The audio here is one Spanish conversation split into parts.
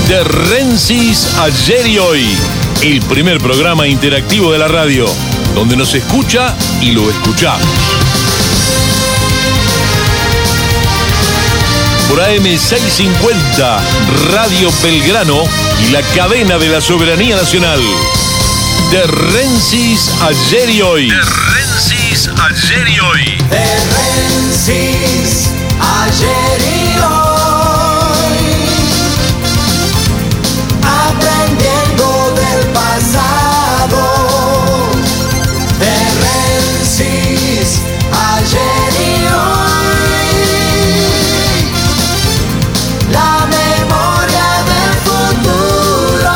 de Rensis Ayer y Hoy, el primer programa interactivo de la radio, donde nos escucha y lo escuchamos. Por AM 650, Radio Belgrano y la cadena de la soberanía nacional. De Rensis Ayer y Hoy. De Rensis Ayer y Hoy. De Rensis Ayer y Hoy. Aprendiendo del pasado. De Rensis Ayer y Hoy. La memoria del futuro.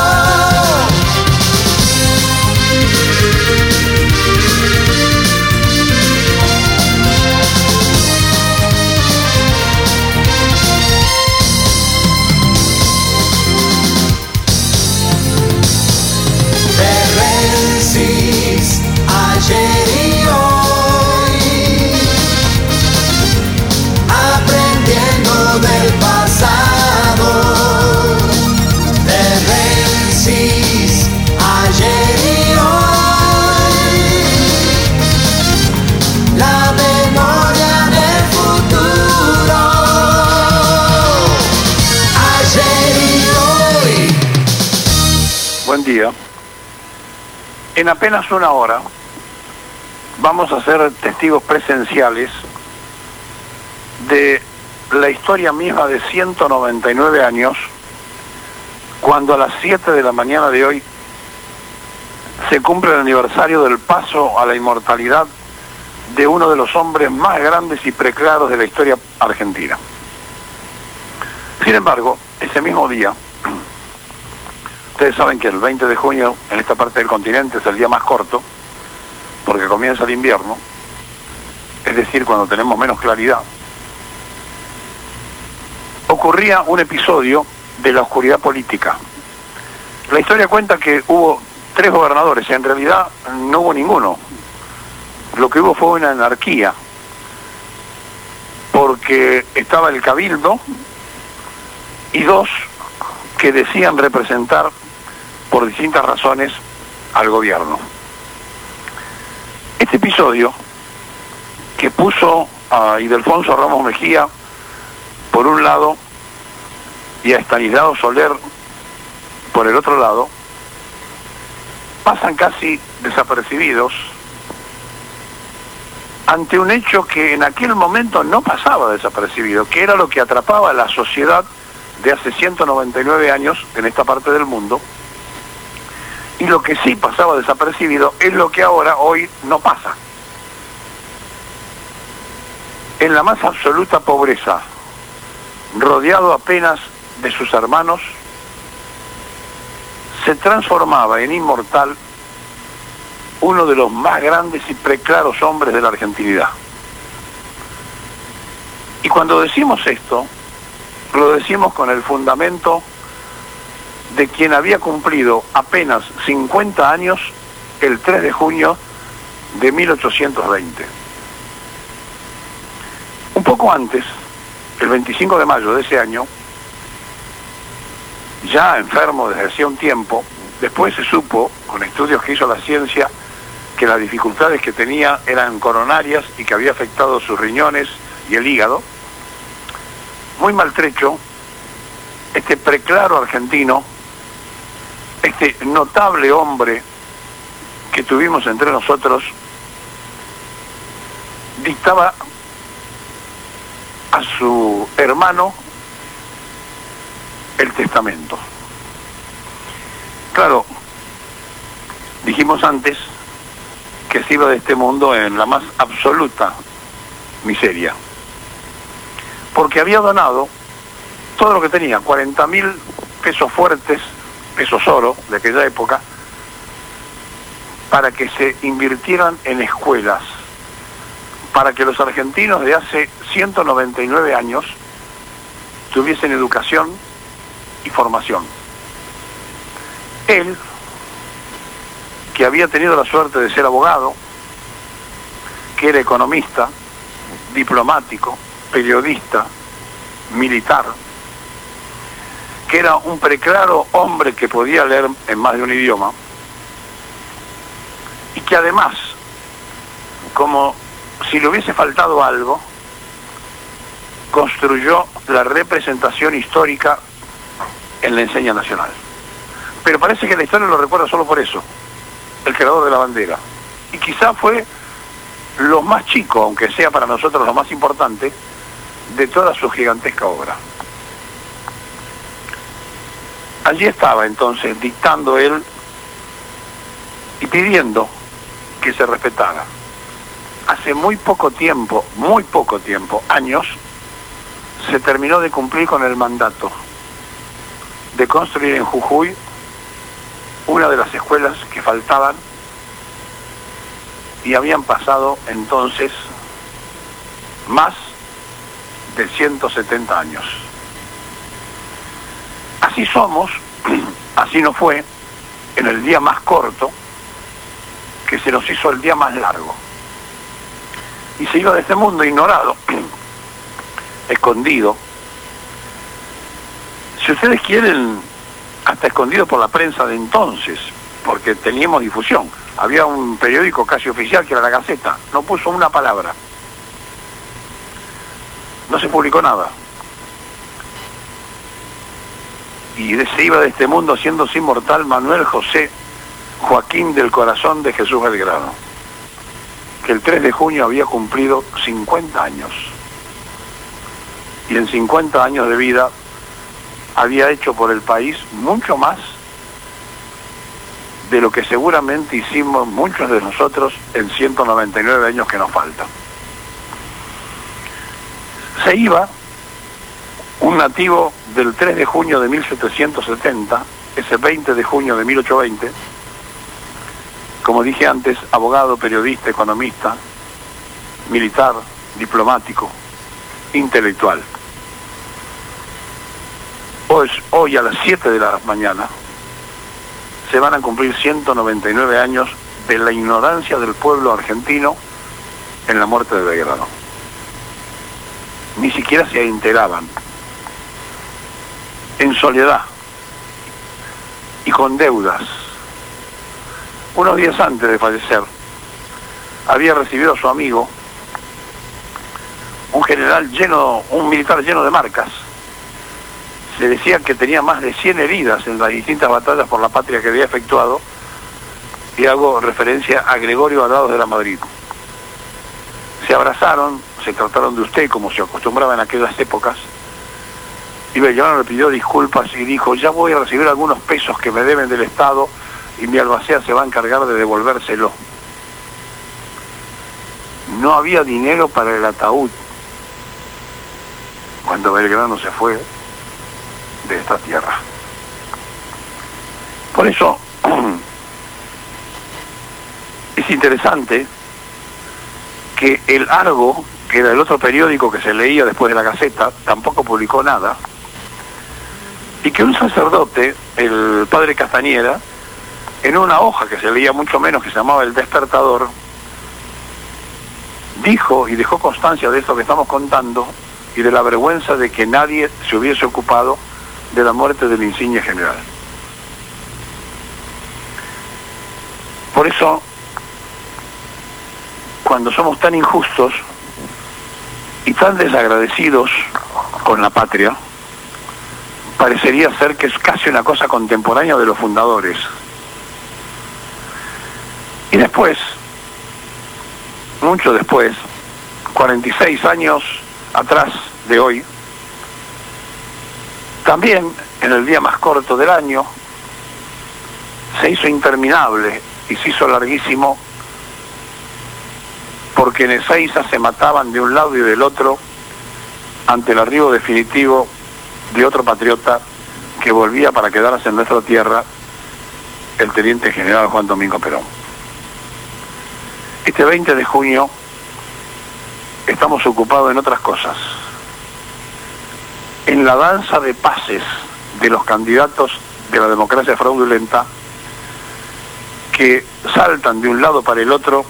Ayer y hoy, aprendiendo del pasado. De Rensis ayer y hoy, la memoria del futuro. Ayer y hoy. Buen día. En apenas una hora vamos a ser testigos presenciales de la historia misma de 199 años, cuando a las 7 de la mañana de hoy se cumple el aniversario del paso a la inmortalidad de uno de los hombres más grandes y preclaros de la historia argentina. Sin embargo, ese mismo día, ustedes saben que el 20 de junio en esta parte del continente es el día más corto, porque comienza el invierno, es decir, cuando tenemos menos claridad. Ocurría un episodio de la oscuridad política. La historia cuenta que hubo 3 gobernadores, en realidad no hubo ninguno. Lo que hubo fue una anarquía, porque estaba el cabildo y 2 que decían representar por distintas razones al gobierno. Este episodio, que puso a Ildefonso Ramos Mejía por un lado y a Estanislao Soler por el otro lado, pasan casi desapercibidos ante un hecho que en aquel momento no pasaba desapercibido, que era lo que atrapaba a la sociedad de hace 199 años en esta parte del mundo, y lo que sí pasaba desapercibido es lo que ahora, hoy, no pasa. En la más absoluta pobreza, rodeado apenas de sus hermanos, se transformaba en inmortal uno de los más grandes y preclaros hombres de la argentinidad. Y cuando decimos esto, lo decimos con el fundamento de quien había cumplido apenas 50 años el 3 de junio de 1820. Un poco antes, el 25 de mayo de ese año, ya enfermo desde hacía un tiempo, después se supo, con estudios que hizo la ciencia, que las dificultades que tenía eran coronarias y que había afectado sus riñones y el hígado. Muy maltrecho, este preclaro argentino, este notable hombre que tuvimos entre nosotros, dictaba a su hermano el testamento. Claro, dijimos antes que se iba de este mundo en la más absoluta miseria, porque había donado todo lo que tenía, 40.000 pesos fuertes, pesos oro de aquella época, para que se invirtieran en escuelas, para que los argentinos de hace 199 años tuviesen educación y formación. Él, que había tenido la suerte de ser abogado, que era economista, diplomático, periodista, militar, que era un preclaro hombre que podía leer en más de un idioma, y que además, como si le hubiese faltado algo, construyó la representación histórica en la enseña nacional. Pero parece que la historia lo recuerda solo por eso, el creador de la bandera. Y quizá fue lo más chico, aunque sea para nosotros lo más importante, de toda su gigantesca obra. Allí estaba entonces dictando él y pidiendo que se respetara. Hace muy poco tiempo, años, se terminó de cumplir con el mandato de construir en Jujuy una de las escuelas que faltaban, y habían pasado entonces más de 170 años. Así somos, así nos fue en el día más corto, que se nos hizo el día más largo. Y se iba de este mundo ignorado, escondido, si ustedes quieren, hasta escondido por la prensa de entonces, porque teníamos difusión. Había un periódico casi oficial que era La Gaceta, no puso una palabra, no se publicó nada. Y se iba de este mundo haciéndose inmortal Manuel José Joaquín del Corazón de Jesús Belgrano, que el 3 de junio había cumplido 50 años. Y en 50 años de vida había hecho por el país mucho más de lo que seguramente hicimos muchos de nosotros en 199 años que nos faltan. Se iba un nativo del 3 de junio de 1770, ese 20 de junio de 1820, como dije antes, abogado, periodista, economista, militar, diplomático, intelectual. Pues hoy a las 7 de la mañana se van a cumplir 199 años de la ignorancia del pueblo argentino en la muerte de Belgrano. Ni siquiera se enteraban. En soledad y con deudas. Unos días antes de fallecer, había recibido a su amigo, un militar lleno de marcas. Se decía que tenía más de 100 heridas en las distintas batallas por la patria que había efectuado, y hago referencia a Gregorio Alvados de la Madrid. Se abrazaron, se trataron de usted como se acostumbraba en aquellas épocas, y Belgrano le pidió disculpas y dijo: ya voy a recibir algunos pesos que me deben del Estado y mi albacea se va a encargar de devolvérselo. No había dinero para el ataúd cuando Belgrano se fue de esta tierra. Por eso es interesante que el Argo, que era el otro periódico que se leía después de La Gaceta, tampoco publicó nada, y que un sacerdote, el padre Castañeda, en una hoja que se leía mucho menos, que se llamaba El Despertador, dijo y dejó constancia de esto que estamos contando y de la vergüenza de que nadie se hubiese ocupado de la muerte del insigne general. Por eso, cuando somos tan injustos y tan desagradecidos con la patria, parecería ser que es casi una cosa contemporánea de los fundadores. Y después, mucho después, 46 años atrás de hoy, también en el día más corto del año, se hizo interminable y se hizo larguísimo, porque en Ezeiza se mataban de un lado y del otro ante el arribo definitivo de otro patriota que volvía para quedarse en nuestra tierra, el teniente general Juan Domingo Perón. Este 20 de junio estamos ocupados en otras cosas. En la danza de pases de los candidatos de la democracia fraudulenta, que saltan de un lado para el otro,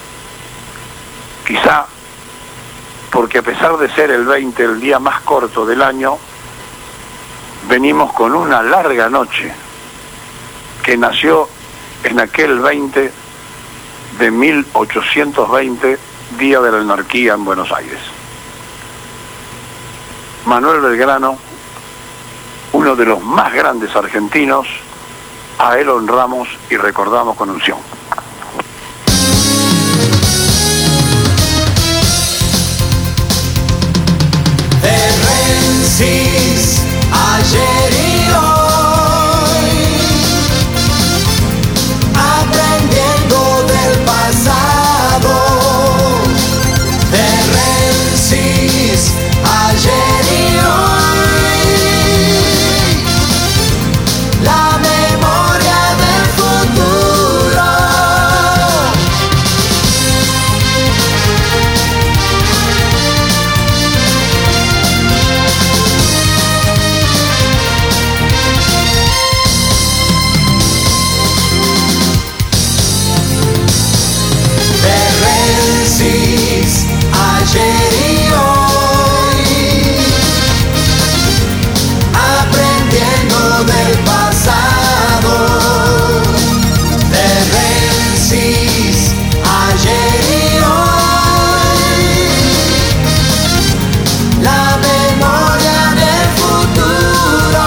quizá porque a pesar de ser el 20 el día más corto del año, venimos con una larga noche que nació en aquel 20 de 1820, Día de la Anarquía en Buenos Aires. Manuel Belgrano, uno de los más grandes argentinos, a él honramos y recordamos con unción. Rensis, ayer y hoy, aprendiendo del pasado. De Rensis, ayer y hoy, la memoria del futuro. Ayer y hoy, aprendiendo del pasado. De Rensis, ayer y hoy, la memoria del futuro.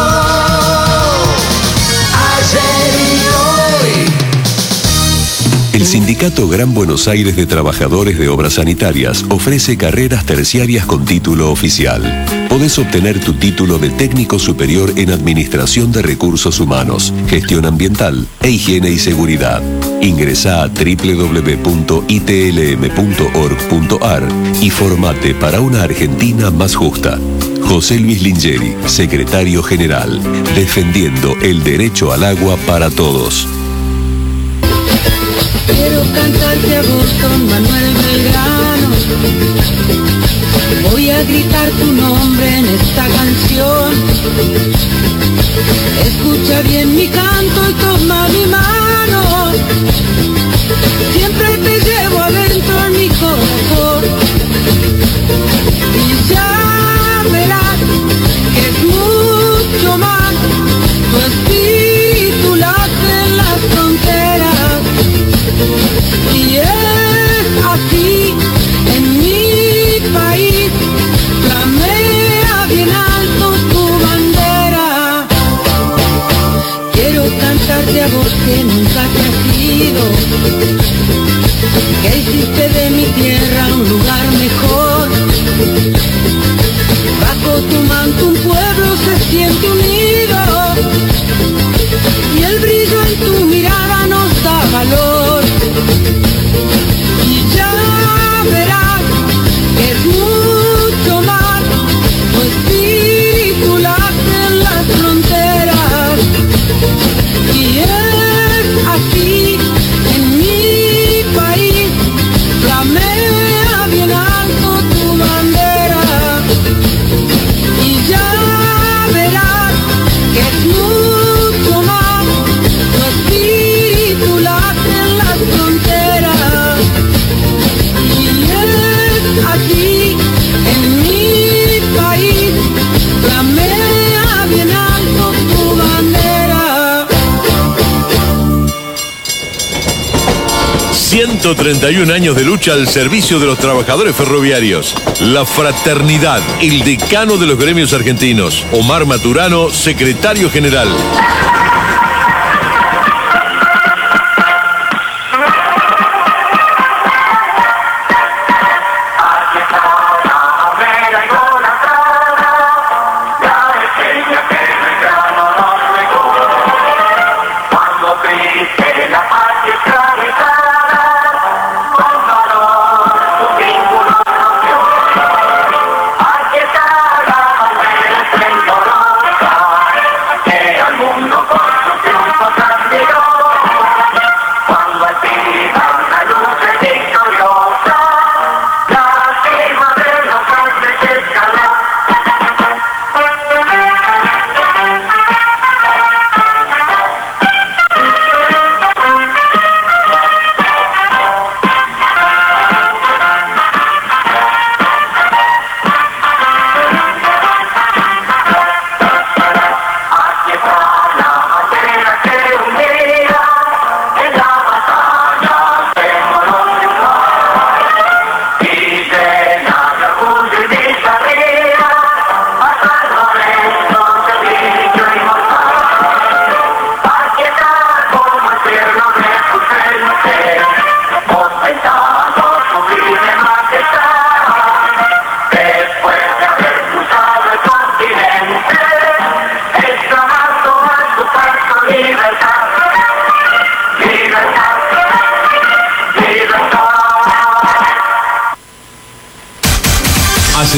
Ayer y hoy. El Sindicato Gran Buenos Aires de Trabajadores de Obras Sanitarias ofrece carreras terciarias con título oficial. Podés obtener tu título de técnico superior en Administración de Recursos Humanos, Gestión Ambiental e Higiene y Seguridad. Ingresá a www.itlm.org.ar y formate para una Argentina más justa. José Luis Lingeri, Secretario General, defendiendo el derecho al agua para todos. Quiero cantarte a vos con Manuel Belgrano. Voy a gritar tu nombre en esta canción. Escucha bien mi canto y toma mi mano. Siempre te llevo adentro en mi corazón. Y ya verás que es mucho más. Tu espíritu late en las fronteras. Y es así en mi país, flamea bien alto tu bandera. Quiero cantarte a vos que nunca te has ido, que hiciste de mi tierra un lugar mejor. Bajo tu manto un pueblo se siente unido, y el brillo en tu mirada nos da valor. Y ya verás que es mucho más, tu espíritu late en las fronteras. Y es así en mi país, flamea bien alto tu bandera. Y ya verás que es mucho más, tu espíritu late en las fronteras. Y es así en mi país, flamea bien alto tu bandera. 131 años de lucha al servicio de los trabajadores ferroviarios. La fraternidad, el decano de los gremios argentinos. Omar Maturano, secretario general. Al mundo.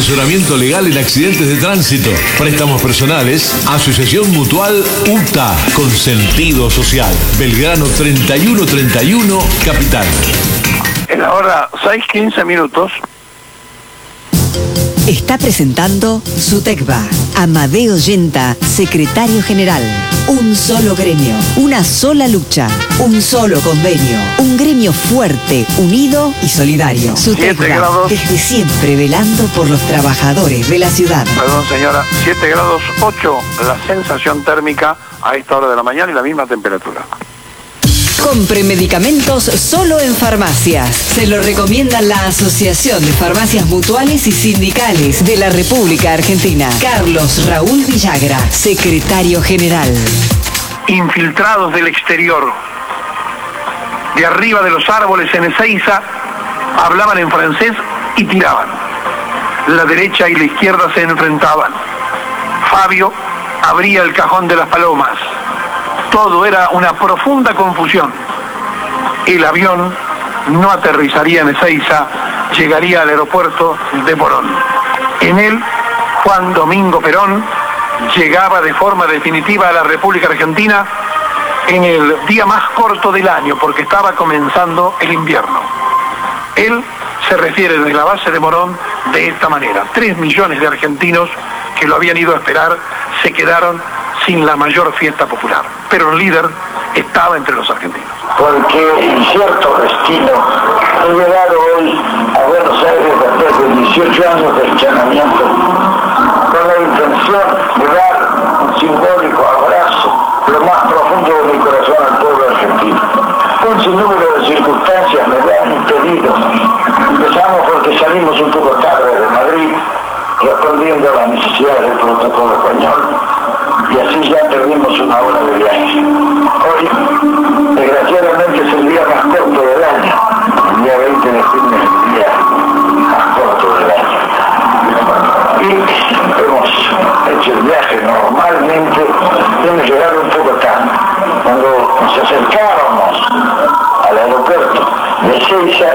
asesoramiento legal en accidentes de tránsito, préstamos personales, Asociación Mutual UTA, con sentido social. Belgrano 3131, Capital. En la hora 6:15. Está presentando Sutecba. Amadeo Yenta, secretario general. Un solo gremio, una sola lucha, un solo convenio. Un gremio fuerte, unido y solidario. Sutecba, desde siempre velando por los trabajadores de la ciudad. Perdón, señora, 7 grados 8 la sensación térmica a esta hora de la mañana y la misma temperatura. Compre medicamentos solo en farmacias. Se lo recomienda la Asociación de Farmacias Mutuales y Sindicales de la República Argentina. Carlos Raúl Villagra, secretario general. Infiltrados del exterior, de arriba de los árboles en Ezeiza, hablaban en francés y tiraban. La derecha y la izquierda se enfrentaban. Fabio abría el cajón de las palomas. Todo era una profunda confusión. El avión no aterrizaría en Ezeiza, llegaría al aeropuerto de Morón. En él, Juan Domingo Perón llegaba de forma definitiva a la República Argentina en el día más corto del año, porque estaba comenzando el invierno. Él se refiere desde la base de Morón de esta manera: 3 millones de argentinos que lo habían ido a esperar se quedaron sin la mayor fiesta popular, pero el líder estaba entre los argentinos. Porque incierto destino he llegado hoy a Buenos Aires después de 18 años de entrenamiento, con la intención de dar un simbólico abrazo lo más profundo de mi corazón al pueblo argentino. Un sinnúmero de circunstancias me lo han impedido. Empezamos porque salimos un poco tarde de Madrid, respondiendo a las necesidades del protocolo español, y así ya perdimos una hora de viaje. Hoy, desgraciadamente, es el día más corto del año. El día 20 de junio es el día más corto del año. Y hemos hecho el viaje normalmente, hemos llegado un poco tarde. Cuando nos acercábamos al aeropuerto de Ezeiza,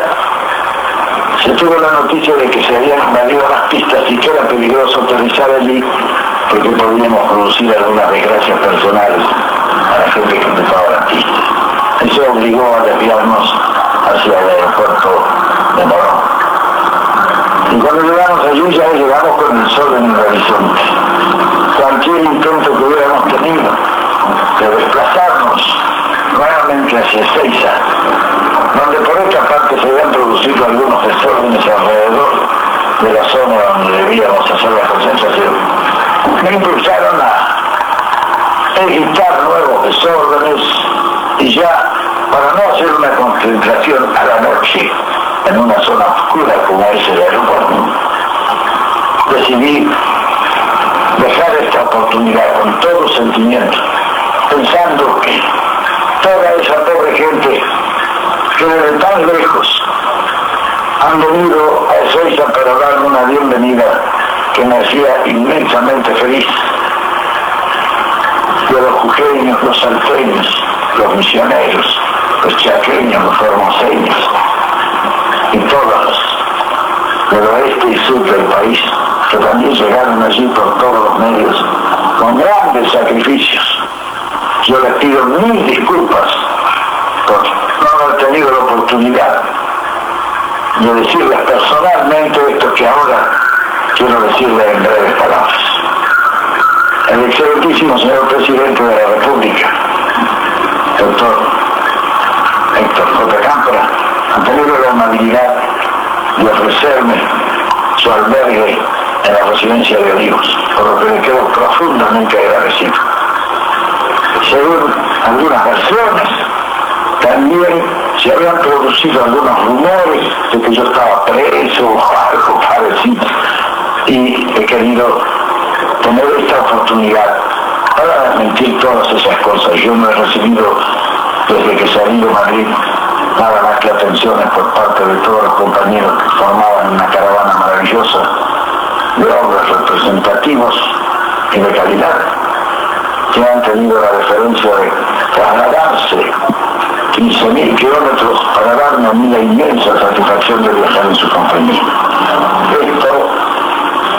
se tuvo la noticia de que se habían invadido las pistas y que era peligroso aterrizar allí, porque podíamos producir algunas desgracias personales a la gente que ocupaba las pistas. Eso obligó a desviarnos hacia el aeropuerto de Morón. Y cuando llegamos allí ya llegamos con el sol en el horizonte. Cualquier intento que hubiéramos tenido de desplazarnos nuevamente hacia Ezeiza, donde por otra parte se habían producido algunos desórdenes alrededor de la zona donde debíamos hacer la concentración, me impulsaron a evitar nuevos desórdenes y ya, para no hacer una concentración a la noche en una zona oscura como es el aeropuerto, decidí dejar esta oportunidad con todo sentimiento, pensando que toda esa pobre gente que desde tan lejos han venido a Ezeiza para darme una bienvenida que me hacía inmensamente feliz. De los jujeños, los salteños, los misioneros, los chaqueños, los formoseños y todos del oeste y sur del país, que también llegaron allí por todos los medios con grandes sacrificios. Yo les pido mil disculpas por no haber tenido la oportunidad de decirles personalmente esto que ahora quiero decirles en breves palabras. El excelentísimo señor presidente de la República, doctor Héctor J. Cámpora, ha tenido la amabilidad de ofrecerme su albergue en la residencia de Olivos, por lo que le quedo profundamente agradecido. Según algunas versiones, también se habían producido algunos rumores de que yo estaba preso o algo parecido, y he querido tener esta oportunidad para desmentir todas esas cosas. Yo no he recibido, desde que salí de Madrid, nada más que atenciones por parte de todos los compañeros que formaban una caravana maravillosa de hombres representativos y de calidad, que han tenido la deferencia de trasladarse 15.000 kilómetros para darme a mí la inmensa satisfacción de viajar en su compañía. Esto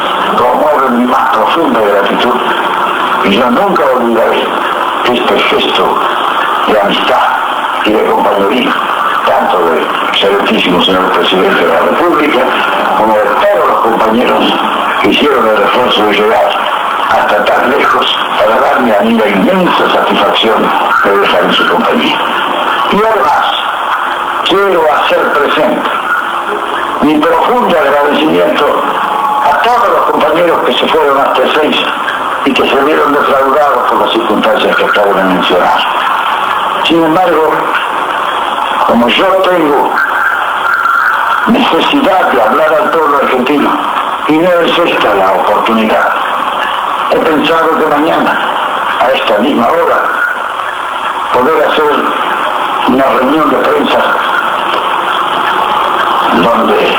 conmueven mi más profunda gratitud, y yo nunca olvidaré este gesto de amistad y de compañerismo, tanto del excelentísimo señor presidente de la República como de todos los compañeros que hicieron el esfuerzo de llegar hasta tan lejos para darme a mí la inmensa satisfacción de dejar en su compañía. Y además, quiero hacer presente mi profundo agradecimiento a todos los compañeros que se fueron hasta Ezeiza y que se vieron defraudados por las circunstancias que acabo de mencionar. Sin embargo, como yo tengo necesidad de hablar al pueblo argentino y no es esta la oportunidad, he pensado que mañana, a esta misma hora, poder hacer una reunión de prensa donde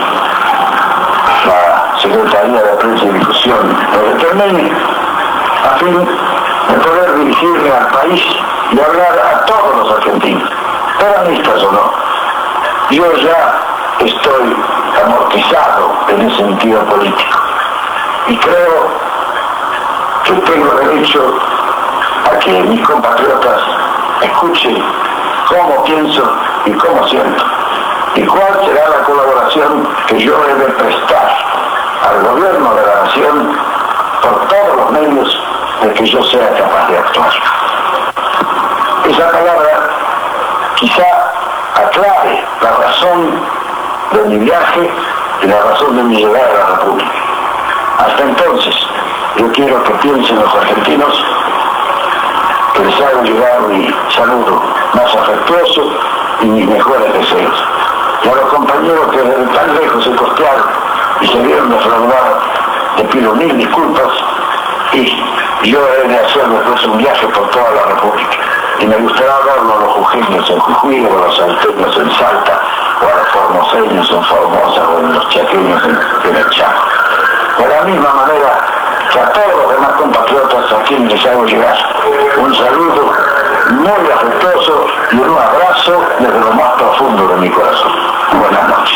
la Secretaría de Prensa y Difusión lo determine, a fin de poder dirigirme al país y hablar a todos los argentinos, peronistas o no. Yo ya estoy amortizado en el sentido político y creo que tengo derecho a que mis compatriotas escuchen cómo pienso y cómo siento y cuál será la colaboración que yo he de prestar al gobierno de la nación por todos los medios de que yo sea capaz de actuar. Esa palabra quizá aclare la razón de mi viaje y la razón de mi llegada a la República. Hasta entonces, yo quiero que piensen los argentinos que les hago llegar mi saludo más afectuoso y mis mejores deseos. Y a los compañeros que desde tan lejos se costearon y se vieron defraudados, les pido mil disculpas y yo he de hacer después un viaje por toda la República. Y me gustará verlo a los jujeños en Jujuy, o a los salteños en Salta, o a los formoseños en Formosa, o a los chaqueños en el Chaco. De la misma manera que a todos los demás compatriotas a quienes les hago llegar un saludo muy afectuoso y un abrazo desde lo más profundo de mi corazón. Buenas noches.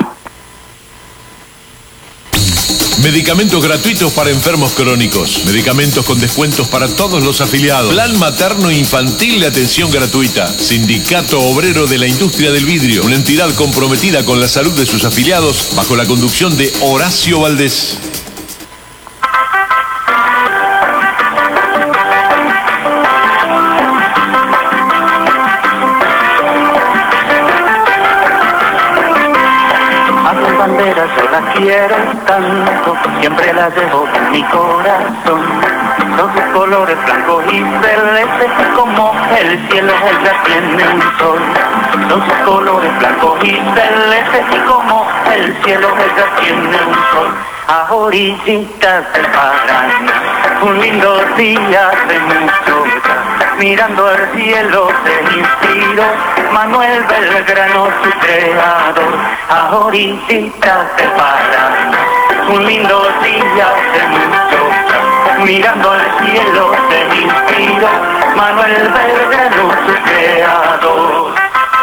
Medicamentos gratuitos para enfermos crónicos. Medicamentos con descuentos para todos los afiliados. Plan materno infantil de atención gratuita. Sindicato Obrero de la Industria del Vidrio. Una entidad comprometida con la salud de sus afiliados bajo la conducción de Horacio Valdés. Banderas yo las quiero tanto, siempre las llevo en mi corazón. Son sus colores blancos y celestes como el cielo ya tiene un sol. Son sus colores blancos y celestes como el cielo ya tiene un sol. A orillitas del Paraná, un lindo día de mucho ya, mirando al cielo se inspiró Manuel Belgrano, su creador. A orillitas del Paraná, un lindo día de mucho ya, mirando al cielo se inspiró Manuel Belgrano, su creador.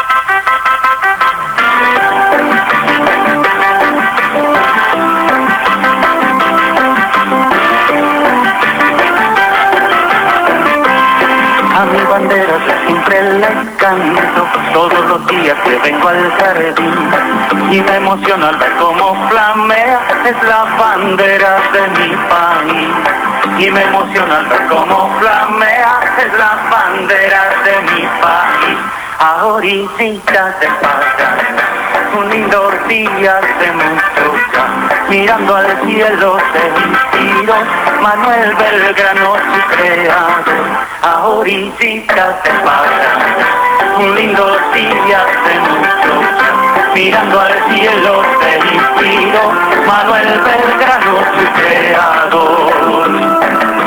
A mi bandera yo siempre la canto, todos los días que vengo al jardín, y me emociona al ver cómo flamea, es la bandera de mi país. Y me emociona al ver cómo flamea, es la bandera de mi país. A orillitas del Paraná, un lindo día de mucho ya, mirando al cielo se inspiró Manuel Belgrano, su creador. A orillitas del Paraná, un lindo día de mucho ya, mirando al cielo se inspiró Manuel Belgrano, su creador.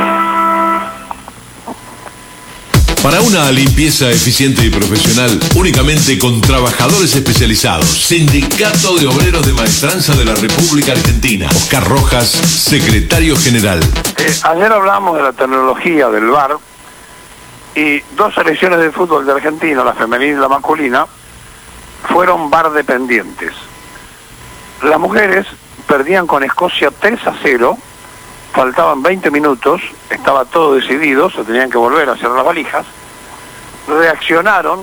Para una limpieza eficiente y profesional, únicamente con trabajadores especializados. Sindicato de Obreros de Maestranza de la República Argentina. Oscar Rojas, secretario general. Ayer hablamos de la tecnología del VAR y dos selecciones de fútbol de Argentina, la femenina y la masculina, fueron VAR dependientes. Las mujeres perdían con Escocia 3-0 faltaban 20 minutos, estaba todo decidido, se tenían que volver a hacer las valijas, reaccionaron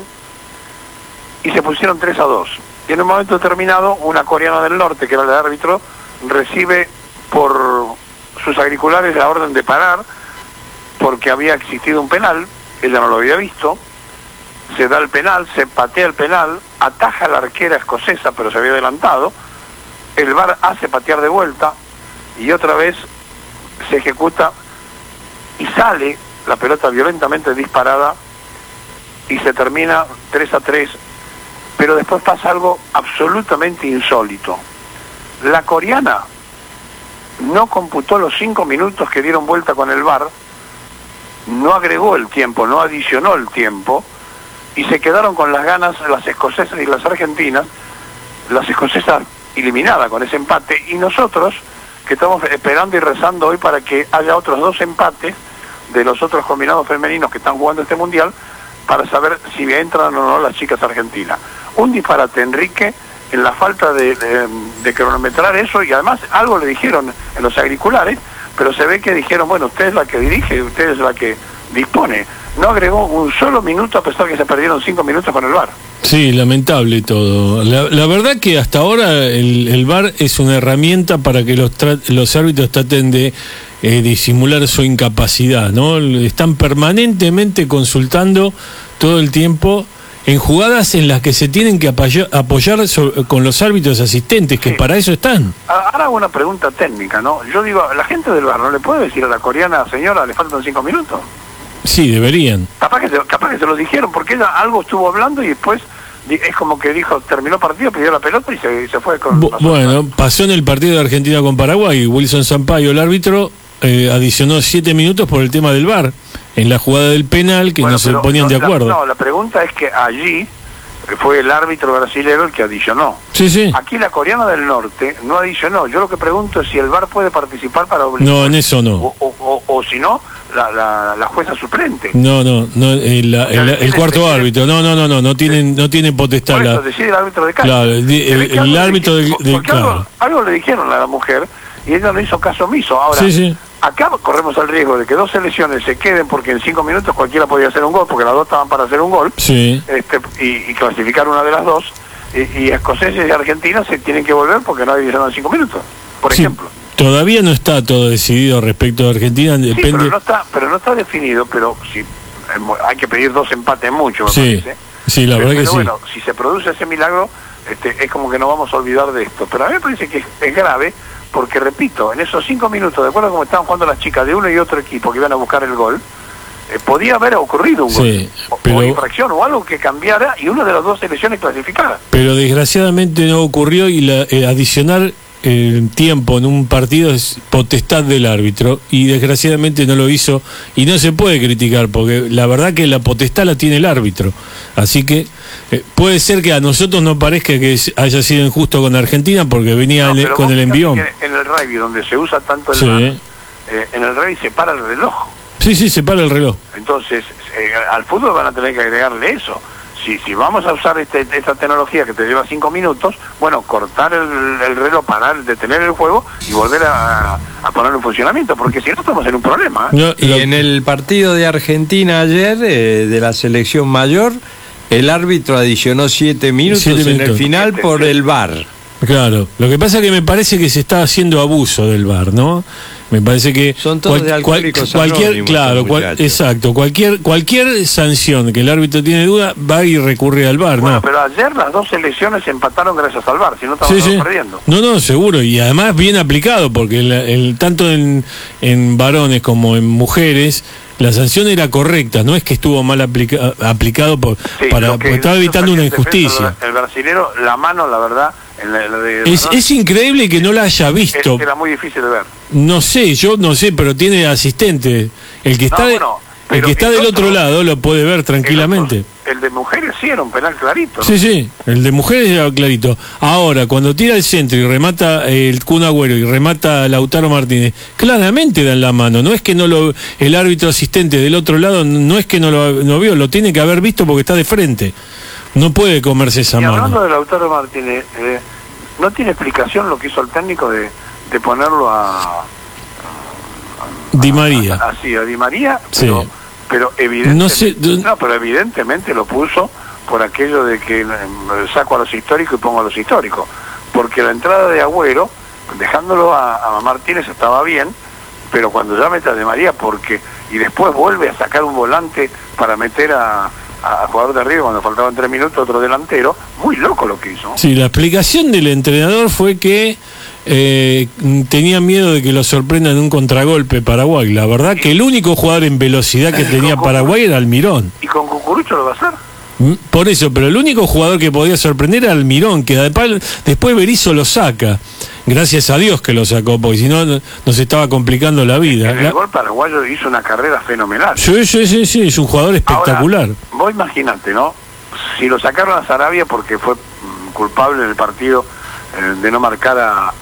y se pusieron 3-2. Y en un momento determinado, una coreana del norte, que era el árbitro, recibe por sus auriculares la orden de parar, porque había existido un penal, ella no lo había visto, se da el penal, se patea el penal, ataja a la arquera escocesa, pero se había adelantado, el VAR hace patear de vuelta, y otra vez se ejecuta, y sale la pelota violentamente disparada, y se termina 3-3, pero después pasa algo absolutamente insólito. La coreana no computó los 5 minutos que dieron vuelta con el VAR, no agregó el tiempo, no adicionó el tiempo, y se quedaron con las ganas las escocesas y las argentinas, las escocesas eliminadas con ese empate, y nosotros, que estamos esperando y rezando hoy para que haya otros 2 empates de los otros combinados femeninos que están jugando este mundial, para saber si entran o no las chicas argentinas. Un disparate, Enrique, en la falta de cronometrar eso, y además algo le dijeron en los auriculares, pero se ve que dijeron, bueno, usted es la que dirige, usted es la que dispone. No agregó un solo minuto, a pesar que se perdieron 5 minutos con el VAR. Sí, lamentable todo. La verdad que hasta ahora el VAR es una herramienta para que los árbitros traten de disimular su incapacidad, ¿no? Están permanentemente consultando todo el tiempo en jugadas en las que se tienen que apoyar con los árbitros asistentes, que sí, para eso están. Ahora hago una pregunta técnica, ¿no? Yo digo, la gente del VAR, ¿no le puede decir a la coreana, señora, le faltan 5 minutos? Sí, deberían. Capaz que se lo dijeron, porque ella algo estuvo hablando y después es como que dijo, terminó el partido, pidió la pelota y se fue con... Bueno, pasó en el partido de Argentina con Paraguay, Wilson Sampaio, el árbitro, adicionó 7 minutos por el tema del VAR, en la jugada del penal, que no se ponían de acuerdo. La pregunta es que allí fue el árbitro brasilero el que adicionó. Sí, sí. Aquí la coreana del norte no adicionó. Yo lo que pregunto es si el VAR puede participar para obligar. No, en eso no. O si no, la jueza suplente. No, el cuarto árbitro. No tienen potestad. Por eso, decide el árbitro de cancha. Claro, el árbitro del claro. Algo le dijeron a la mujer y ella no hizo caso omiso. Ahora, sí. Acá corremos el riesgo de que 2 selecciones se queden, porque en 5 minutos cualquiera podía hacer un gol, porque las 2 estaban para hacer un gol, sí, y clasificar una de las 2, y escoceses y argentinas se tienen que volver porque no adicionan 5 minutos, por ejemplo. Todavía no está todo decidido respecto de Argentina, depende... pero no está definido, pero si hay que pedir 2 empates mucho, me parece. Sí, la verdad que sí. Bueno, si se produce ese milagro, es como que no vamos a olvidar de esto, pero a mí me parece que es grave, porque repito, en esos 5 minutos, de acuerdo a cómo estaban jugando las chicas de uno y otro equipo que iban a buscar el gol, podía haber ocurrido un gol, o infracción o algo que cambiara y una de las 2 selecciones clasificara. Pero desgraciadamente no ocurrió, y adicionar el tiempo en un partido es potestad del árbitro, y desgraciadamente no lo hizo, y no se puede criticar, porque la verdad que la potestad la tiene el árbitro. Así que puede ser que a nosotros nos parezca que haya sido injusto con Argentina, porque venía con el envión. En el rugby, donde se usa tanto el VAR, en el rugby se para el reloj. Sí, se para el reloj. Entonces, al fútbol van a tener que agregarle eso. Si vamos a usar esta tecnología que te lleva 5 minutos, bueno, cortar el reloj, parar, detener el juego y volver a ponerlo en funcionamiento, porque si no estamos en un problema. Y en el partido de Argentina ayer, de la selección mayor, el árbitro adicionó 7 minutos en el final por el VAR. Claro, lo que pasa es que me parece que se está haciendo abuso del VAR, ¿no? Me parece que son todos de alcohólicos anónimos, exacto, cualquier sanción que el árbitro tiene duda va y recurre al VAR, bueno, ¿no? Pero ayer las 2 selecciones empataron gracias al VAR, si no estaban perdiendo. No, seguro, y además bien aplicado, porque tanto en varones como en mujeres la sanción era correcta, no es que estuvo mal aplicado porque estaba evitando una injusticia. El brasilero, la mano, la verdad, es increíble que no la haya visto. Era muy difícil de ver. Yo no sé, pero tiene asistente. El que está del otro lado lo puede ver tranquilamente. El de mujeres sí era un penal clarito, ¿no? Sí, el de mujeres era clarito. Ahora, cuando tira el centro y remata el Kun Agüero y remata Lautaro Martínez, claramente dan la mano. No es que el árbitro asistente del otro lado no es que no vio, lo tiene que haber visto porque está de frente. No puede comerse esa mano. Hablando de Lautaro Martínez, ¿no tiene explicación lo que hizo el técnico de ponerlo Di María. Así, a Di María, Sí. pero evidentemente, No sé, pero evidentemente lo puso por aquello de que saco a los históricos y pongo a los históricos. Porque la entrada de Agüero, dejándolo a Martínez, estaba bien, pero cuando ya mete a Di María, y después vuelve a sacar un volante para meter a jugador de River cuando faltaban 3 minutos, otro delantero, muy loco lo que hizo. Sí, la explicación del entrenador fue que tenía miedo de que lo sorprendan en un contragolpe Paraguay. La verdad que el único jugador en velocidad que tenía Paraguay era Almirón. ¿Y con Cucurucho lo va a hacer? Por eso, pero el único jugador que podía sorprender era Almirón, que después Berizzo lo saca. Gracias a Dios que lo sacó, porque si no nos estaba complicando la vida. El gol paraguayo hizo una carrera fenomenal. Sí, es un jugador espectacular. Ahora, vos imaginate, ¿no? Si lo sacaron a Sarabia porque fue culpable en el partido de no marcar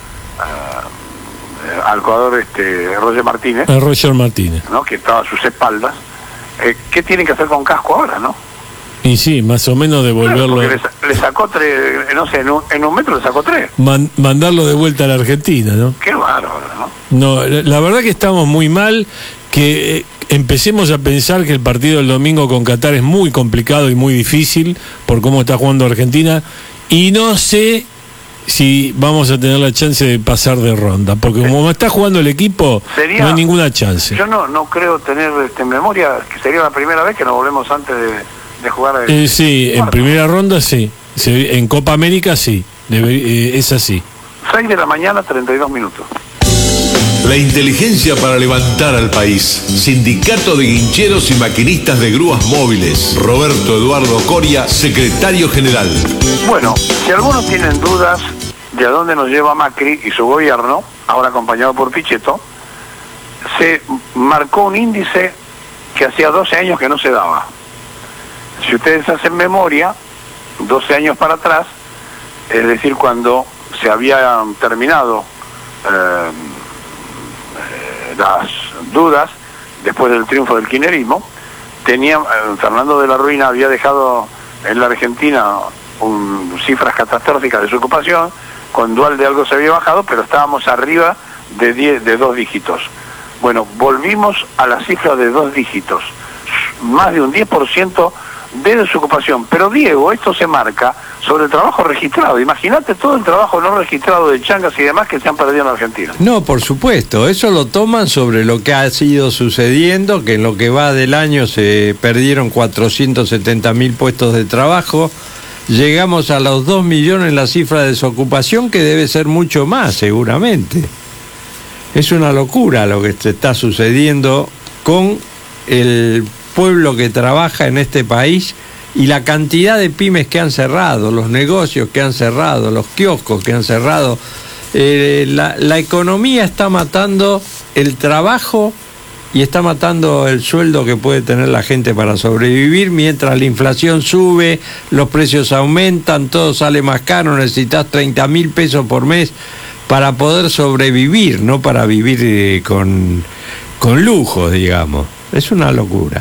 al jugador Roger Martínez. A Roger Martínez. ¿No? Que estaba a sus espaldas. ¿Qué tienen que hacer con Casco ahora, no? Y sí, más o menos devolverlo. Claro, le sacó 3, no sé, en un metro le sacó 3. Mandarlo de vuelta a la Argentina, ¿no? Qué bárbaro, ¿no? No, la verdad que estamos muy mal, que empecemos a pensar que el partido del domingo con Qatar es muy complicado y muy difícil por cómo está jugando Argentina, y no sé si vamos a tener la chance de pasar de ronda, porque como está jugando el equipo, no hay ninguna chance. Yo no creo tener en memoria que sería la primera vez que nos volvemos antes de jugar. Sí, en primera ronda sí, en Copa América sí, es así. 6 de la mañana, 32 minutos. La inteligencia para levantar al país. Sindicato de Guincheros y Maquinistas de Grúas Móviles. Roberto Eduardo Coria, secretario general. Bueno, si algunos tienen dudas de a dónde nos lleva Macri y su gobierno, ahora acompañado por Pichetto, se marcó un índice que hacía 12 años que no se daba. Si ustedes hacen memoria, 12 años para atrás, es decir, cuando se habían terminado las dudas después del triunfo del kirchnerismo, Fernando de la Ruina había dejado en la Argentina cifras catastróficas de su ocupación, con Dualde algo se había bajado, pero estábamos arriba de 2 dígitos. Bueno, volvimos a la cifra de 2 dígitos, más de un 10% de desocupación. Pero Diego, esto se marca sobre el trabajo registrado. Imagínate todo el trabajo no registrado de changas y demás que se han perdido en la Argentina. No, por supuesto, eso lo toman sobre lo que ha sido sucediendo, que en lo que va del año se perdieron 470.000 puestos de trabajo. Llegamos a los 2 millones en la cifra de desocupación, que debe ser mucho más seguramente. Es una locura lo que está sucediendo con el pueblo que trabaja en este país y la cantidad de pymes que han cerrado, los negocios que han cerrado, los kioscos que han cerrado. La economía está matando el trabajo y está matando el sueldo que puede tener la gente para sobrevivir, mientras la inflación sube, los precios aumentan, todo sale más caro, necesitas 30.000 pesos por mes para poder sobrevivir, no para vivir con lujos, digamos. Es una locura.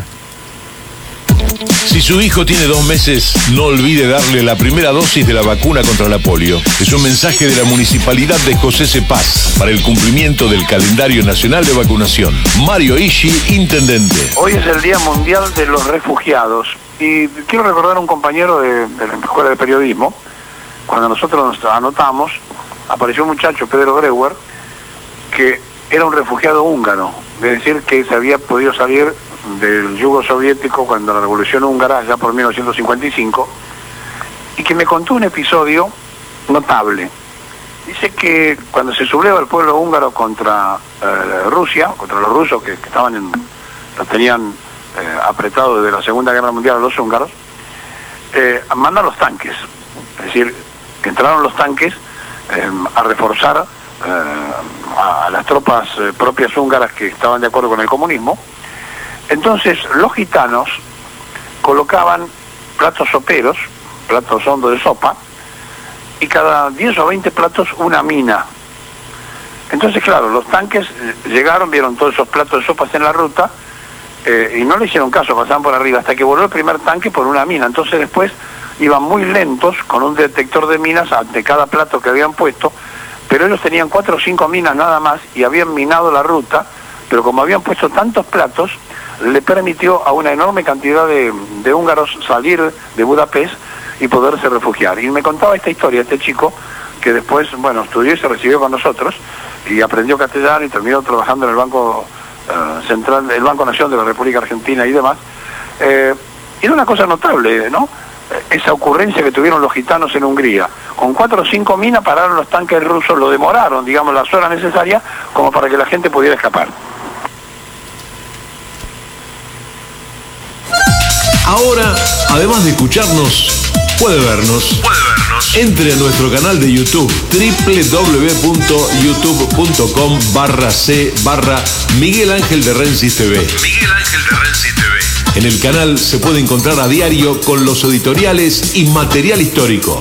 Si su hijo tiene 2 meses, no olvide darle la primera dosis de la vacuna contra la polio. Es un mensaje de la Municipalidad de José C. Paz para el cumplimiento del calendario nacional de vacunación. Mario Ishi, intendente. Hoy es el Día Mundial de los Refugiados y quiero recordar a un compañero de la Escuela de Periodismo. Cuando nosotros nos anotamos, apareció un muchacho, Pedro Greuer, que era un refugiado húngaro, es decir, que se había podido salir del yugo soviético cuando la revolución húngara, ya por 1955, y que me contó un episodio notable. Dice que cuando se subleva el pueblo húngaro contra Rusia, contra los rusos que los tenían apretados desde la Segunda Guerra Mundial a los húngaros, mandan los tanques, es decir, que entraron los tanques a reforzar a las tropas propias húngaras que estaban de acuerdo con el comunismo. Entonces los gitanos colocaban platos soperos, platos hondos de sopa, y cada 10 o 20 platos una mina. Entonces, claro, los tanques llegaron, vieron todos esos platos de sopas en la ruta, y no le hicieron caso, pasaban por arriba, hasta que volvió el primer tanque por una mina. Entonces después iban muy lentos con un detector de minas ante cada plato que habían puesto, pero ellos tenían 4 o 5 minas nada más y habían minado la ruta pero como habían puesto tantos platos, le permitió a una enorme cantidad de húngaros salir de Budapest y poderse refugiar. Y me contaba esta historia este chico, que después, bueno, estudió y se recibió con nosotros, y aprendió castellano y terminó trabajando en el Banco Central, el Banco Nación de la República Argentina y demás. Era una cosa notable, ¿no? Esa ocurrencia que tuvieron los gitanos en Hungría. Con 4 o 5 minas pararon los tanques rusos, lo demoraron, digamos, las horas necesarias como para que la gente pudiera escapar. Ahora, además de escucharnos, puede vernos. Entre a nuestro canal de YouTube, www.youtube.com/c/Miguel Ángel de Rensis TV. En el canal se puede encontrar a diario con los editoriales y material histórico.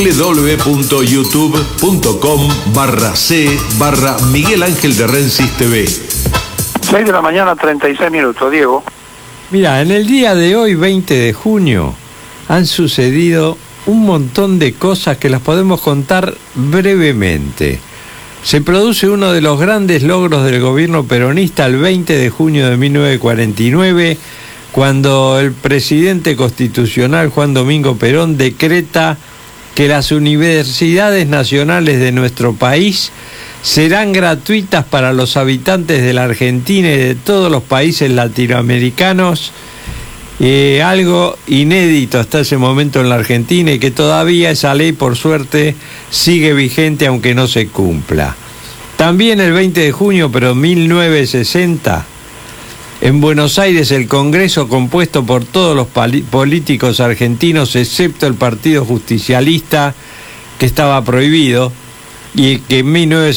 www.youtube.com/c/Miguel Ángel de Rensis TV. 6 de la mañana, 36 minutos, Diego. Mira, en el día de hoy, 20 de junio, han sucedido un montón de cosas que las podemos contar brevemente. Se produce uno de los grandes logros del gobierno peronista el 20 de junio de 1949, cuando el presidente constitucional Juan Domingo Perón decreta que las universidades nacionales de nuestro país serán gratuitas para los habitantes de la Argentina y de todos los países latinoamericanos, algo inédito hasta ese momento en la Argentina, y que todavía esa ley, por suerte, sigue vigente aunque no se cumpla. También el 20 de junio, pero 1960, en Buenos Aires, el Congreso, compuesto por todos los políticos argentinos, excepto el Partido Justicialista, que estaba prohibido, y que en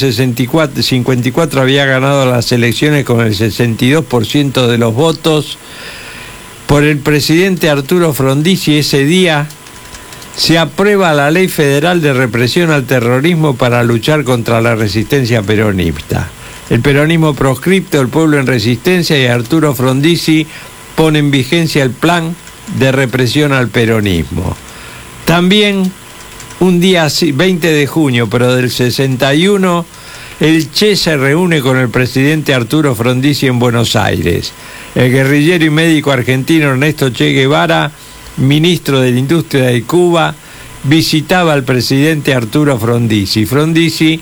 1954 había ganado las elecciones con el 62% de los votos, por el presidente Arturo Frondizi, ese día se aprueba la Ley Federal de Represión al Terrorismo para luchar contra la resistencia peronista. El peronismo proscripto, el pueblo en resistencia, y Arturo Frondizi pone en vigencia el plan de represión al peronismo. También un día 20 de junio, pero del 61, el Che se reúne con el presidente Arturo Frondizi en Buenos Aires. El guerrillero y médico argentino Ernesto Che Guevara, ministro de la Industria de Cuba, visitaba al presidente Arturo Frondizi. Frondizi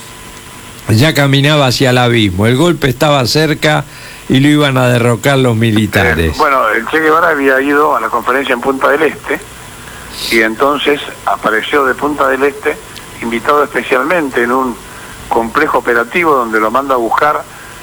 ya caminaba hacia el abismo. El golpe estaba cerca y lo iban a derrocar los militares. Bueno, el Che Guevara había ido a la conferencia en Punta del Este, y entonces apareció de Punta del Este, invitado especialmente en un complejo operativo donde lo manda a buscar,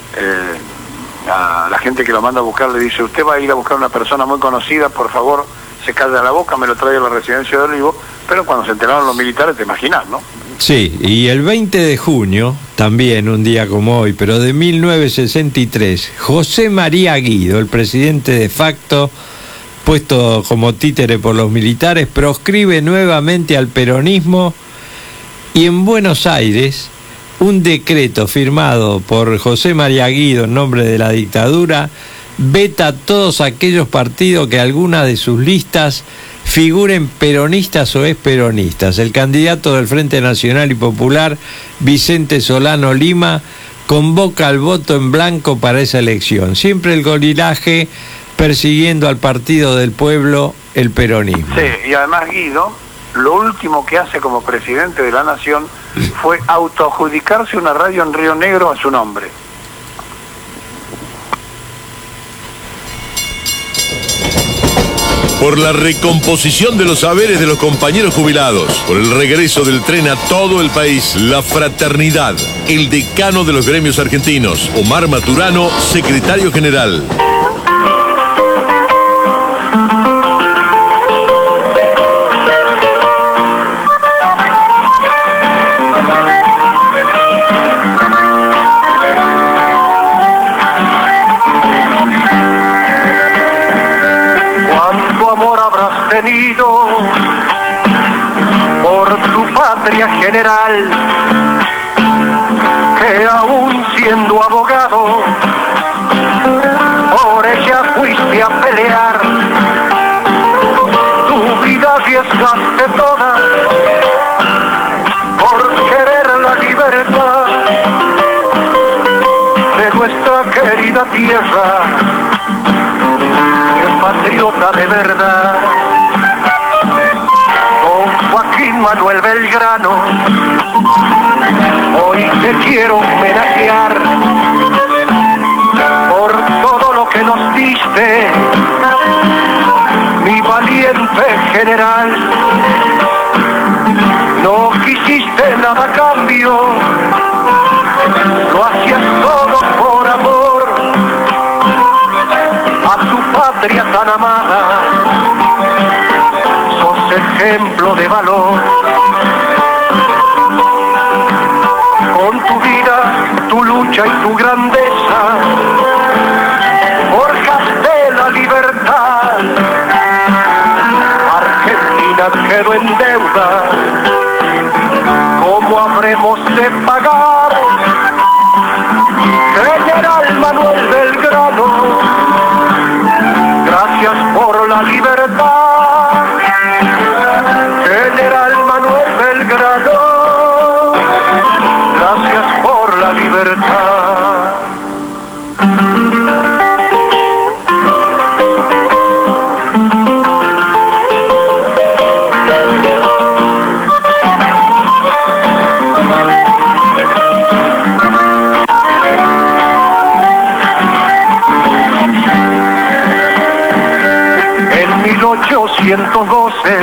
a la gente que lo manda a buscar le dice: usted va a ir a buscar a una persona muy conocida, por favor, se calla la boca, me lo trae a la residencia de Olivo. Pero cuando se enteraron los militares, te imaginas, ¿no? Sí, y el 20 de junio, también un día como hoy, pero de 1963, José María Guido, el presidente de facto, puesto como títere por los militares, proscribe nuevamente al peronismo, y en Buenos Aires un decreto firmado por José María Guido en nombre de la dictadura veta a todos aquellos partidos que alguna de sus listas figuren peronistas o experonistas. El candidato del Frente Nacional y Popular, Vicente Solano Lima, convoca al voto en blanco para esa elección. Siempre el gorilaje persiguiendo al Partido del Pueblo, el peronismo. Sí, y además Guido, lo último que hace como presidente de la nación fue autoadjudicarse una radio en Río Negro a su nombre. Por la recomposición de los saberes de los compañeros jubilados, por el regreso del tren a todo el país, la fraternidad, el decano de los gremios argentinos, Omar Maturano, secretario general. Por tu patria general, que aún siendo abogado, por ella fuiste a pelear, tu vida arriesgaste toda, por querer la libertad de nuestra querida la tierra, el patriota de verdad. Don Joaquín Manuel Belgrano, hoy te quiero homenajear por todo lo que nos diste, mi valiente general. No quisiste nada a cambio, lo hacías todo por amor a tu patria tan amada. Sos ejemplo de valor. Con tu vida, tu lucha y tu grandeza, forjaste la libertad. Argentina quedó en deuda, ¿cómo habremos de pagar? General Manuel Belgrano, gracias por la libertad. General Manuel Belgrano, gracias por la libertad. En 1812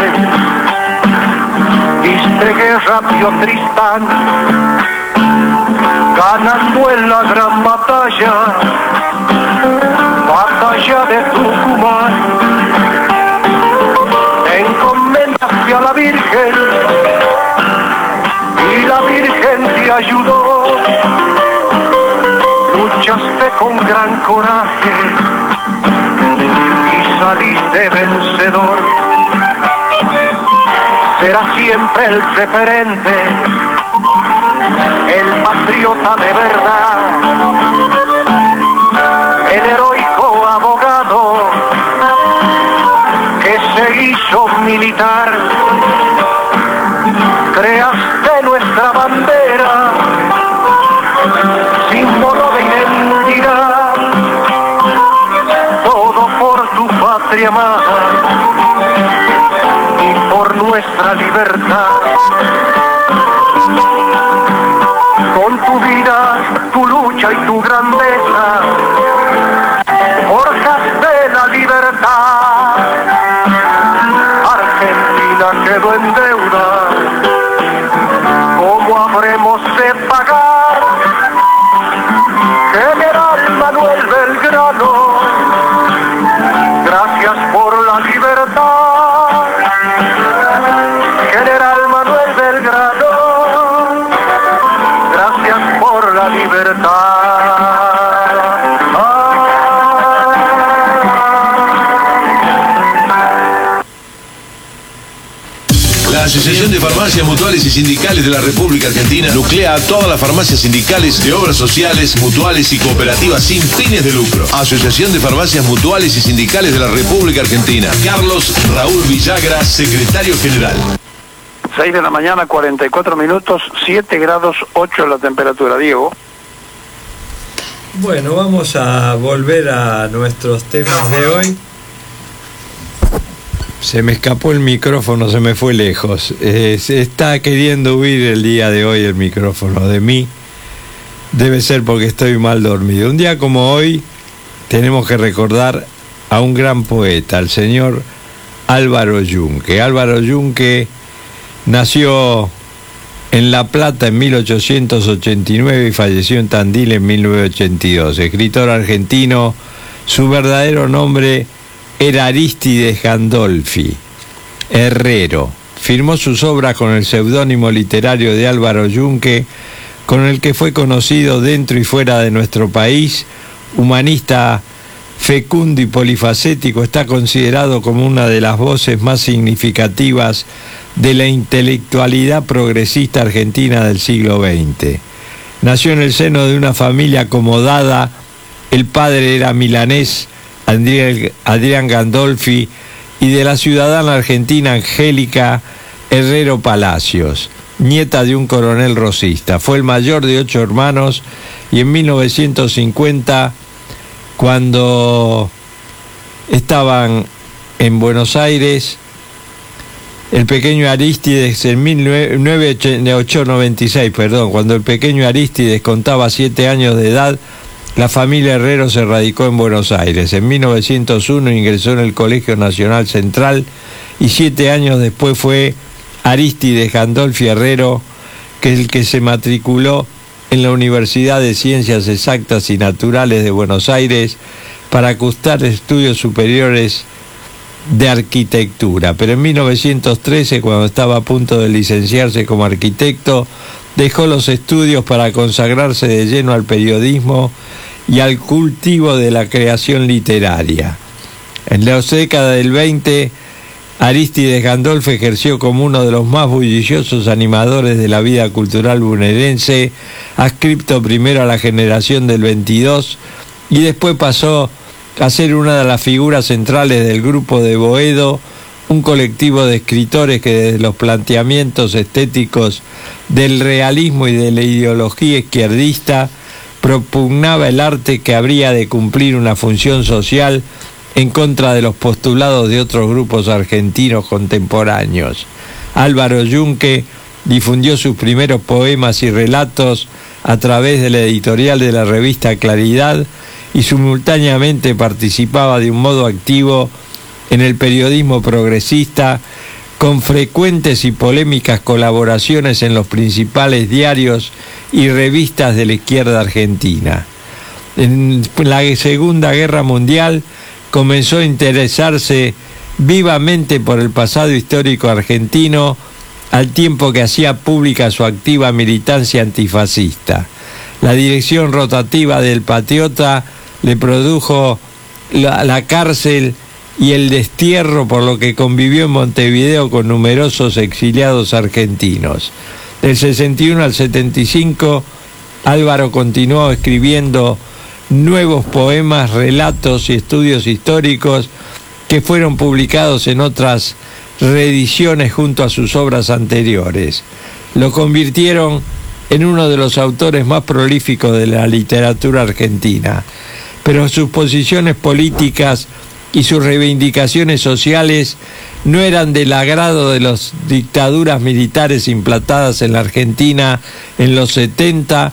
diste guerra a Pío Tristán, ganando en la gran batalla, batalla de Tucumán. Te encomendaste a la Virgen y la Virgen te ayudó. Luchaste con gran coraje y saliste vencedor. Será siempre el referente, el patriota de verdad, el heroico abogado que se hizo militar. Creaste nuestra bandera, símbolo de identidad, todo por tu patria amada y por nuestra libertad. Con tu vida, tu lucha y tu grandeza, forjaste la libertad. Argentina quedó en deuda, ¿cómo habremos de pagar? General Manuel Belgrano, gracias por la libertad. General Manuel Belgrano, gracias por la libertad. La Asociación de Farmacias Mutuales y Sindicales de la República Argentina nuclea a todas las farmacias sindicales de obras sociales, mutuales y cooperativas sin fines de lucro. Asociación de Farmacias Mutuales y Sindicales de la República Argentina. Carlos Raúl Villagra, secretario general. 6 de la mañana, 44 minutos, 7 grados 8 la temperatura. Diego. Bueno, vamos a volver a nuestros temas de hoy. Se me escapó el micrófono, se me fue lejos. Se está queriendo huir el día de hoy el micrófono de mí. Debe ser porque estoy mal dormido. Un día como hoy tenemos que recordar a un gran poeta, al señor Álvaro Yunque. Álvaro Yunque nació en La Plata en 1889 y falleció en Tandil en 1982. Escritor argentino, su verdadero nombre era Arístides Gandolfi, herrero. Firmó sus obras con el seudónimo literario de Álvaro Yunque, con el que fue conocido dentro y fuera de nuestro país. Humanista fecundo y polifacético, está considerado como una de las voces más significativas de la intelectualidad progresista argentina del siglo XX. Nació en el seno de una familia acomodada. El padre era milanés, Adrián Gandolfi, y de la ciudadana argentina Angélica Herrero Palacios, nieta de un coronel rosista. Fue el mayor de 8 hermanos y en 1950 cuando estaban en Buenos Aires, el pequeño Arístides en 1896, cuando el pequeño Arístides contaba 7 años de edad, la familia Herrero se radicó en Buenos Aires. En 1901 ingresó en el Colegio Nacional Central y 7 años después fue Arístides Gandolfi Herrero, que es el que se matriculó en la Universidad de Ciencias Exactas y Naturales de Buenos Aires para cursar estudios superiores de arquitectura. Pero en 1913, cuando estaba a punto de licenciarse como arquitecto, dejó los estudios para consagrarse de lleno al periodismo y al cultivo de la creación literaria. En la década del 20, Arístides Gandolfi ejerció como uno de los más bulliciosos animadores de la vida cultural bonaerense, adscripto primero a la generación del 22 y después pasó a ser una de las figuras centrales del Grupo de Boedo, un colectivo de escritores que desde los planteamientos estéticos del realismo y de la ideología izquierdista propugnaba el arte que habría de cumplir una función social en contra de los postulados de otros grupos argentinos contemporáneos. Álvaro Yunque difundió sus primeros poemas y relatos a través de la editorial de la revista Claridad y simultáneamente participaba de un modo activo en el periodismo progresista, con frecuentes y polémicas colaboraciones en los principales diarios y revistas de la izquierda argentina. En la Segunda Guerra Mundial comenzó a interesarse vivamente por el pasado histórico argentino, al tiempo que hacía pública su activa militancia antifascista. La dirección rotativa del Patriota le produjo la cárcel y el destierro, por lo que convivió en Montevideo con numerosos exiliados argentinos. Del 61 al 75, Álvaro continuó escribiendo nuevos poemas, relatos y estudios históricos que fueron publicados en otras reediciones junto a sus obras anteriores. Lo convirtieron en uno de los autores más prolíficos de la literatura argentina, pero sus posiciones políticas y sus reivindicaciones sociales no eran del agrado de las dictaduras militares implantadas en la Argentina en los 70,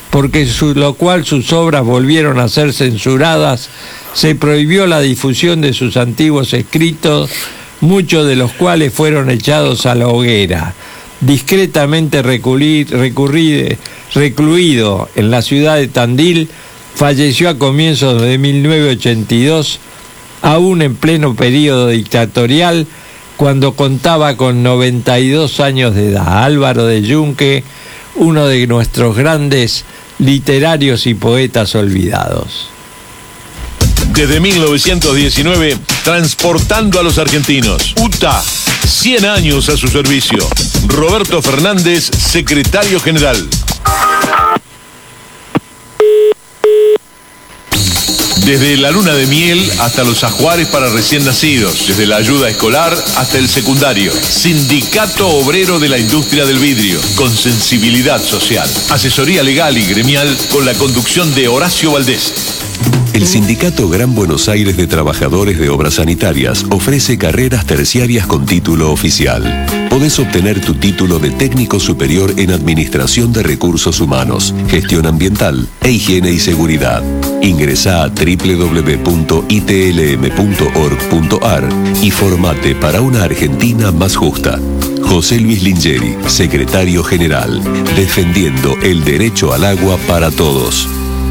lo cual sus obras volvieron a ser censuradas. Se prohibió la difusión de sus antiguos escritos, muchos de los cuales fueron echados a la hoguera. Discretamente recluido en la ciudad de Tandil, falleció a comienzos de 1982, aún en pleno periodo dictatorial, cuando contaba con 92 años de edad. Álvaro de Yunque, uno de nuestros grandes literarios y poetas olvidados. Desde 1919, transportando a los argentinos. UTA, 100 años a su servicio. Roberto Fernández, secretario general. Desde la luna de miel hasta los ajuares para recién nacidos, desde la ayuda escolar hasta el secundario. Sindicato Obrero de la Industria del Vidrio, con sensibilidad social. Asesoría legal y gremial con la conducción de Horacio Valdés. El Sindicato Gran Buenos Aires de Trabajadores de Obras Sanitarias ofrece carreras terciarias con título oficial. Podés obtener tu título de técnico superior en Administración de Recursos Humanos, Gestión Ambiental e Higiene y Seguridad. Ingresá a www.itlm.org.ar y formate para una Argentina más justa. José Luis Lingeri, secretario general, defendiendo el derecho al agua para todos.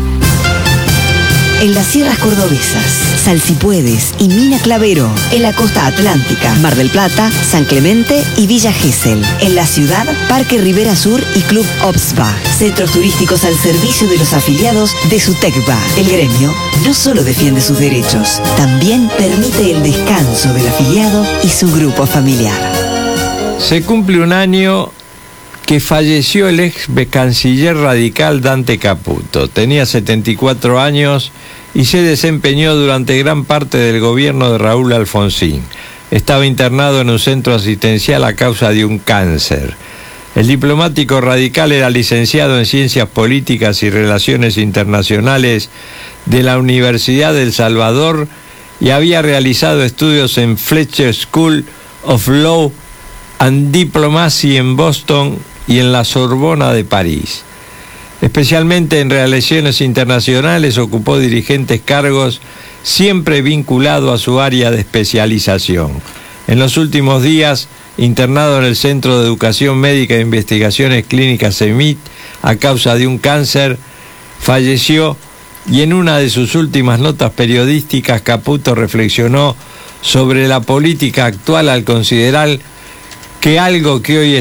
En las sierras cordobesas, Salsipuedes y Mina Clavero. En la costa atlántica, Mar del Plata, San Clemente y Villa Gesell. En la ciudad, Parque Rivera Sur y Club OPSBA. Centros turísticos al servicio de los afiliados de SUTECBA. El gremio no solo defiende sus derechos, también permite el descanso del afiliado y su grupo familiar. Se cumple un año que falleció el ex canciller radical Dante Caputo. Tenía 74 años y se desempeñó durante gran parte del gobierno de Raúl Alfonsín. Estaba internado en un centro asistencial a causa de un cáncer. El diplomático radical era licenciado en Ciencias Políticas y Relaciones Internacionales de la Universidad del Salvador y había realizado estudios en Fletcher School of Law and Diplomacy en Boston y en la Sorbona de París. Especialmente en relaciones internacionales ocupó dirigentes cargos siempre vinculado a su área de especialización. En los últimos días, internado en el Centro de Educación Médica e Investigaciones Clínicas CEMIT a causa de un cáncer, falleció y en una de sus últimas notas periodísticas Caputo reflexionó sobre la política actual al considerar que algo que hoy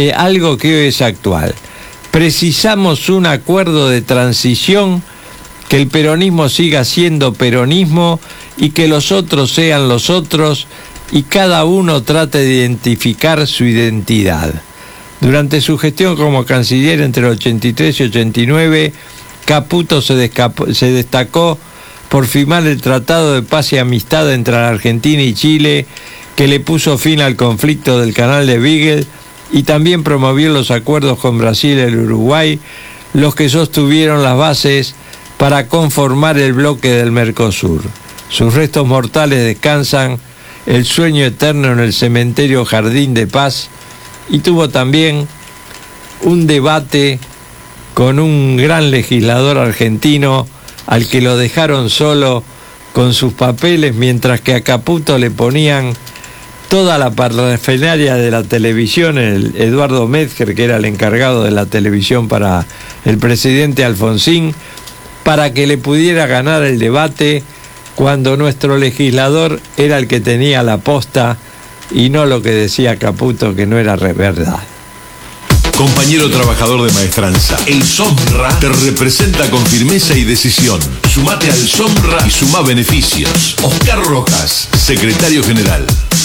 es actual. Precisamos un acuerdo de transición, que el peronismo siga siendo peronismo y que los otros sean los otros y cada uno trate de identificar su identidad. Durante su gestión como canciller entre el 83 y 89, Caputo se destacó por firmar el Tratado de Paz y Amistad entre la Argentina y Chile, que le puso fin al conflicto del Canal de Beagle, y también promovió los acuerdos con Brasil y el Uruguay, los que sostuvieron las bases para conformar el bloque del Mercosur. Sus restos mortales descansan el sueño eterno en el cementerio Jardín de Paz, y tuvo también un debate con un gran legislador argentino al que lo dejaron solo con sus papeles, mientras que a Caputo le ponían toda la parafernalia de la televisión, el Eduardo Metzger, que era el encargado de la televisión para el presidente Alfonsín, para que le pudiera ganar el debate cuando nuestro legislador era el que tenía la posta y no lo que decía Caputo, que no era verdad. Compañero trabajador de Maestranza, el SOMRA te representa con firmeza y decisión. Sumate al SOMRA y sumá beneficios. Oscar Rojas, secretario general.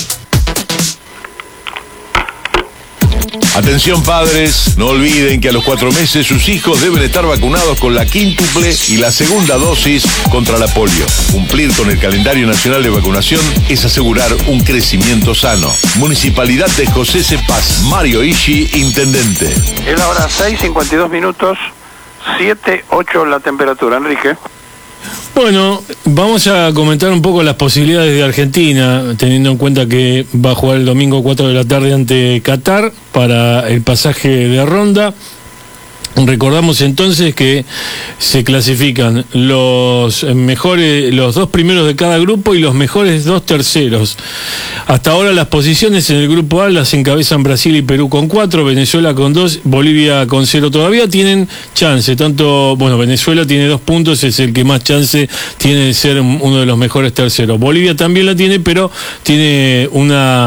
Atención padres, no olviden que a los 4 meses sus hijos deben estar vacunados con la quíntuple y la segunda dosis contra la polio. Cumplir con el calendario nacional de vacunación es asegurar un crecimiento sano. Municipalidad de José C. Paz, Mario Ishi, intendente. Es la hora 6:52 minutos, 7:08 la temperatura. Enrique. Bueno, vamos a comentar un poco las posibilidades de Argentina, teniendo en cuenta que va a jugar el domingo 4 de la tarde ante Qatar para el pasaje de ronda. Recordamos entonces que se clasifican los mejores, los 2 primeros de cada grupo y los mejores 2 terceros. Hasta ahora las posiciones en el grupo A las encabezan Brasil y Perú con 4, Venezuela con 2, Bolivia con 0. Todavía tienen chance, Venezuela tiene 2 puntos, es el que más chance tiene de ser uno de los mejores terceros. Bolivia también la tiene, pero tiene un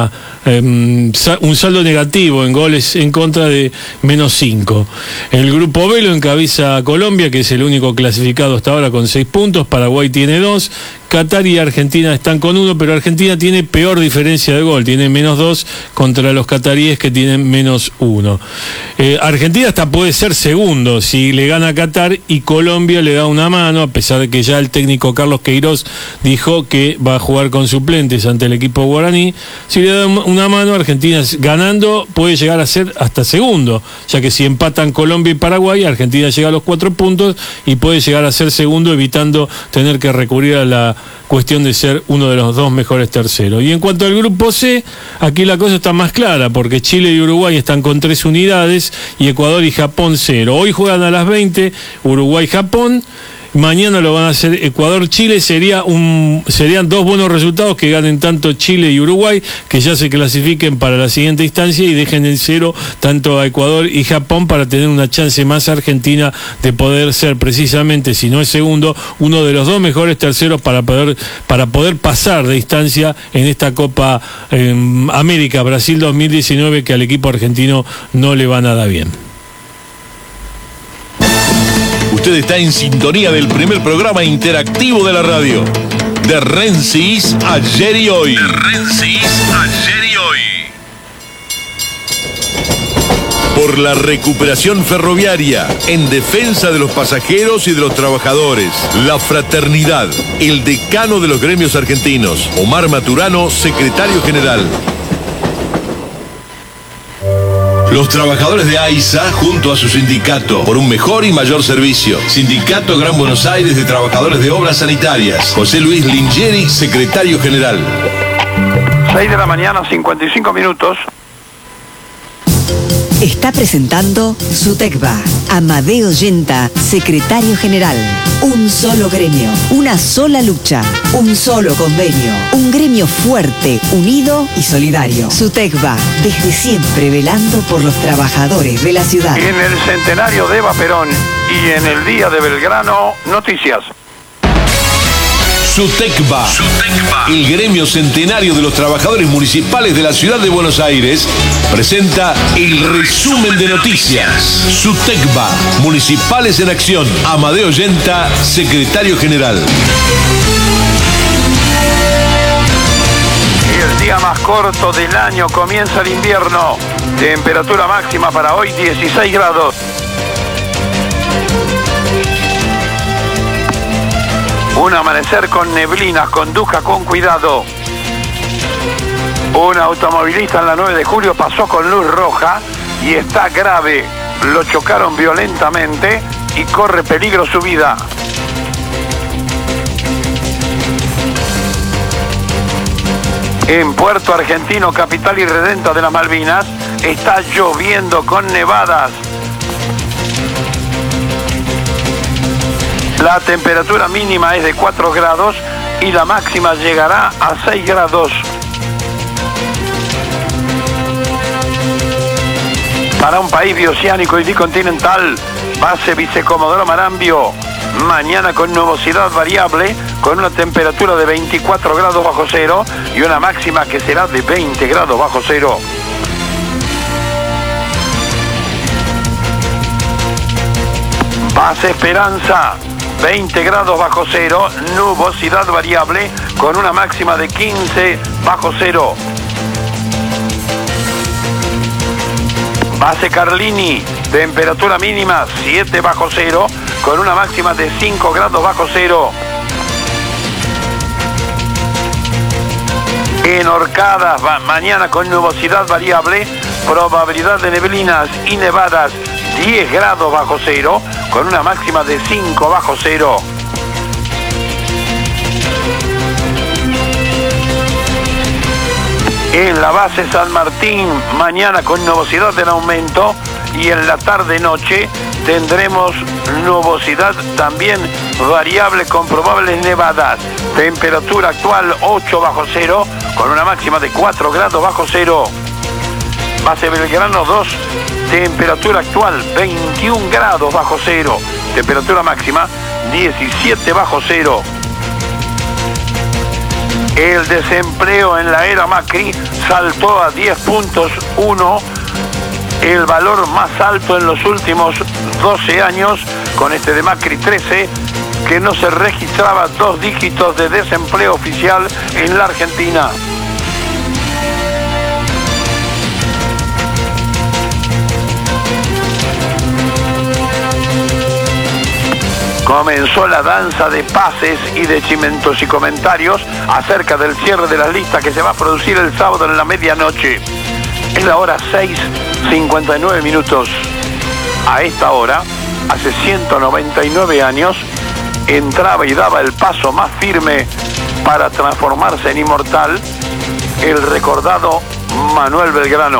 saldo negativo en goles en contra de -5. El grupo B lo encabeza Colombia, que es el único clasificado hasta ahora con 6 puntos, Paraguay tiene 2, Qatar y Argentina están con 1, pero Argentina tiene peor diferencia de gol, tiene -2 contra los cataríes que tienen -1. Argentina hasta puede ser segundo si le gana a Qatar y Colombia le da una mano, a pesar de que ya el técnico Carlos Queiroz dijo que va a jugar con suplentes ante el equipo guaraní. Si le da una mano, Argentina ganando puede llegar a ser hasta segundo, ya que si empatan Colombia y Paraguay, Argentina llega a los 4 puntos y puede llegar a ser segundo, evitando tener que recurrir a la cuestión de ser uno de los 2 mejores terceros. Y en cuanto al grupo C, aquí la cosa está más clara, porque Chile y Uruguay están con 3 unidades y Ecuador y Japón 0. Hoy juegan a las 20 Uruguay-Japón. Mañana lo van a hacer Ecuador-Chile. Serían 2 buenos resultados que ganen tanto Chile y Uruguay, que ya se clasifiquen para la siguiente instancia y dejen en 0 tanto a Ecuador y Japón, para tener una chance más Argentina de poder ser precisamente, si no es segundo, uno de los 2 mejores terceros para poder pasar de instancia en esta Copa América Brasil 2019, que al equipo argentino no le va nada bien. Usted está en sintonía del primer programa interactivo de la radio. De Rensis, ayer y hoy. De Rensis, ayer y hoy. Por la recuperación ferroviaria, en defensa de los pasajeros y de los trabajadores. La Fraternidad, el decano de los gremios argentinos. Omar Maturano, secretario general. Los trabajadores de AISA, junto a su sindicato, por un mejor y mayor servicio. Sindicato Gran Buenos Aires de Trabajadores de Obras Sanitarias. José Luis Lingieri, secretario general. 6 de la mañana, 55 minutos. Está presentando Sutecba. Amadeo Yenta, secretario general. Un solo gremio, una sola lucha, un solo convenio. Un gremio fuerte, unido y solidario. Sutecba, desde siempre velando por los trabajadores de la ciudad. En el centenario de Eva Perón y en el Día de Belgrano, noticias. Sutecba, el gremio centenario de los trabajadores municipales de la ciudad de Buenos Aires, presenta el resumen de noticias. Sutecba, municipales en acción. Amadeo Yenta, secretario general. El día más corto del año, comienza el invierno. Temperatura máxima para hoy 16 grados. Un amanecer con neblinas, conduzca con cuidado. Un automovilista en la 9 de julio pasó con luz roja y está grave. Lo chocaron violentamente y corre peligro su vida. En Puerto Argentino, capital y redenta de las Malvinas, está lloviendo con nevadas. La temperatura mínima es de 4 grados y la máxima llegará a 6 grados. Para un país bioceánico y bicontinental, base Vicecomodoro Marambio. Mañana con nubosidad variable, con una temperatura de 24 grados bajo cero y una máxima que será de 20 grados bajo cero. Base Esperanza. 20 grados bajo cero, nubosidad variable con una máxima de 15 bajo cero. Base Carlini, temperatura mínima 7 bajo cero con una máxima de 5 grados bajo cero. En Orcadas, mañana con nubosidad variable, probabilidad de neblinas y nevadas 10 grados bajo cero con una máxima de 5 bajo cero. En la base San Martín, mañana con nubosidad en aumento y en la tarde-noche tendremos nubosidad también variable con probables nevadas. Temperatura actual 8 bajo cero con una máxima de 4 grados bajo cero. Base Belgrano 2, temperatura actual 21 grados bajo cero, temperatura máxima 17 bajo cero. El desempleo en la era Macri saltó a 10.1, el valor más alto en los últimos 12 años, con este de Macri 13, que no se registraba 2 dígitos de desempleo oficial en la Argentina. Comenzó la danza de pases y de chimentos y comentarios acerca del cierre de las listas que se va a producir el sábado en la medianoche. Es la hora 6:59 minutos. A esta hora, hace 199 años, entraba y daba el paso más firme para transformarse en inmortal el recordado Manuel Belgrano.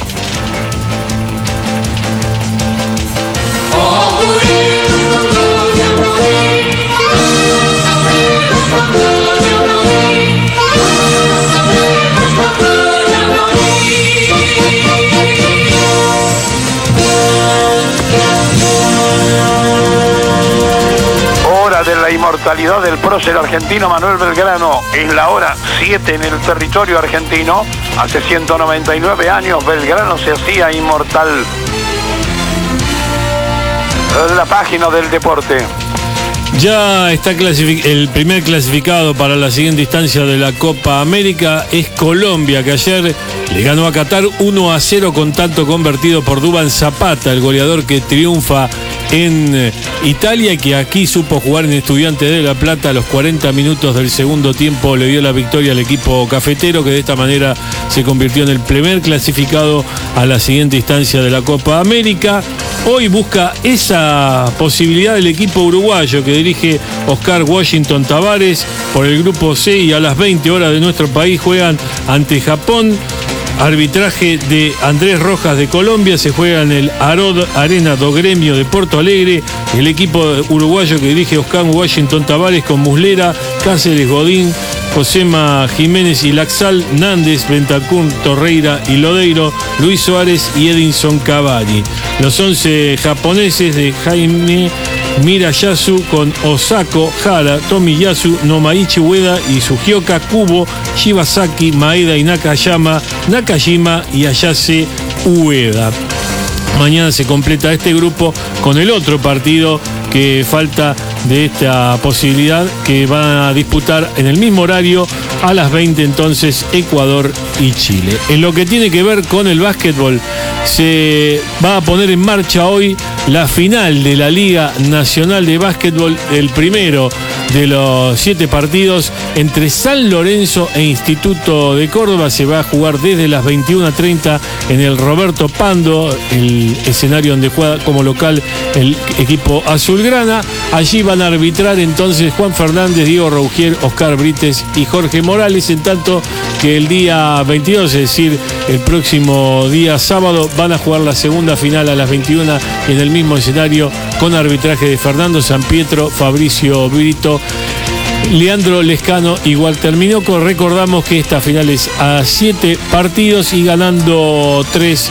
Hora de la inmortalidad del prócer argentino Manuel Belgrano. Es la hora 7 en el territorio argentino. Hace 199 años Belgrano se hacía inmortal. La página del deporte. Ya está el primer clasificado para la siguiente instancia de la Copa América es Colombia, que ayer le ganó a Qatar 1-0 con tanto convertido por Duván Zapata, el goleador que triunfa en Italia y que aquí supo jugar en Estudiantes de La Plata. A los 40 minutos del segundo tiempo le dio la victoria al equipo cafetero, que de esta manera se convirtió en el primer clasificado a la siguiente instancia de la Copa América. Hoy busca esa posibilidad el equipo uruguayo que dirige Oscar Washington Tavares por el grupo C, y a las 20 horas de nuestro país juegan ante Japón. Arbitraje de Andrés Rojas de Colombia. Se juega en el Arena do Gremio de Porto Alegre. El equipo uruguayo que dirige Oscar Washington Tavares con Muslera, Cáceres, Godín, Josema Jiménez y Laxal, Nández, Bentancur, Torreira y Lodeiro, Luis Suárez y Edinson Cavani. Los 11 japoneses de Jaime Mirayasu con Osako, Hara, Tomiyasu, Nomaichi Ueda y Sugioka Kubo, Shibasaki, Maeda y Nakajima y Ayase Ueda. Mañana se completa este grupo con el otro partido que falta de esta posibilidad, que van a disputar en el mismo horario a las 20 entonces Ecuador y Chile. En lo que tiene que ver con el básquetbol, se va a poner en marcha hoy la final de la Liga Nacional de Básquetbol, el primero de los 7 partidos entre San Lorenzo e Instituto de Córdoba. Se va a jugar desde las 21:30 en el Roberto Pando, el escenario donde juega como local el equipo azulgrana. Allí van a arbitrar entonces Juan Fernández, Diego Rougier, Oscar Brites y Jorge Morales, en tanto que el día 22, es decir, el próximo día sábado, van a jugar la segunda final a las 21 en el mismo escenario con arbitraje de Fernando Sampietro, Fabricio Brito, Leandro Lescano y Walter Minoco. Recordamos que esta final es a 7 partidos y ganando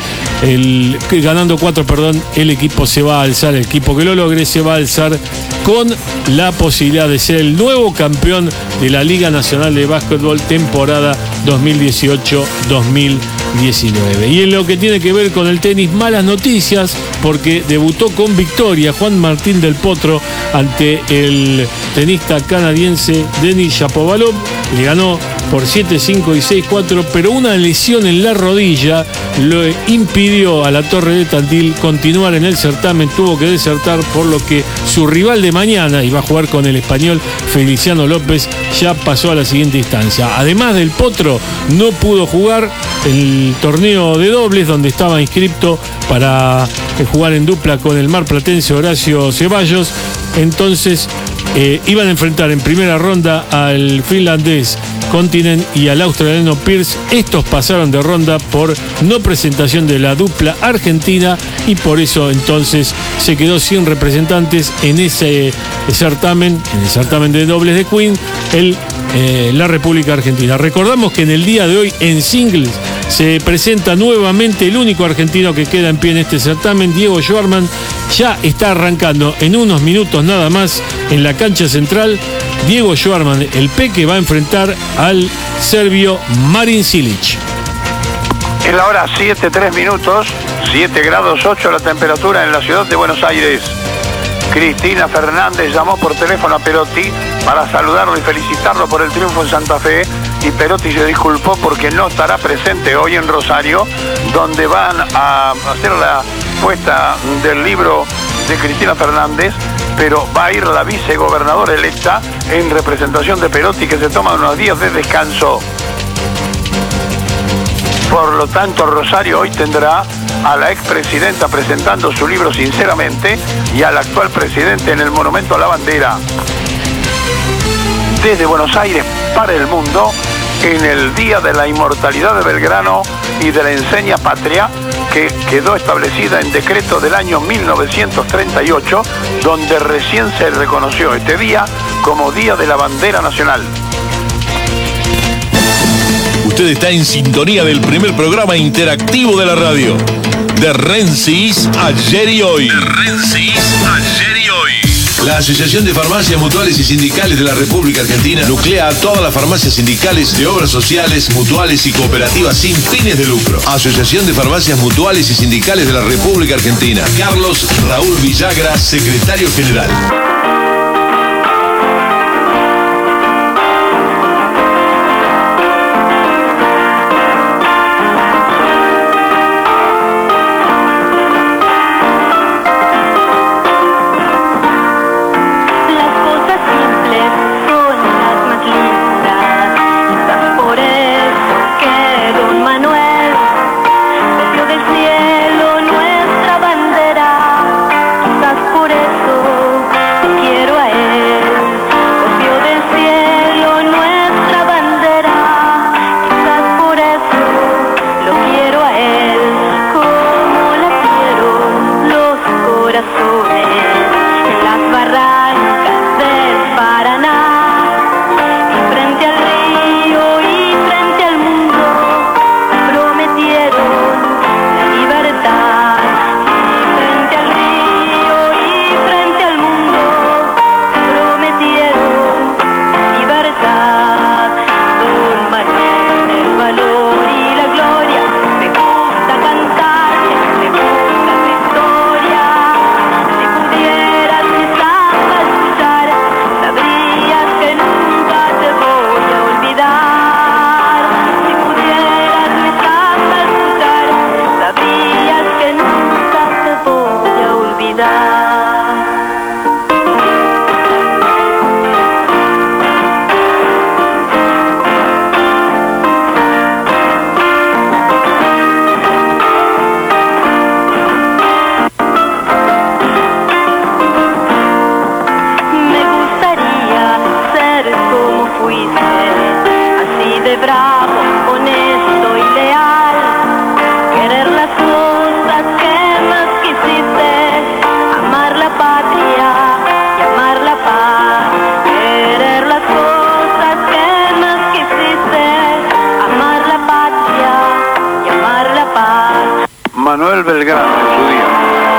4, el equipo se va a alzar, el equipo que lo logre se va a alzar con la posibilidad de ser el nuevo campeón de la Liga Nacional de Básquetbol temporada 2018-2019. Y en lo que tiene que ver con el tenis, malas noticias, porque debutó con victoria Juan Martín del Potro ante el tenista canadiense Denis Shapovalov. Le ganó por 7-5 y 6-4, pero una lesión en la rodilla lo impidió a la Torre de Tandil continuar en el certamen. Tuvo que desertar, por lo que su rival de mañana, y va a jugar con el español Feliciano López, ya pasó a la siguiente instancia. Además del Potro, no pudo jugar el torneo de dobles, donde estaba inscripto para jugar en dupla con el marplatense Horacio Ceballos. Entonces iban a enfrentar en primera ronda al finlandés Continent y al australiano Pierce. Estos pasaron de ronda por no presentación de la dupla argentina, y por eso entonces se quedó sin representantes en ese certamen, en el certamen de dobles de Queen, la República Argentina. Recordamos que en el día de hoy en singles se presenta nuevamente el único argentino que queda en pie en este certamen, Diego Schwartzman. Ya está arrancando en unos minutos nada más en la cancha central. Diego Schwartzman, el Peque, va a enfrentar al serbio Marin Cilic. En la hora 7:03, 7 grados 8 la temperatura en la ciudad de Buenos Aires. Cristina Fernández llamó por teléfono a Perotti para saludarlo y felicitarlo por el triunfo en Santa Fe, y Perotti se disculpó porque no estará presente hoy en Rosario, donde van a hacer la puesta del libro de Cristina Fernández, pero va a ir la vicegobernadora electa en representación de Perotti, que se toma unos días de descanso. Por lo tanto, Rosario hoy tendrá a la expresidenta presentando su libro Sinceramente y al actual presidente en el Monumento a la Bandera. Desde Buenos Aires para el mundo, en el Día de la Inmortalidad de Belgrano y de la Enseña Patria, que quedó establecida en decreto del año 1938, donde recién se reconoció este día como Día de la Bandera Nacional. Usted está en sintonía del primer programa interactivo de la radio, de Rensis Ayer y Hoy. De Rensis Ayer y Hoy. La Asociación de Farmacias Mutuales y Sindicales de la República Argentina nuclea a todas las farmacias sindicales de obras sociales, mutuales y cooperativas sin fines de lucro. Asociación de Farmacias Mutuales y Sindicales de la República Argentina. Carlos Raúl Villagra, secretario general. Manuel Belgrano en su día.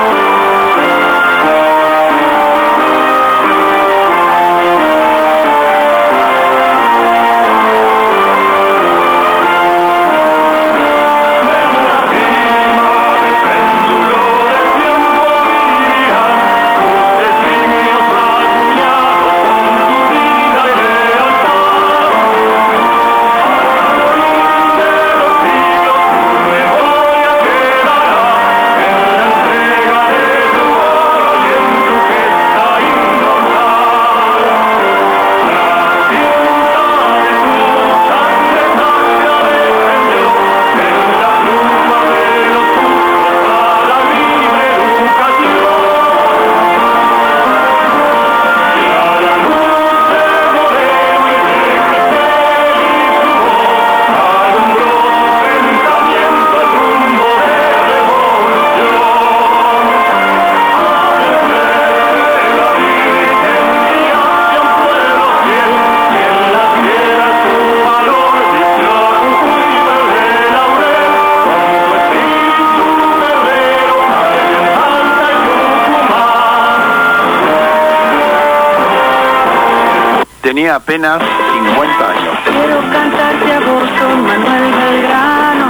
Tenía apenas 50 años. Quiero cantarte a vos, don Manuel Belgrano.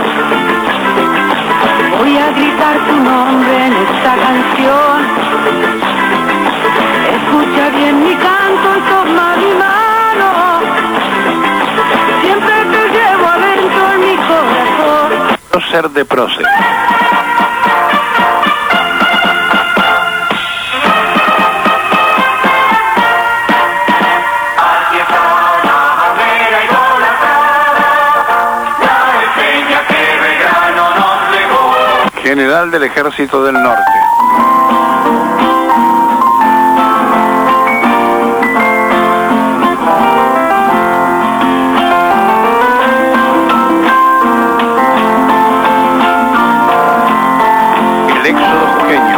Voy a gritar tu nombre en esta canción. Escucha bien mi canto y toma mi mano. Siempre te llevo adentro en mi corazón. Prócer de prócer. General del Ejército del Norte. El éxodo jujeño.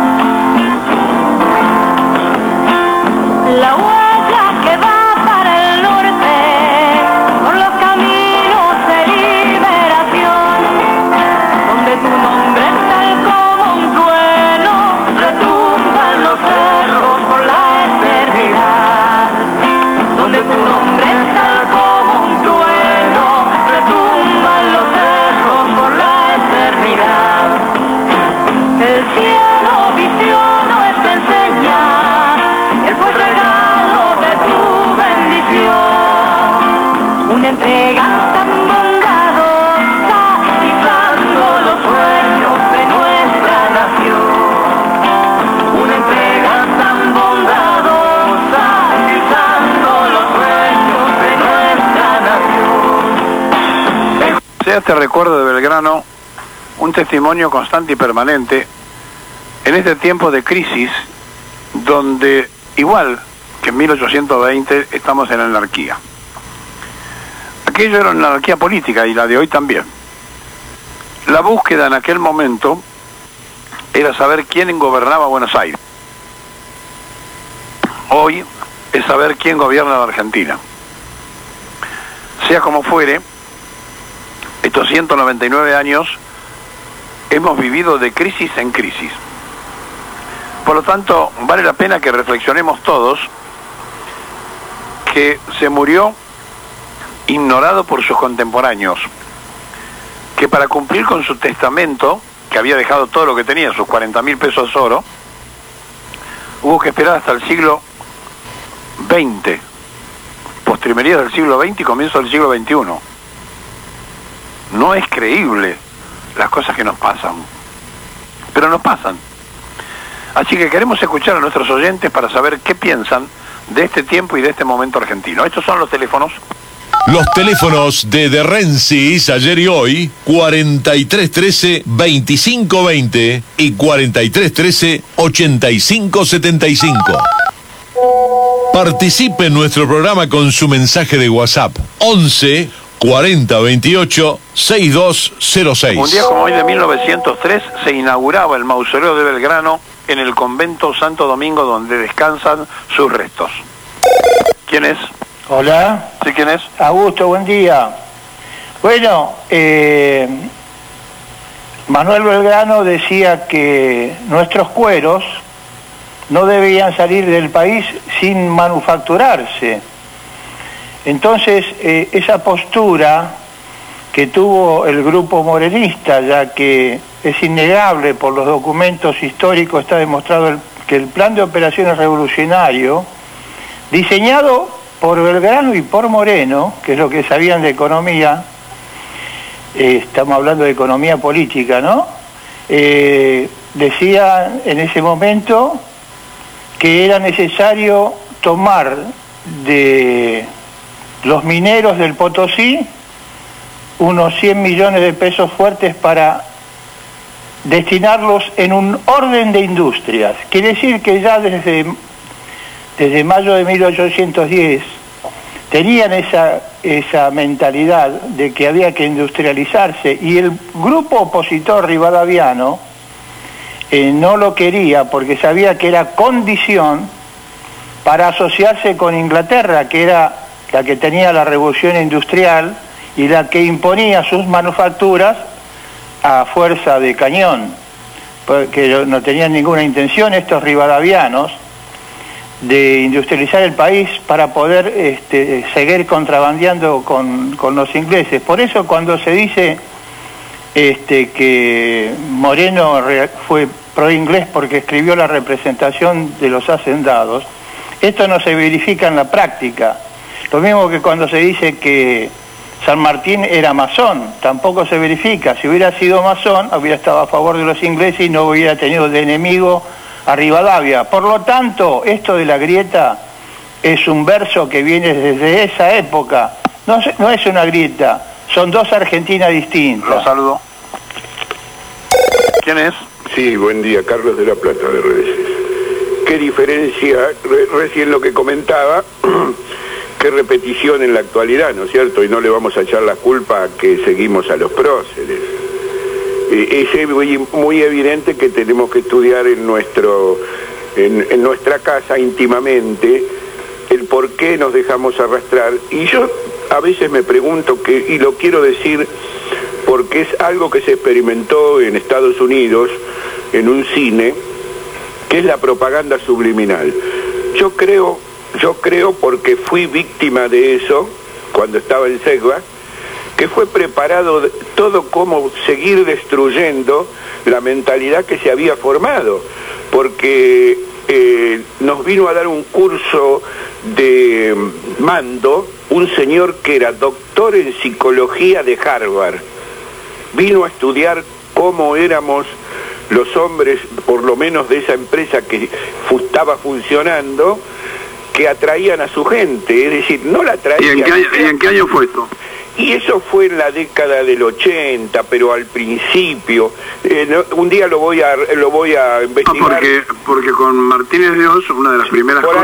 La huella que va para el norte, por los caminos de liberación, donde tu nombre tal como un trueno retumba en los cerros por la eternidad, donde tu nombre tal como un trueno retumba en los cerros por la eternidad. El cielo visiono es enseñar, el fue regalo de tu bendición, una entrega tan bondadosa, quitando los sueños de nuestra nación, una entrega tan bondadosa, quitando los sueños de nuestra nación. Sea este recuerdo de Belgrano un testimonio constante y permanente en este tiempo de crisis donde, igual que en 1820, estamos en anarquía. Aquello era una anarquía política y la de hoy también. La búsqueda en aquel momento era saber quién gobernaba Buenos Aires. Hoy es saber quién gobierna la Argentina. Sea como fuere, estos 199 años hemos vivido de crisis en crisis. Por lo tanto, vale la pena que reflexionemos todos que se murió ignorado por sus contemporáneos, que para cumplir con su testamento, que había dejado todo lo que tenía, sus 40.000 pesos de oro, hubo que esperar hasta el siglo XX, postrimerías del siglo XX y comienzo del siglo XXI. No es creíble las cosas que nos pasan, pero nos pasan. Así que queremos escuchar a nuestros oyentes para saber qué piensan de este tiempo y de este momento argentino. Estos son los teléfonos. Los teléfonos de Rensis, ayer y hoy, 4313-2520 y 4313-8575. Participe en nuestro programa con su mensaje de WhatsApp, 11 40 28 6206. Un día como hoy de 1903 se inauguraba el mausoleo de Belgrano en el convento Santo Domingo, donde descansan sus restos. ¿Quién es? Hola. ¿Sí, quién es? Manuel Belgrano decía que nuestros cueros no debían salir del país sin manufacturarse. Entonces, esa postura que tuvo el grupo morenista, ya que es innegable por los documentos históricos, está demostrado que el plan de operaciones revolucionario, diseñado por Belgrano y por Moreno, que es lo que sabían de economía, estamos hablando de economía política, ¿no? Decía en ese momento que era necesario tomar de los mineros del Potosí unos 100 millones de pesos fuertes para destinarlos en un orden de industrias. Quiere decir que ya desde mayo de 1810 tenían esa mentalidad de que había que industrializarse, y el grupo opositor rivadaviano no lo quería porque sabía que era condición para asociarse con Inglaterra, que era la que tenía la revolución industrial y la que imponía sus manufacturas a fuerza de cañón, porque no tenían ninguna intención estos rivadavianos de industrializar el país para poder seguir contrabandeando con los ingleses. Por eso cuando se dice que Moreno fue pro-inglés porque escribió la representación de los hacendados, esto no se verifica en la práctica. Lo mismo que cuando se dice que San Martín era masón, tampoco se verifica. Si hubiera sido masón, hubiera estado a favor de los ingleses y no hubiera tenido de enemigo a Rivadavia. Por lo tanto, esto de la grieta es un verso que viene desde esa época. No es una grieta, son dos Argentinas distintas. Lo saludo. ¿Quién es? Sí, buen día, Carlos de la Plata de Redes. ¿Qué diferencia, recién lo que comentaba, qué repetición en la actualidad, ¿no es cierto? Y no le vamos a echar la culpa a que seguimos a los próceres. Es muy evidente que tenemos que estudiar en nuestra casa íntimamente el por qué nos dejamos arrastrar. Y yo a veces me pregunto, y lo quiero decir porque es algo que se experimentó en Estados Unidos, en un cine, que es la propaganda subliminal. Yo creo porque fui víctima de eso cuando estaba en Segva, que fue preparado todo cómo seguir destruyendo la mentalidad que se había formado, porque nos vino a dar un curso de mando un señor que era doctor en psicología de Harvard. Vino a estudiar cómo éramos los hombres, por lo menos de esa empresa que estaba funcionando, que atraían a su gente, es decir, no la atraían. ¿Y en qué año fue esto? Y eso fue en la década del 80, pero al principio. Un día lo voy a investigar. Porque con Martínez de Oz, una de las primeras cosas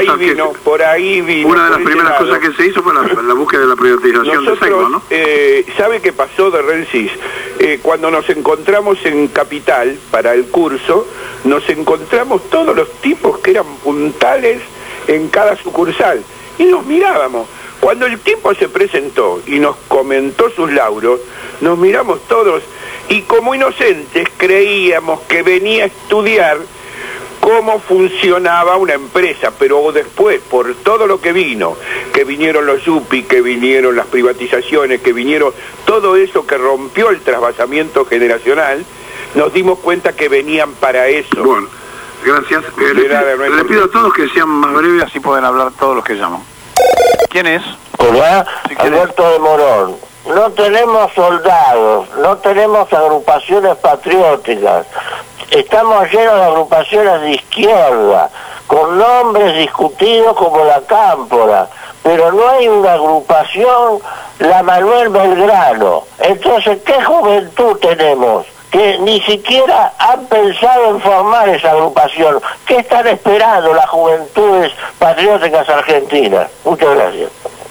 Una de las primeras cosas que se hizo fue la búsqueda de la privatización de Segva, ¿no? ¿Sabe qué pasó de Rensis? Cuando nos encontramos en Capital para el curso, nos encontramos todos los tipos que eran puntales en cada sucursal y nos mirábamos. Cuando el tipo se presentó y nos comentó sus lauros, nos miramos todos y como inocentes creíamos que venía a estudiar cómo funcionaba una empresa, pero después, por todo lo que vinieron los yupi, que vinieron las privatizaciones, que vinieron todo eso que rompió el trasvasamiento generacional, nos dimos cuenta que venían para eso. Bueno, gracias. Le pido a todos que sean más breves, así pueden hablar todos los que llaman. ¿Quién es? Hola, Sí, ¿quién Alberto de Morón. No tenemos soldados, no tenemos agrupaciones patrióticas. Estamos llenos de agrupaciones de izquierda, con nombres discutidos como la Cámpora, pero no hay una agrupación, la Manuel Belgrano. Entonces, ¿qué juventud tenemos? Que ni siquiera han pensado en formar esa agrupación. ¿Qué están esperando las juventudes patrióticas argentinas? Muchas gracias.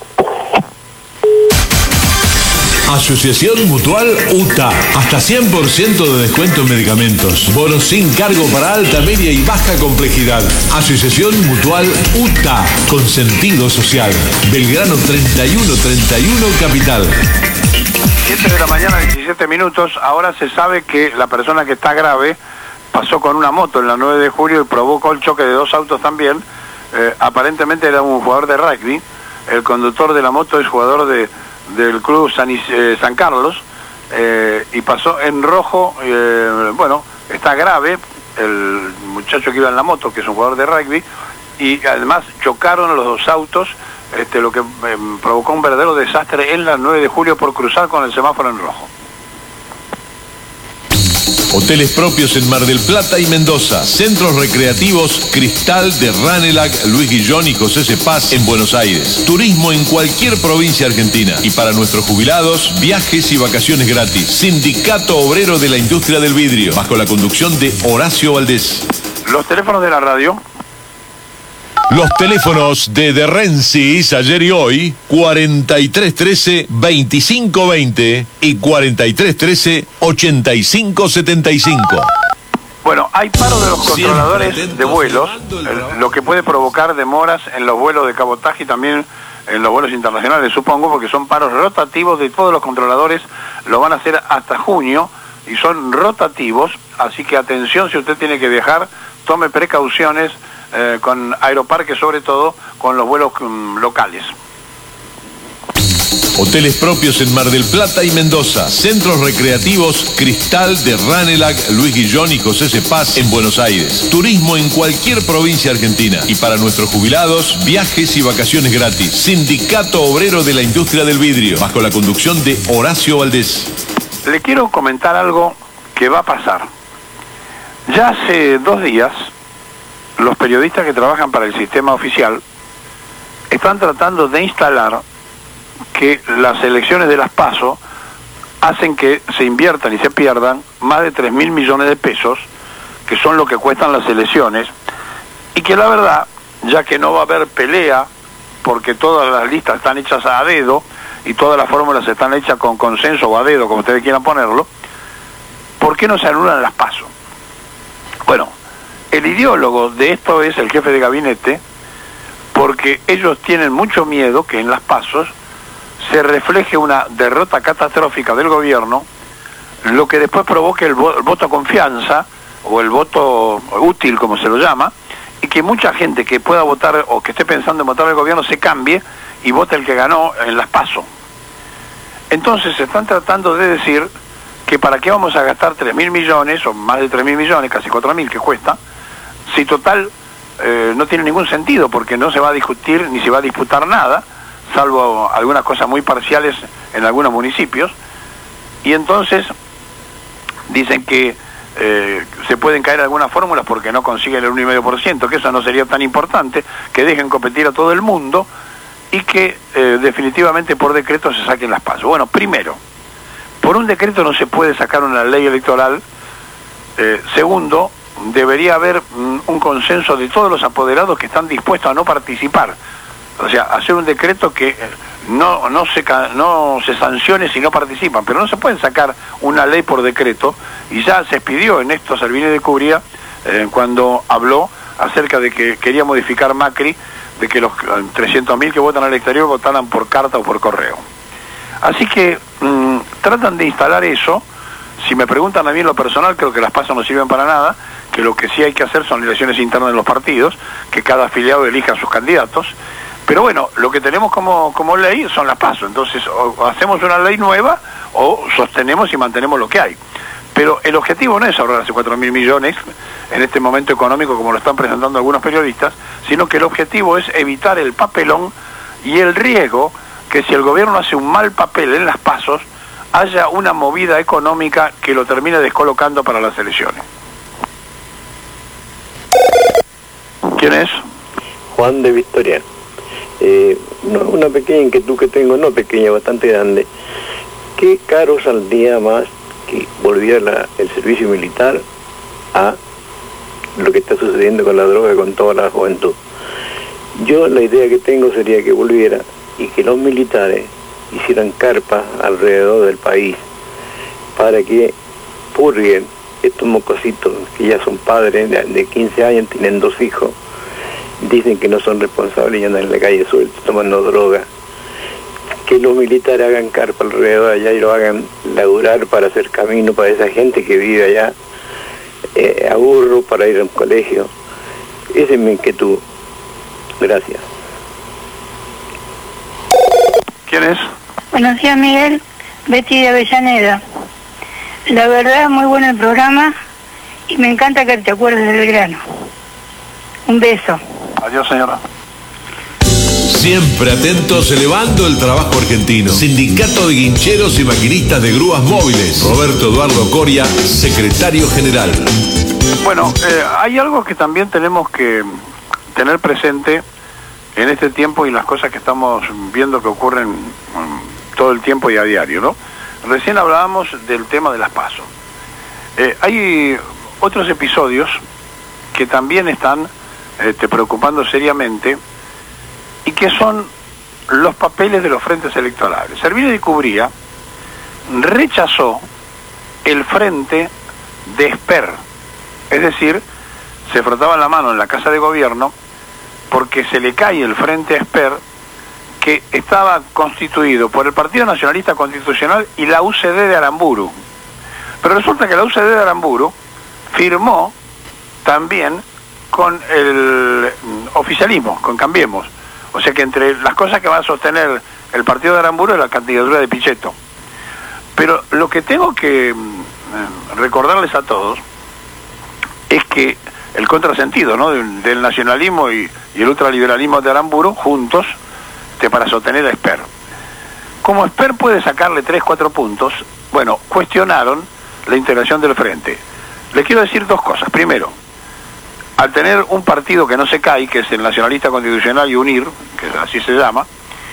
Asociación Mutual UTA. Hasta 100% de descuento en medicamentos. Bonos sin cargo para alta, media y baja complejidad. Asociación Mutual UTA. Con sentido social. Belgrano 3131 Capital. 11 de la mañana, 17 minutos. Ahora se sabe que la persona que está grave pasó con una moto en la 9 de julio y provocó el choque de dos autos también. Aparentemente era un jugador de rugby. El conductor de la moto es jugador del club San Carlos y pasó en rojo. Bueno, está grave el muchacho que iba en la moto, que es un jugador de rugby, y además chocaron los dos autos, lo que provocó un verdadero desastre en la 9 de julio por cruzar con el semáforo en rojo. Hoteles propios en Mar del Plata y Mendoza. Centros recreativos Cristal de Ranelagh, Luis Guillón y José Cepaz en Buenos Aires. Turismo en cualquier provincia argentina. Y para nuestros jubilados, viajes y vacaciones gratis. Sindicato Obrero de la Industria del Vidrio, bajo la conducción de Horacio Valdés. Los teléfonos de la radio. Los teléfonos de Rensis ayer y hoy, 4313-2520 y 4313-8575. Bueno, hay paro de los controladores de vuelos, lo que puede provocar demoras en los vuelos de cabotaje y también en los vuelos internacionales, supongo, porque son paros rotativos de todos los controladores, lo van a hacer hasta junio y son rotativos, así que atención si usted tiene que viajar, tome precauciones con Aeroparque, sobre todo con los vuelos locales. Hoteles propios en Mar del Plata y Mendoza. Centros recreativos Cristal de Ranelagh, Luis Guillón y José Cepaz en Buenos Aires. Turismo en cualquier provincia argentina. Y para nuestros jubilados, viajes y vacaciones gratis. Sindicato Obrero de la Industria del Vidrio, bajo la conducción de Horacio Valdés. Le quiero comentar algo que va a pasar. Ya hace 2 días, los periodistas que trabajan para el sistema oficial están tratando de instalar que las elecciones de las PASO hacen que se inviertan y se pierdan más de 3.000 millones de pesos, que son lo que cuestan las elecciones, y que la verdad, ya que no va a haber pelea, porque todas las listas están hechas a dedo, y todas las fórmulas están hechas con consenso o a dedo, como ustedes quieran ponerlo, ¿por qué no se anulan las PASO? Bueno, el ideólogo de esto es el jefe de gabinete, porque ellos tienen mucho miedo que en las PASO se refleje una derrota catastrófica del gobierno, lo que después provoque el voto confianza, o el voto útil, como se lo llama, y que mucha gente que pueda votar, o que esté pensando en votar al gobierno, se cambie y vote el que ganó en las PASO. Entonces se están tratando de decir que para qué vamos a gastar 3.000 millones, o más de 3.000 millones, casi 4.000 que cuesta, si total no tiene ningún sentido, porque no se va a discutir ni se va a disputar nada, salvo algunas cosas muy parciales en algunos municipios, y entonces dicen que se pueden caer algunas fórmulas porque no consiguen el 1,5%, que eso no sería tan importante, que dejen competir a todo el mundo y que definitivamente por decreto se saquen las PASO. Bueno, primero, por un decreto no se puede sacar una ley electoral. Segundo, debería haber un consenso de todos los apoderados que están dispuestos a no participar. O sea, hacer un decreto que no se sancione si no participan, pero no se puede sacar una ley por decreto, y ya se expidió en esto Servini de Cubría cuando habló acerca de que quería modificar Macri, de que los 300.000 que votan al exterior votaran por carta o por correo. Así que tratan de instalar eso. Si me preguntan a mí en lo personal, creo que las PASO no sirven para nada, que lo que sí hay que hacer son elecciones internas en los partidos, que cada afiliado elija a sus candidatos. Pero bueno, lo que tenemos como ley son las PASO. Entonces, o hacemos una ley nueva o sostenemos y mantenemos lo que hay. Pero el objetivo no es ahorrarse 4.000 millones en este momento económico como lo están presentando algunos periodistas, sino que el objetivo es evitar el papelón y el riesgo que si el gobierno hace un mal papel en las PASO, haya una movida económica que lo termine descolocando para las elecciones. ¿Quién es? Juan de Victoria. Una pequeña inquietud que tengo, no pequeña, bastante grande. ¿Qué caro saldría más que volviera el servicio militar a lo que está sucediendo con la droga, con toda la juventud? Yo la idea que tengo sería que volviera y que los militares hicieran carpas alrededor del país para que purguen estos mocositos que ya son padres de 15 años, tienen 2 hijos, dicen que no son responsables y andan en la calle sueltos tomando droga. que los militares hagan carpa alrededor allá y lo hagan laburar para hacer camino para esa gente que vive allá, a burro para ir a un colegio. Esa es mi inquietud. Gracias. ¿Quién es? Buenos días, Miguel. Betty de Avellaneda. La verdad, muy bueno el programa y me encanta que te acuerdes del Belgrano. Un beso. Adiós, señora. Siempre atentos elevando el trabajo argentino. Sindicato de Guincheros y Maquinistas de Grúas Móviles. Roberto Eduardo Coria, secretario general. Bueno, hay algo que también tenemos que tener presente en este tiempo y las cosas que estamos viendo que ocurren todo el tiempo y a diario, ¿no? Recién hablábamos del tema de las PASO. Hay otros episodios que también están preocupando seriamente y que son los papeles de los frentes electorales. Servini de Cubría rechazó el frente de Esper, es decir, se frotaban la mano en la Casa de Gobierno porque se le cae el frente a Esper, que estaba constituido por el Partido Nacionalista Constitucional y la UCD de Aramburu. Pero resulta que la UCD de Aramburu firmó también con el oficialismo, con Cambiemos. O sea que entre las cosas que va a sostener el partido de Aramburu es la candidatura de Pichetto. Pero lo que tengo que recordarles a todos es que el contrasentido, ¿no?, del nacionalismo y el ultraliberalismo de Aramburu juntos para sostener a Esper. Como Esper puede sacarle 3-4 puntos, bueno, cuestionaron la integración del frente. Le quiero decir dos cosas. Primero, al tener un partido que no se cae, que es el Nacionalista Constitucional y UNIR, que así se llama,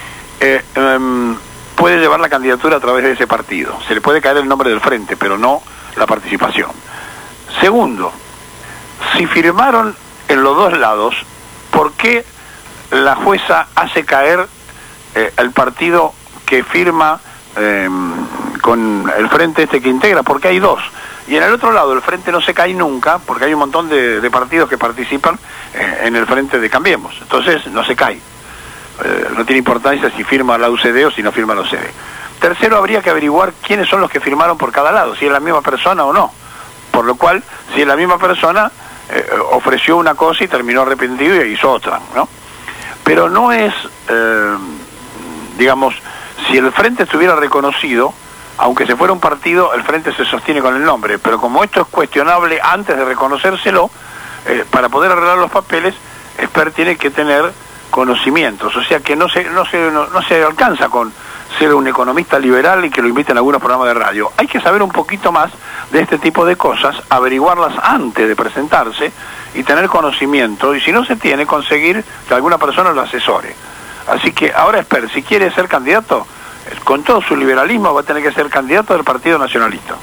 puede llevar la candidatura a través de ese partido. Se le puede caer el nombre del frente, pero no la participación. Segundo, si firmaron en los dos lados, ¿por qué la jueza hace caer el partido que firma con el frente este que integra? Porque hay dos. Y en el otro lado el frente no se cae nunca, porque hay un montón de partidos que participan en el frente de Cambiemos. Entonces no se cae. No tiene importancia si firma la UCD o si no firma la UCD. Tercero, habría que averiguar quiénes son los que firmaron por cada lado, si es la misma persona o no. Por lo cual, si es la misma persona, ofreció una cosa y terminó arrepentido y hizo otra, ¿no? Pero no es, digamos, si el frente estuviera reconocido, aunque se fuera un partido, el frente se sostiene con el nombre, pero como esto es cuestionable antes de reconocérselo, para poder arreglar los papeles, Esper tiene que tener conocimientos, o sea que no se alcanza con ser un economista liberal y que lo inviten a algunos programas de radio. Hay que saber un poquito más de este tipo de cosas, averiguarlas antes de presentarse y tener conocimiento, y si no se tiene, conseguir que alguna persona lo asesore. Así que ahora Esper, si quiere ser candidato, con todo su liberalismo va a tener que ser candidato del Partido Nacionalista.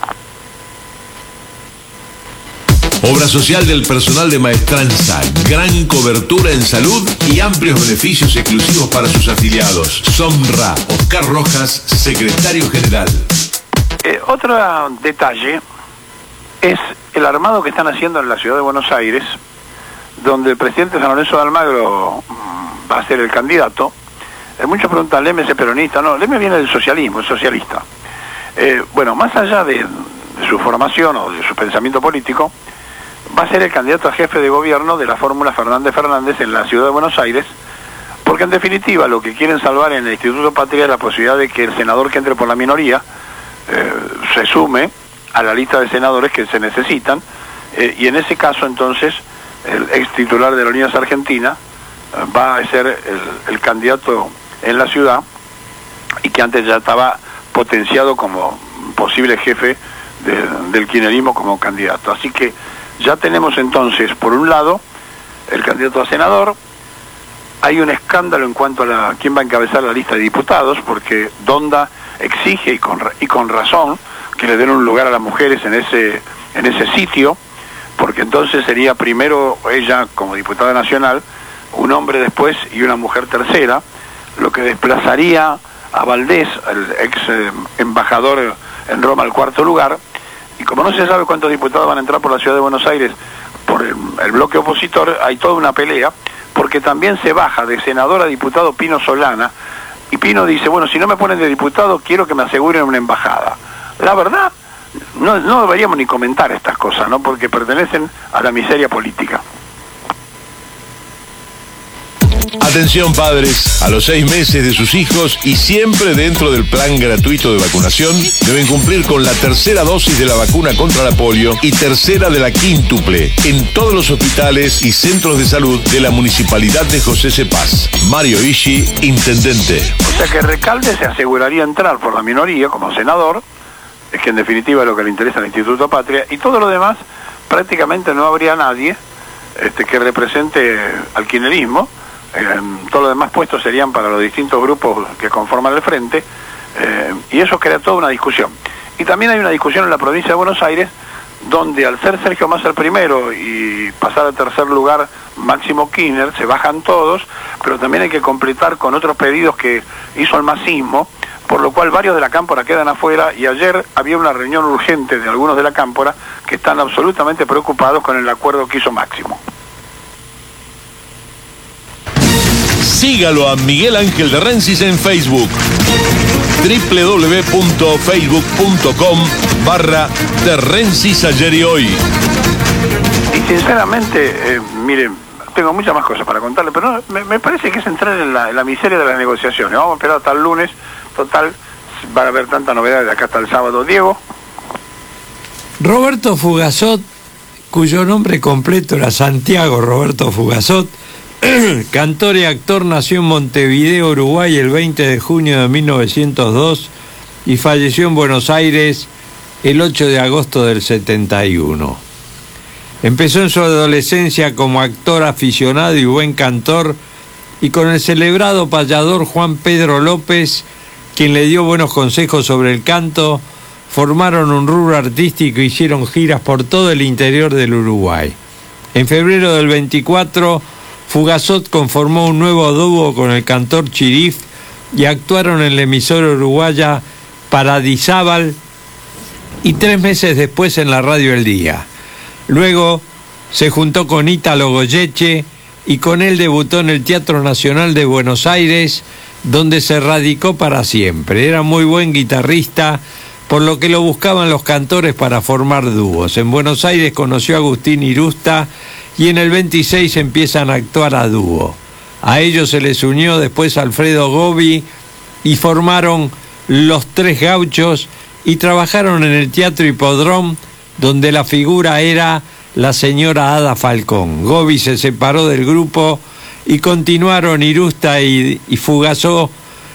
Obra social del personal de Maestranza, gran cobertura en salud y amplios beneficios exclusivos para sus afiliados. Sonra, Oscar Rojas, secretario general. Otro detalle es el armado que están haciendo en la ciudad de Buenos Aires, donde el presidente San Lorenzo de Almagro va a ser el candidato. Muchos preguntan, ¿Leme es peronista? No, Leme viene del socialismo, es socialista. Bueno, más allá de su formación o de su pensamiento político, va a ser el candidato a jefe de gobierno de la fórmula Fernández Fernández en la ciudad de Buenos Aires, porque en definitiva lo que quieren salvar en el Instituto Patria es la posibilidad de que el senador que entre por la minoría se sume a la lista de senadores que se necesitan, y en ese caso entonces el ex titular de la Unión Argentina va a ser el candidato en la ciudad, y que antes ya estaba potenciado como posible jefe del kirchnerismo como candidato. Así que ya tenemos entonces, por un lado, el candidato a senador. Hay un escándalo en cuanto a quién va a encabezar la lista de diputados, porque Donda exige, y con razón, que le den un lugar a las mujeres en ese sitio, porque entonces sería primero ella como diputada nacional, un hombre después y una mujer tercera, lo que desplazaría a Valdés, el ex embajador en Roma, al cuarto lugar. Y como no se sabe cuántos diputados van a entrar por la ciudad de Buenos Aires por el bloque opositor, hay toda una pelea, porque también se baja de senador a diputado Pino Solana, Y Pino dice, bueno, si no me ponen de diputado, quiero que me aseguren una embajada. La verdad, no deberíamos ni comentar estas cosas, ¿no? Porque pertenecen a la miseria política. Atención padres, a los 6 meses de sus hijos y siempre dentro del plan gratuito de vacunación, deben cumplir con la tercera dosis de la vacuna contra la polio y tercera de la quíntuple en todos los hospitales y centros de salud de la Municipalidad de José C. Paz. Mario Ishi, intendente. O sea que Recalde se aseguraría entrar por la minoría como senador, es que en definitiva es lo que le interesa al Instituto Patria, y todo lo demás prácticamente no habría nadie que represente al kirchnerismo. Todos los demás puestos serían para los distintos grupos que conforman el frente, y eso crea toda una discusión. Y también hay una discusión en la provincia de Buenos Aires, donde al ser Sergio Massa el primero y pasar al tercer lugar Máximo Kirchner, se bajan todos, pero también hay que completar con otros pedidos que hizo el masismo, por lo cual varios de la Cámpora quedan afuera, y ayer había una reunión urgente de algunos de la Cámpora que están absolutamente preocupados con el acuerdo que hizo Máximo. Sígalo a Miguel Ángel de Rensis en Facebook. www.facebook.com/de Rensis ayer y hoy. Y sinceramente, miren, tengo muchas más cosas para contarle, pero no, me parece que es entrar en la miseria de las negociaciones. Vamos a esperar hasta el lunes. Total, van a haber tantas novedades de acá hasta el sábado. Diego. Roberto Fugazot, cuyo nombre completo era Santiago Roberto Fugazot, cantor y actor, nació en Montevideo, Uruguay, el 20 de junio de 1902 y falleció en Buenos Aires el 8 de agosto del 71. Empezó en su adolescencia como actor aficionado y buen cantor, y con el celebrado payador Juan Pedro López, quien le dio buenos consejos sobre el canto, formaron un rubro artístico e hicieron giras por todo el interior del Uruguay. En febrero del 24, Fugazot conformó un nuevo dúo con el cantor Chirif y actuaron en la emisora uruguaya Paradisábal y 3 meses después en la radio El Día. Luego se juntó con Ítalo Goyeche y con él debutó en el Teatro Nacional de Buenos Aires, donde se radicó para siempre. Era muy buen guitarrista, por lo que lo buscaban los cantores para formar dúos. En Buenos Aires conoció a Agustín Irusta y en el 26 empiezan a actuar a dúo. A ellos se les unió después Alfredo Gobi y formaron Los Tres Gauchos y trabajaron en el Teatro Hipodrome, donde la figura era la señora Ada Falcón. Gobi se separó del grupo y continuaron Irusta y Fugazot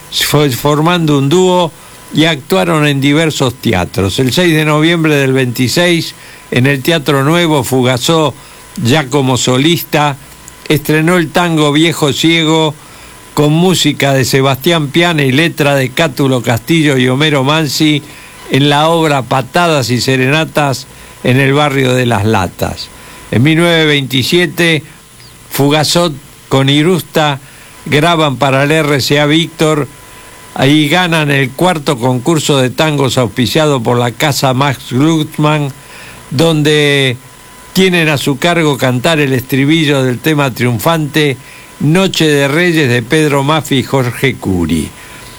formando un dúo y actuaron en diversos teatros. El 6 de noviembre del 26, en el Teatro Nuevo, Fugazot, ya como solista, estrenó el tango Viejo Ciego con música de Sebastián Piana y letra de Cátulo Castillo y Homero Mansi en la obra Patadas y Serenatas en el barrio de Las Latas. En 1927, Fugazot con Irusta graban para el RCA Víctor. Ahí ganan el 4º concurso de tangos auspiciado por la Casa Max Glucksmann, donde tienen a su cargo cantar el estribillo del tema triunfante Noche de Reyes de Pedro Maffi y Jorge Curi.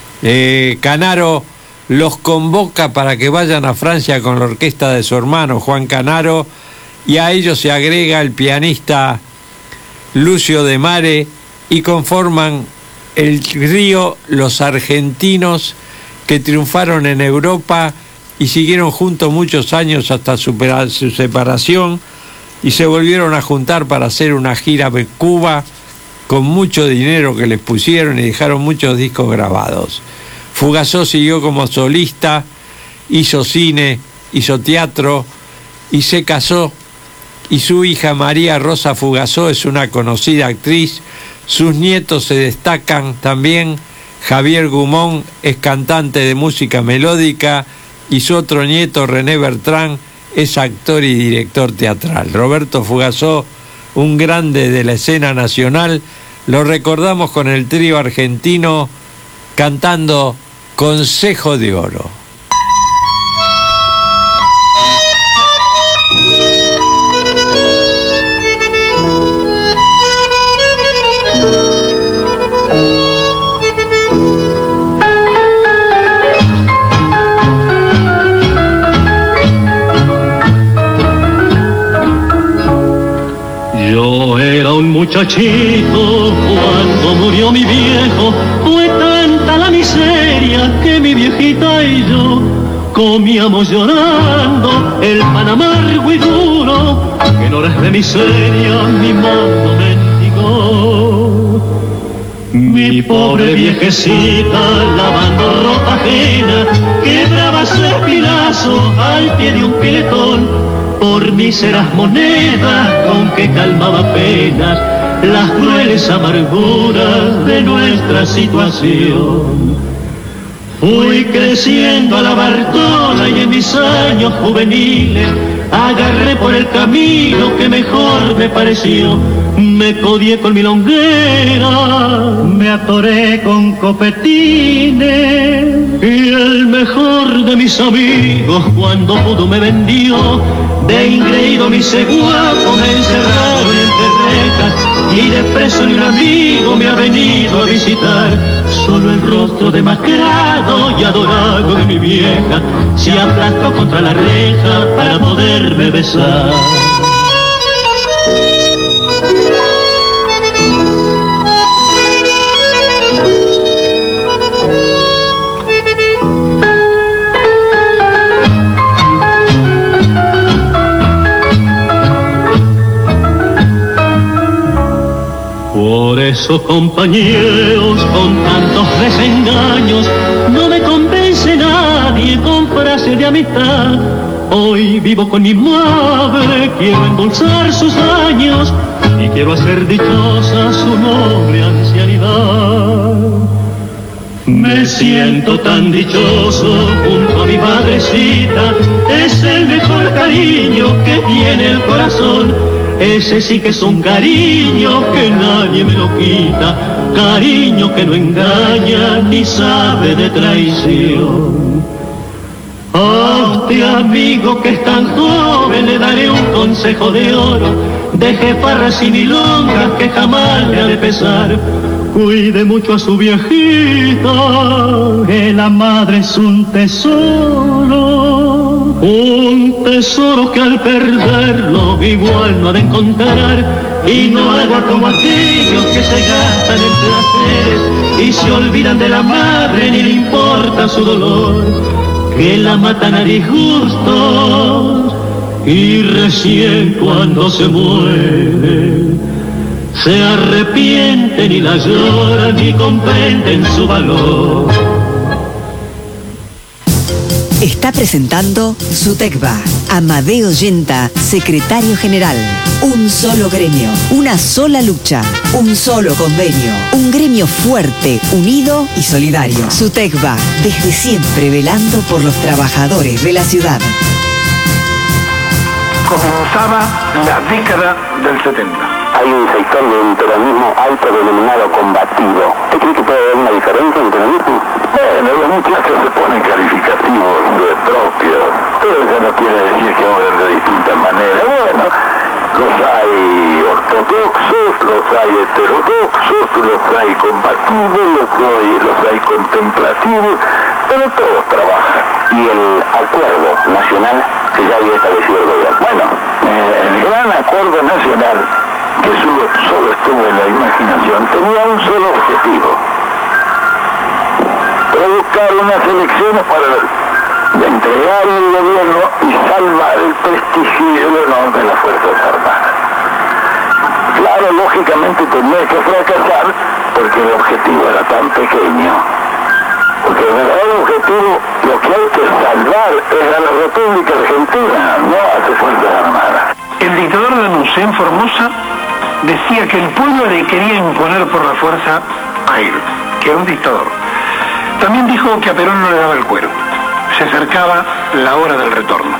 Canaro los convoca para que vayan a Francia con la orquesta de su hermano Juan Canaro, y a ellos se agrega el pianista Lucio de Mare y conforman el trío Los Argentinos, que triunfaron en Europa y siguieron juntos muchos años hasta su separación, y se volvieron a juntar para hacer una gira en Cuba con mucho dinero que les pusieron y dejaron muchos discos grabados. Fugazot siguió como solista, hizo cine, hizo teatro y se casó, y su hija María Rosa Fugazot es una conocida actriz. Sus nietos se destacan también. Javier Gumón es cantante de música melódica y su otro nieto, René Bertrán, es actor y director teatral. Roberto Fugazot, un grande de la escena nacional, lo recordamos con el trío argentino cantando Consejo de Oro. muchachito, cuando murió mi viejo, fue tanta la miseria que mi viejita y yo comíamos llorando el pan amargo y duro, que en horas de miseria mi mano mendigó. Mi pobre viejecita, lavando ropa ajena, quebraba su espinazo al pie de un piletón, por míseras monedas con que calmaba penas las crueles amarguras de nuestra situación. Fui creciendo a la Bartola y en mis años juveniles agarré por el camino que mejor me pareció. Me codié con milonguera, me atoré con copetines, y el mejor de mis amigos cuando pudo me vendió. De ingreído mi seguapo me encerraron entre rejas, y de preso ni un amigo me ha venido a visitar. Solo el rostro demacrado y adorado de mi vieja se aplastó contra la reja para poderme besar. Por eso, compañeros, con tantos desengaños, no me convence nadie con frases de amistad. Hoy vivo con mi madre, quiero endulzar sus años y quiero hacer dichosa su noble ancianidad. Me siento tan dichoso junto a mi madrecita, es el mejor cariño que tiene el corazón. Ese sí que es un cariño que nadie me lo quita, cariño que no engaña ni sabe de traición. A usted, amigo, que es tan joven, le daré un consejo de oro: deje farras y milongas que jamás le ha de pesar. Cuide mucho a su viejita, que la madre es un tesoro que al perderlo igual no ha de encontrar. Y no haga como aquellos que se gastan en placeres y se olvidan de la madre, ni le importa su dolor, que la matan a disgustos y recién cuando se muere se arrepienten y la lloran y comprenden su valor. Está presentando SUTECBA. Amadeo Yenta, secretario general. Un solo gremio, una sola lucha, un solo convenio. Un gremio fuerte, unido y solidario. SUTECBA, desde siempre velando por los trabajadores de la ciudad. Comenzaba la década del 70. Hay un sector del peronismo autodenominado combativo. ¿Usted cree que puede haber una diferencia entre el mismo? Bueno, los muchachos se ponen calificativos propios, pero eso no quiere decir que vayan de distintas maneras. Bueno, los hay ortodoxos, los hay heterodoxos, los hay combativos, los hay contemplativos, pero todos trabajan. Y el acuerdo nacional que ya había establecido el gobierno. Bueno, el gran acuerdo nacional, que solo estuvo en la imaginación, tenía un solo objetivo: provocar unas elecciones para entregar el gobierno y salvar el prestigio y el honor de las Fuerzas Armadas. Claro, lógicamente tenía que fracasar porque el objetivo era tan pequeño. Porque el verdadero objetivo, lo que hay que salvar es a la República Argentina, no a sus Fuerzas Armadas. El dictador Danuse en Formosa decía que el pueblo le quería imponer por la fuerza a él, que era un dictador. También dijo que a Perón no le daba el cuero. Se acercaba la hora del retorno.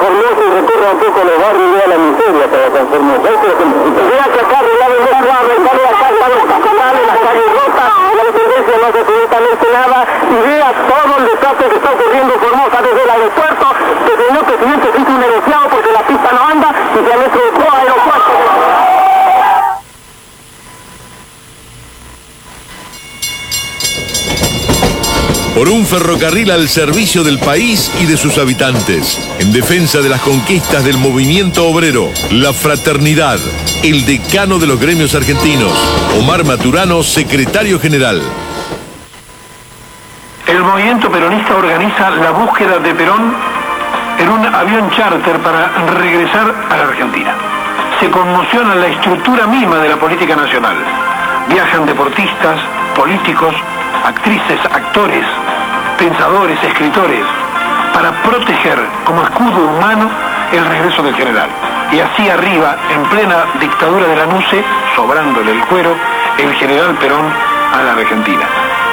Un poco los barrios de la miseria para transformarse. Voy a sacar el lado de la señor presidente, se hizo un negociado porque la pista no anda y se han hecho dos aeropuertos. Por un ferrocarril al servicio del país y de sus habitantes, en defensa de las conquistas del movimiento obrero, la fraternidad, el decano de los gremios argentinos, Omar Maturano, secretario general. El movimiento peronista organiza la búsqueda de Perón en un avión charter para regresar a la Argentina. Se conmociona la estructura misma de la política nacional. Viajan deportistas, políticos, actrices, actores, pensadores, escritores, para proteger como escudo humano el regreso del general. Y así arriba, en plena dictadura de la NUCE, sobrándole el cuero, el general Perón a la Argentina.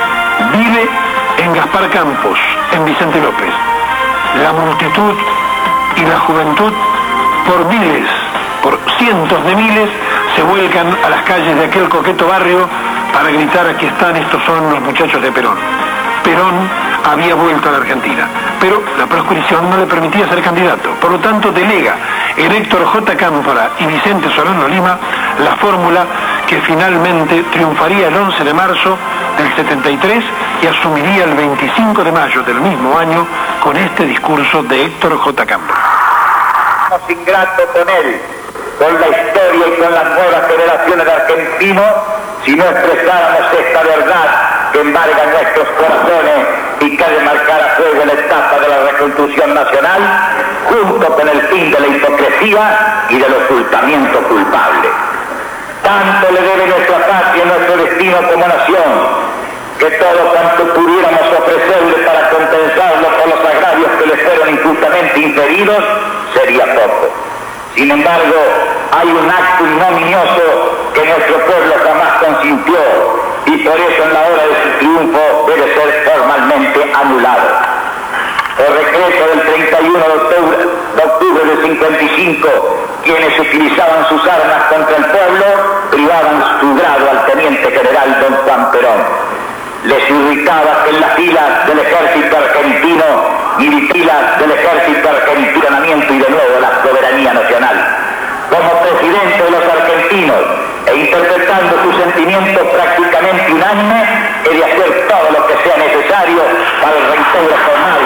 Vive en Gaspar Campos, en Vicente López. La multitud y la juventud, por miles, por cientos de miles, se vuelcan a las calles de aquel coqueto barrio para gritar: aquí están, estos son los muchachos de Perón. Perón había vuelto a la Argentina, pero la proscripción no le permitía ser candidato. Por lo tanto, delega en Héctor J. Cámpora y Vicente Solano Lima la fórmula que finalmente triunfaría el 11 de marzo del 73 y asumiría el 25 de mayo del mismo año con este discurso de Héctor J. Cámpora. Somos ingratos con él, con la historia y con las nuevas generaciones de argentinos, si no expresáramos esta verdad que embarga nuestros corazones y que ha de marcar a fuego la etapa de la reconstrucción nacional, junto con el fin de la hipocresía y del ocultamiento culpable. Tanto le debe nuestra patria, nuestro destino como nación, que todo cuanto pudiéramos ofrecerle para compensarlo por los agravios que le fueron injustamente inferidos, sería poco. Sin embargo, hay un acto ignominioso que nuestro pueblo jamás consintió y por eso en la hora de su triunfo debe ser formalmente anulado. Por decreto del 31 de octubre del 55, quienes utilizaban sus armas contra el pueblo privaban su grado al teniente general don Juan Perón. Les irritaba que en las filas del ejército argentino y filas del ejército argentino y de nuevo la soberanía nacional. Como presidente de los argentinos e interpretando sus sentimientos prácticamente unánime, he de hacer todo lo que sea necesario para el reintegro formal.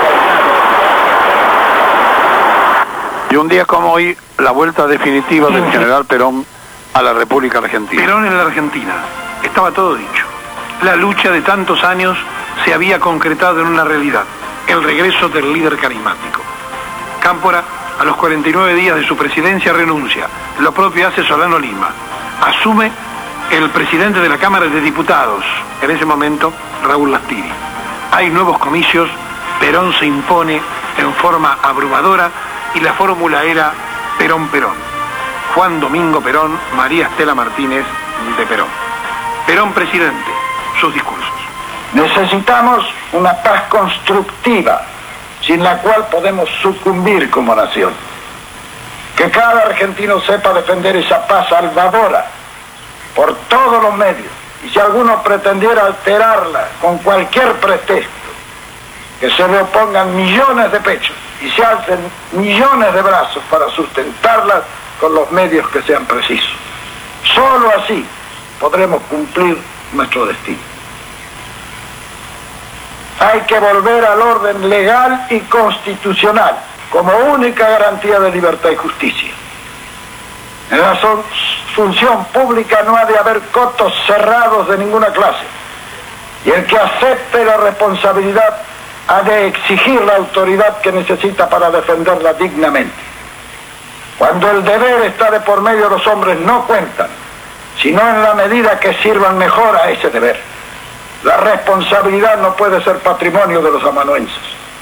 Y un día como hoy, la vuelta definitiva del general Perón a la República Argentina. Perón en la Argentina. Estaba todo dicho. La lucha de tantos años se había concretado en una realidad: el regreso del líder carismático. Cámpora, a los 49 días de su presidencia, renuncia. Lo propio hace Solano Lima. Asume el presidente de la Cámara de Diputados, en ese momento Raúl Lastiri. Hay nuevos comicios, Perón se impone en forma abrumadora y la fórmula era Perón-Perón. Juan Domingo Perón, María Estela Martínez de Perón. Perón presidente, sus discursos. Necesitamos una paz constructiva, sin la cual podemos sucumbir como nación. Que cada argentino sepa defender esa paz salvadora por todos los medios. Y si alguno pretendiera alterarla con cualquier pretexto, que se le opongan millones de pechos y se alcen millones de brazos para sustentarla con los medios que sean precisos. Solo así podremos cumplir nuestro destino. Hay que volver al orden legal y constitucional como única garantía de libertad y justicia. En la función pública no ha de haber cotos cerrados de ninguna clase. Y el que acepte la responsabilidad ha de exigir la autoridad que necesita para defenderla dignamente. Cuando el deber está de por medio, los hombres no cuentan, sino en la medida que sirvan mejor a ese deber. La responsabilidad no puede ser patrimonio de los amanuenses.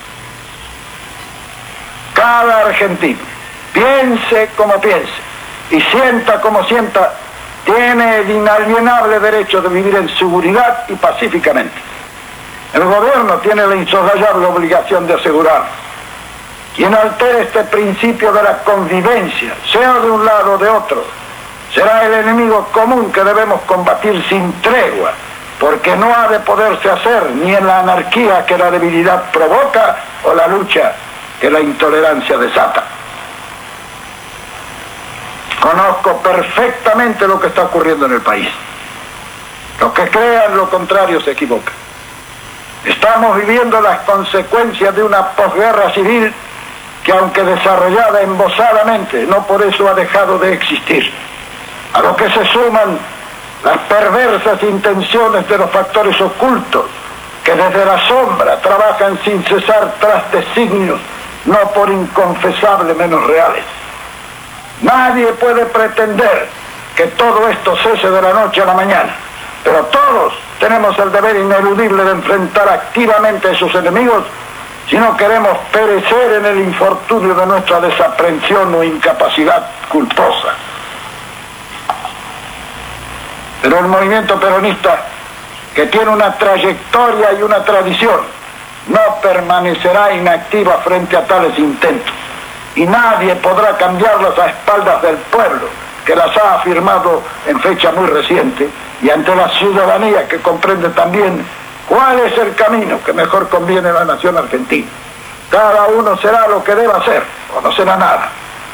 Cada argentino, piense como piense y sienta como sienta, tiene el inalienable derecho de vivir en seguridad y pacíficamente. El gobierno tiene la insoslayable obligación de asegurar. Quien altere este principio de la convivencia, sea de un lado o de otro, será el enemigo común que debemos combatir sin tregua, porque no ha de poderse hacer ni en la anarquía que la debilidad provoca o la lucha que la intolerancia desata. Conozco perfectamente lo que está ocurriendo en el país. Los que crean lo contrario se equivocan. Estamos viviendo las consecuencias de una posguerra civil que, aunque desarrollada embosadamente, no por eso ha dejado de existir. A lo que se suman las perversas intenciones de los factores ocultos que desde la sombra trabajan sin cesar tras designios no por inconfesable menos reales. Nadie puede pretender que todo esto cese de la noche a la mañana, pero todos tenemos el deber ineludible de enfrentar activamente a esos enemigos si no queremos perecer en el infortunio de nuestra desaprensión o incapacidad culposa. Pero el movimiento peronista, que tiene una trayectoria y una tradición, no permanecerá inactiva frente a tales intentos, y nadie podrá cambiarlas a espaldas del pueblo, que las ha afirmado en fecha muy reciente, y ante la ciudadanía que comprende también cuál es el camino que mejor conviene a la nación argentina. Cada uno será lo que deba hacer, o no será nada.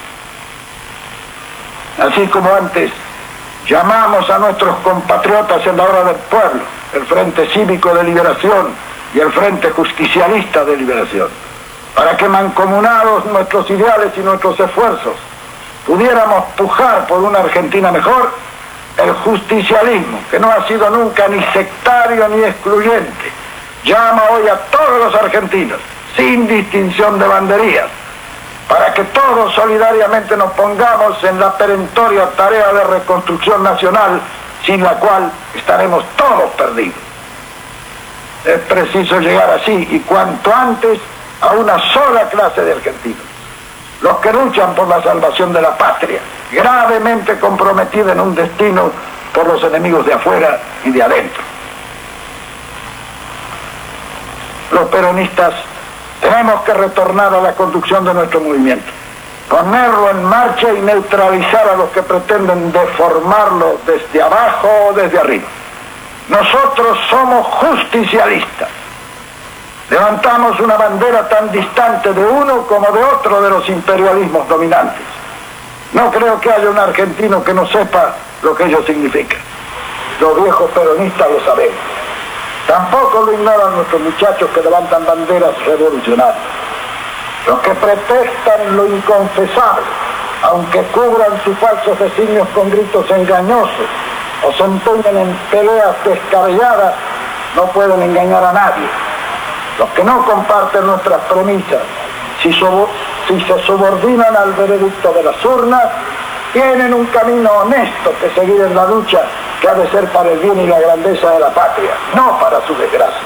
Así como antes llamamos a nuestros compatriotas en la hora del pueblo, el Frente Cívico de Liberación y el Frente Justicialista de Liberación, para que mancomunados nuestros ideales y nuestros esfuerzos pudiéramos pujar por una Argentina mejor, el justicialismo, que no ha sido nunca ni sectario ni excluyente, llama hoy a todos los argentinos, sin distinción de banderías, para que todos solidariamente nos pongamos en la perentoria tarea de reconstrucción nacional, sin la cual estaremos todos perdidos. Es preciso llegar así, y cuanto antes, a una sola clase de argentinos: los que luchan por la salvación de la patria, gravemente comprometida en un destino por los enemigos de afuera y de adentro. Los peronistas tenemos que retornar a la conducción de nuestro movimiento, ponerlo en marcha y neutralizar a los que pretenden deformarlo desde abajo o desde arriba. Nosotros somos justicialistas. Levantamos una bandera tan distante de uno como de otro de los imperialismos dominantes. No creo que haya un argentino que no sepa lo que ello significa. Los viejos peronistas lo sabemos. Tampoco lo ignoran nuestros muchachos que levantan banderas revolucionarias. Los que pretextan lo inconfesable, aunque cubran sus falsos designios con gritos engañosos o se empeñen en peleas descabelladas, no pueden engañar a nadie. Los que no comparten nuestras premisas, si se subordinan al veredicto de las urnas, tienen un camino honesto que seguir en la lucha que ha de ser para el bien y la grandeza de la patria, no para su desgracia.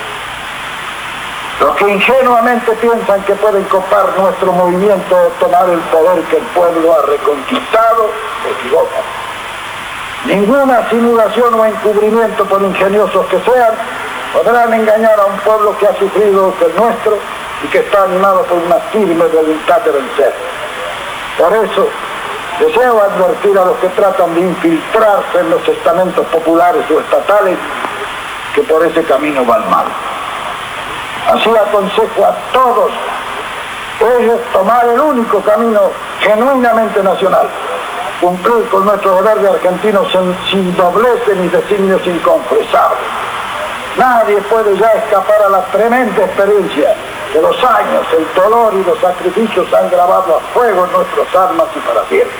Los que ingenuamente piensan que pueden copar nuestro movimiento o tomar el poder que el pueblo ha reconquistado, se equivocan. Ninguna simulación o encubrimiento, por ingeniosos que sean, podrán engañar a un pueblo que ha sufrido que el nuestro y que está animado por una firme voluntad de vencer. Por eso, deseo advertir a los que tratan de infiltrarse en los estamentos populares o estatales que por ese camino van mal. Así aconsejo a todos ellos tomar el único camino genuinamente nacional, cumplir con nuestro deber de argentinos sin dobleces ni designios inconfesables. Nadie puede ya escapar a la tremenda experiencia de los años. El dolor y los sacrificios han grabado a fuego en nuestras almas y para siempre.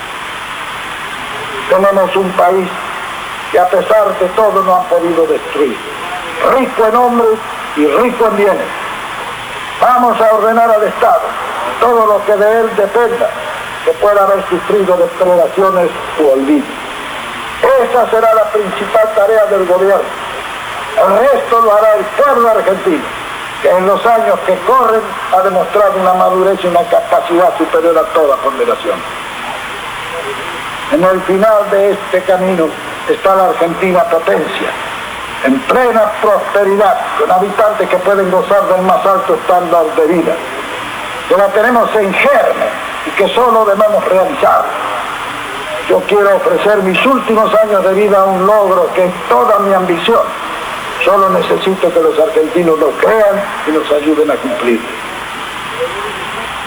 Tenemos un país que a pesar de todo no han podido destruir, rico en hombres y rico en bienes. Vamos a ordenar al Estado todo lo que de él dependa, que pueda haber sufrido depredaciones u olvido. Esa será la principal tarea del gobierno. El resto lo hará el pueblo argentino, que en los años que corren ha demostrado una madurez y una capacidad superior a toda ponderación. En el final de este camino está la Argentina potencia, en plena prosperidad, con habitantes que pueden gozar del más alto estándar de vida, que la tenemos en germen y que solo debemos realizar. Yo quiero ofrecer mis últimos años de vida a un logro que es toda mi ambición. Solo necesito que los argentinos lo crean y nos ayuden a cumplir.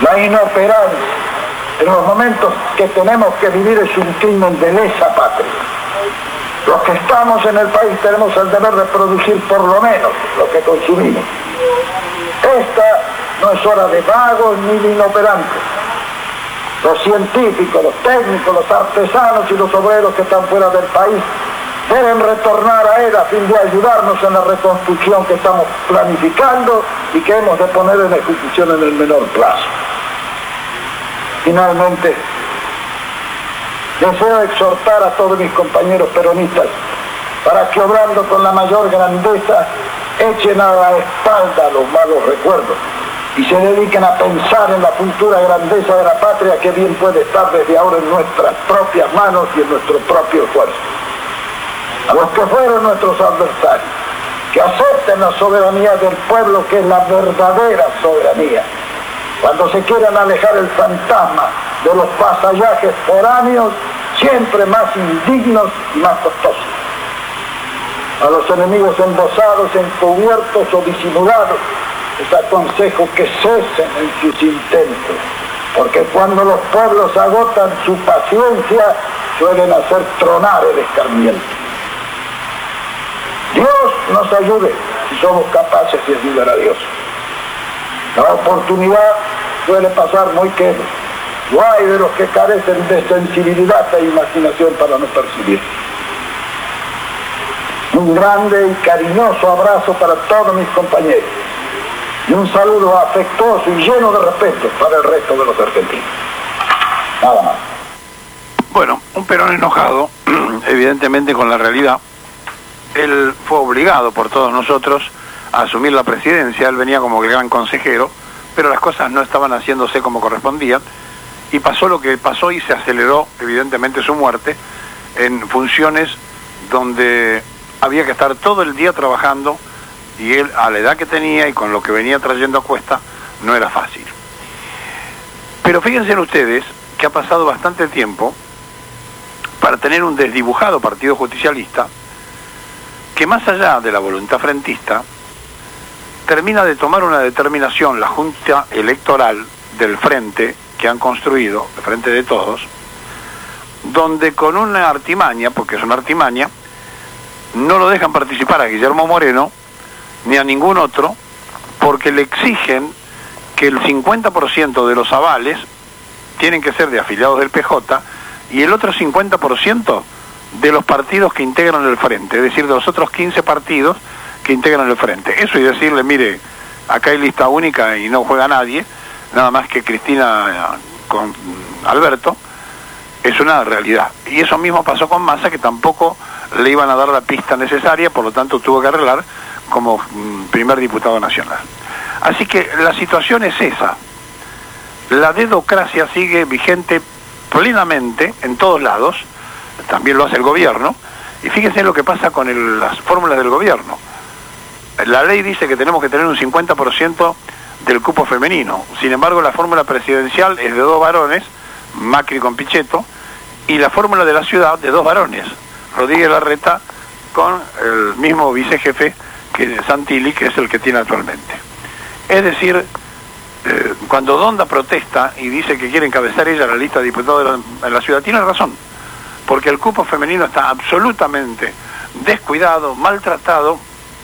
La inoperancia en los momentos que tenemos que vivir es un crimen de lesa patria. Los que estamos en el país tenemos el deber de producir por lo menos lo que consumimos. Esta no es hora de vagos ni de inoperantes. Los científicos, los técnicos, los artesanos y los obreros que están fuera del país deben retornar a él a fin de ayudarnos en la reconstrucción que estamos planificando y que hemos de poner en ejecución en el menor plazo. Finalmente, deseo exhortar a todos mis compañeros peronistas para que, obrando con la mayor grandeza, echen a la espalda los malos recuerdos y se dediquen a pensar en la futura grandeza de la patria que bien puede estar desde ahora en nuestras propias manos y en nuestro propio esfuerzo. A los que fueron nuestros adversarios, que acepten la soberanía del pueblo, que es la verdadera soberanía. Cuando se quieran alejar el fantasma de los vasallajes foráneos, siempre más indignos y más costosos. A los enemigos embosados, encubiertos o disimulados, les aconsejo que cesen en sus intentos, porque cuando los pueblos agotan su paciencia, suelen hacer tronar el escarmiento. Dios nos ayude si somos capaces de ayudar a Dios. La oportunidad suele pasar muy quedo. No hay de los que carecen de sensibilidad e imaginación para no percibir. Un grande y cariñoso abrazo para todos mis compañeros y un saludo afectuoso y lleno de respeto para el resto de los argentinos. Nada más. Bueno, un Perón enojado, evidentemente con la realidad. Él fue obligado por todos nosotros a asumir la presidencia. Él venía como el gran consejero, pero las cosas no estaban haciéndose como correspondían y pasó lo que pasó y se aceleró evidentemente su muerte en funciones donde había que estar todo el día trabajando y él, a la edad que tenía y con lo que venía trayendo a cuesta, no era fácil. Pero fíjense ustedes que ha pasado bastante tiempo para tener un desdibujado partido justicialista que, más allá de la voluntad frentista, termina de tomar una determinación la Junta Electoral del Frente que han construido, el Frente de Todos, donde con una artimaña, porque es una artimaña, no lo dejan participar a Guillermo Moreno ni a ningún otro, porque le exigen que el 50% de los avales tienen que ser de afiliados del PJ y el otro 50% de los partidos que integran el Frente, es decir, de los otros 15 partidos que integran el Frente. Eso y decirle, mire, acá hay lista única y no juega nadie, nada más que Cristina con Alberto, es una realidad. Y eso mismo pasó con Massa, que tampoco le iban a dar la pista necesaria, por lo tanto tuvo que arreglar como primer diputado nacional. Así que la situación es esa. La dedocracia sigue vigente plenamente en todos lados, también lo hace el gobierno, y fíjense lo que pasa con las fórmulas del gobierno. La ley dice que tenemos que tener un 50% del cupo femenino, sin embargo la fórmula presidencial es de 2 varones, Macri con Pichetto, y la fórmula de la ciudad de 2 varones, Rodríguez Larreta con el mismo vicejefe que Santilli, que es el que tiene actualmente. Es decir, cuando Donda protesta y dice que quiere encabezar ella la lista de diputados de la ciudad, tiene razón, porque el cupo femenino está absolutamente descuidado, maltratado,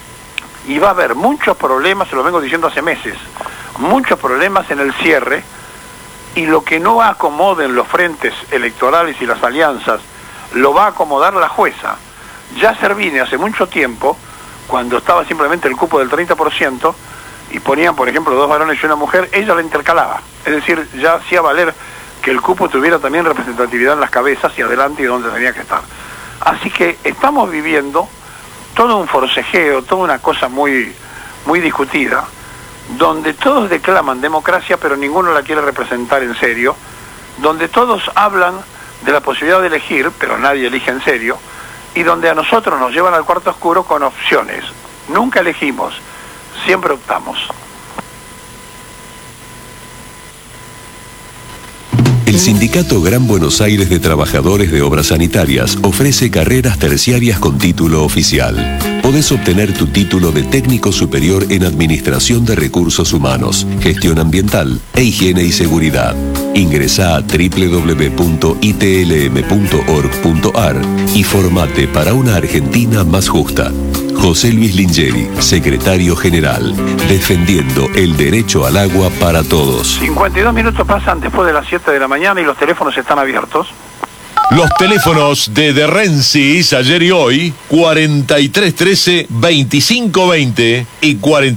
y va a haber muchos problemas, se lo vengo diciendo hace meses, muchos problemas en el cierre, y lo que no acomoden los frentes electorales y las alianzas, lo va a acomodar la jueza. Ya Servini hace mucho tiempo, cuando estaba simplemente el cupo del 30%, y ponían, por ejemplo, 2 varones y una mujer, ella la intercalaba. Es decir, ya hacía valer que el cupo tuviera también representatividad en las cabezas y adelante y donde tenía que estar. Así que estamos viviendo todo un forcejeo, toda una cosa muy, muy discutida, donde todos declaman democracia, pero ninguno la quiere representar en serio, donde todos hablan de la posibilidad de elegir, pero nadie elige en serio, y donde a nosotros nos llevan al cuarto oscuro con opciones. Nunca elegimos, siempre optamos. El Sindicato Gran Buenos Aires de Trabajadores de Obras Sanitarias ofrece carreras terciarias con título oficial. podés obtener tu título de técnico superior en Administración de Recursos Humanos, Gestión Ambiental e Higiene y Seguridad. Ingresá a www.itlm.org.ar y formate para una Argentina más justa. José Luis Lingeri, Secretario General, defendiendo el derecho al agua para todos. 52 minutos pasan después de las 7 de la mañana y los teléfonos están abiertos. Los teléfonos de Rensis ayer y hoy, 4313-2520 y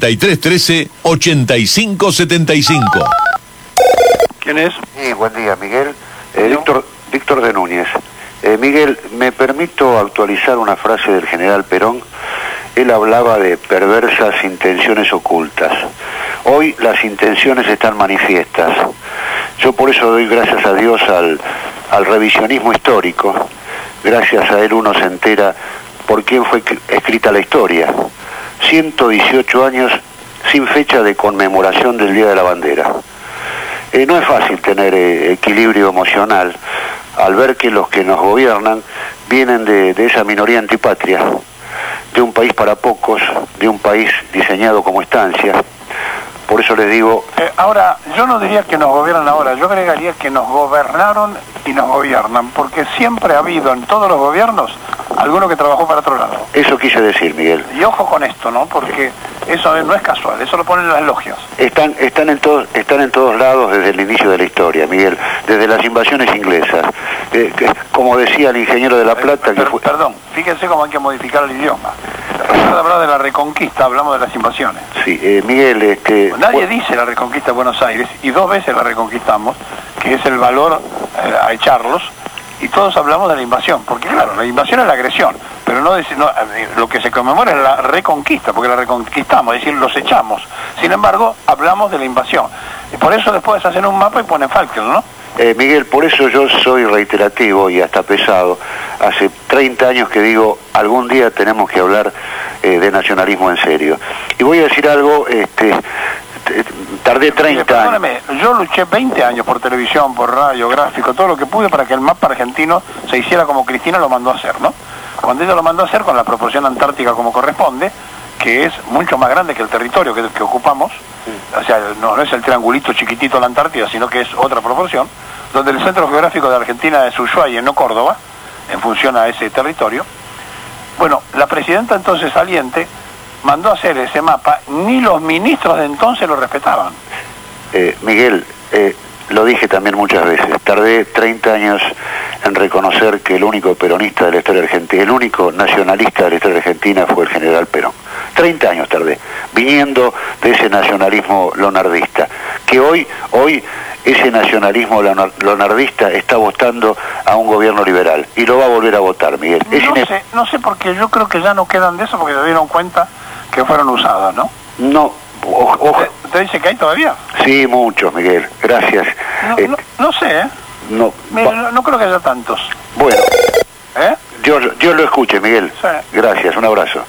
4313-8575. ¿Quién es? Sí, buen día, Miguel. Víctor de Núñez. Miguel, me permito actualizar una frase del general Perón. Él hablaba de perversas intenciones ocultas. Hoy las intenciones están manifiestas. Yo por eso doy gracias a Dios al revisionismo histórico. Gracias a él uno se entera por quién fue escrita la historia. 118 años sin fecha de conmemoración del Día de la Bandera. No es fácil tener equilibrio emocional al ver que los que nos gobiernan vienen de esa minoría antipatria, de un país para pocos, de un país diseñado como estancia. Por eso les digo... ahora, yo no diría que nos gobiernan ahora, yo agregaría que nos gobernaron y nos gobiernan, porque siempre ha habido en todos los gobiernos alguno que trabajó para otro lado. Eso quise decir, Miguel. Y ojo con esto, ¿no? Porque eso no es casual, eso lo ponen en las logias. Están en todos lados desde el inicio de la historia, Miguel, desde las invasiones inglesas. Como decía el ingeniero de La Plata... Perdón, fíjense cómo hay que modificar el idioma. En hablar de la reconquista, hablamos de las invasiones. Sí, Miguel... Nadie dice la reconquista de Buenos Aires, y 2 veces la reconquistamos, que es el valor a echarlos, y todos hablamos de la invasión, porque claro, la invasión es la agresión, pero lo que se conmemora es la reconquista, porque la reconquistamos, es decir, los echamos. Sin embargo, hablamos de la invasión. Y por eso después hacen un mapa y ponen Falkland, ¿no? Miguel, por eso yo soy reiterativo y hasta pesado. Hace 30 años que digo, algún día tenemos que hablar de nacionalismo en serio. Y voy a decir algo, tardé 30 Perdóneme, yo luché 20 años por televisión, por radio, gráfico, todo lo que pude para que el mapa argentino se hiciera como Cristina lo mandó a hacer, ¿no? Cuando ella lo mandó a hacer con la proporción antártica como corresponde, que es mucho más grande que el territorio que ocupamos, o sea, no es el triangulito chiquitito de la Antártida, sino que es otra proporción, donde el centro geográfico de Argentina es Ushuaia, no Córdoba, en función a ese territorio. Bueno, la presidenta entonces saliente mandó a hacer ese mapa, ni los ministros de entonces lo respetaban. Miguel, lo dije también muchas veces, tardé 30 años en reconocer que el único peronista de la historia argentina, el único nacionalista de la historia argentina fue el general Perón. 30 años tardé, viniendo de ese nacionalismo lonardista, que hoy ese nacionalismo lonardista está votando a un gobierno liberal, y lo va a volver a votar, Miguel. No sé, porque yo creo que ya no quedan de eso, porque se dieron cuenta que fueron usadas, ¿no? No. ¿Te dice que hay todavía? Sí, muchos, Miguel, gracias. No sé, ¿eh? No creo que haya tantos. Bueno, yo lo escuché, Miguel. Sí. Gracias, un abrazo.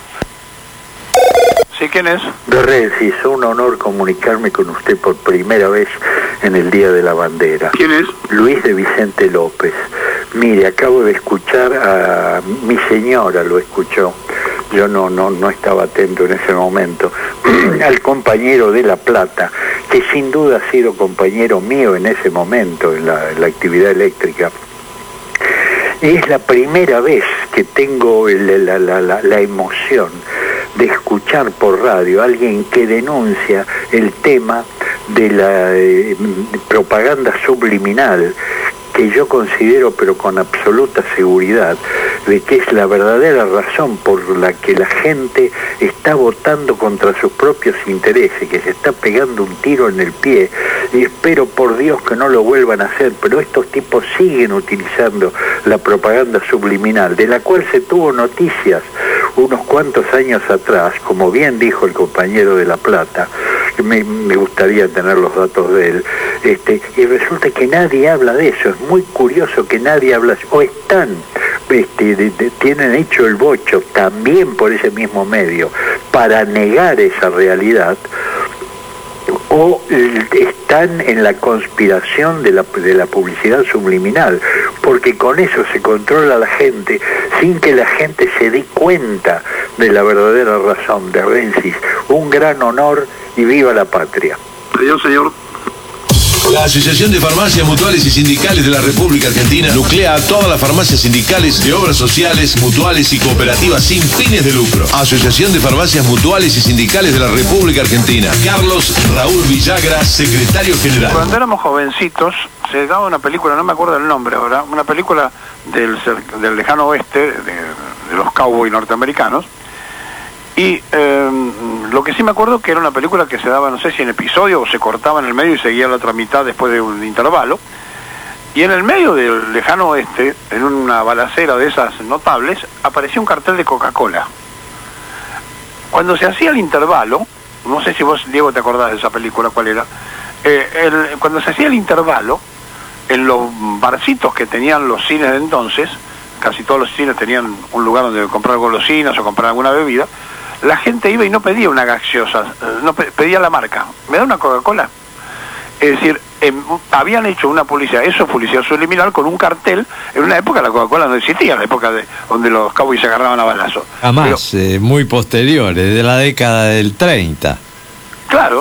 Sí, ¿quién es? De Rensis, un honor comunicarme con usted por primera vez en el Día de la Bandera. ¿Quién es? Luis de Vicente López. Mire, acabo de escuchar a mi señora, lo escuchó. Yo no estaba atento en ese momento. Al compañero de La Plata, que sin duda ha sido compañero mío en ese momento en la actividad eléctrica. Es la primera vez que tengo la emoción de escuchar por radio a alguien que denuncia el tema de la propaganda subliminal, que yo considero, pero con absoluta seguridad, de que es la verdadera razón por la que la gente está votando contra sus propios intereses, que se está pegando un tiro en el pie, y espero por Dios que no lo vuelvan a hacer, pero estos tipos siguen utilizando la propaganda subliminal, de la cual se tuvo noticias unos cuantos años atrás, como bien dijo el compañero de La Plata, me gustaría tener los datos de él, y resulta que nadie habla de eso. Es muy curioso que nadie habla, o están, tienen hecho el bocho también por ese mismo medio para negar esa realidad, o están en la conspiración de la publicidad subliminal, porque con eso se controla a la gente sin que la gente se dé cuenta de la verdadera razón de Rensis. Un gran honor y viva la patria. Adiós, señor. La Asociación de Farmacias Mutuales y Sindicales de la República Argentina nuclea a todas las farmacias sindicales de obras sociales, mutuales y cooperativas sin fines de lucro. Asociación de Farmacias Mutuales y Sindicales de la República Argentina. Carlos Raúl Villagra, secretario general. Cuando éramos jovencitos, se daba una película, no me acuerdo el nombre ahora, una película del lejano oeste, de los cowboys norteamericanos. Y lo que sí me acuerdo que era una película que se daba, no sé si en episodio o se cortaba en el medio y seguía la otra mitad después de un intervalo. Y en el medio del lejano oeste, en una balacera de esas notables, aparecía un cartel de Coca-Cola. Cuando se hacía el intervalo, no sé si vos, Diego, te acordás de esa película, ¿cuál era? Cuando se hacía el intervalo, en los barcitos que tenían los cines de entonces, casi todos los cines tenían un lugar donde comprar golosinas o comprar alguna bebida, la gente iba y no pedía una gaseosa, no pedía la marca. ¿Me da una Coca-Cola? Es decir, habían hecho una publicidad, eso es publicidad subliminal, con un cartel. En una época la Coca-Cola no existía, en la época donde los cowboys se agarraban a balazos. Además, muy posteriores, de la década del 30. Claro,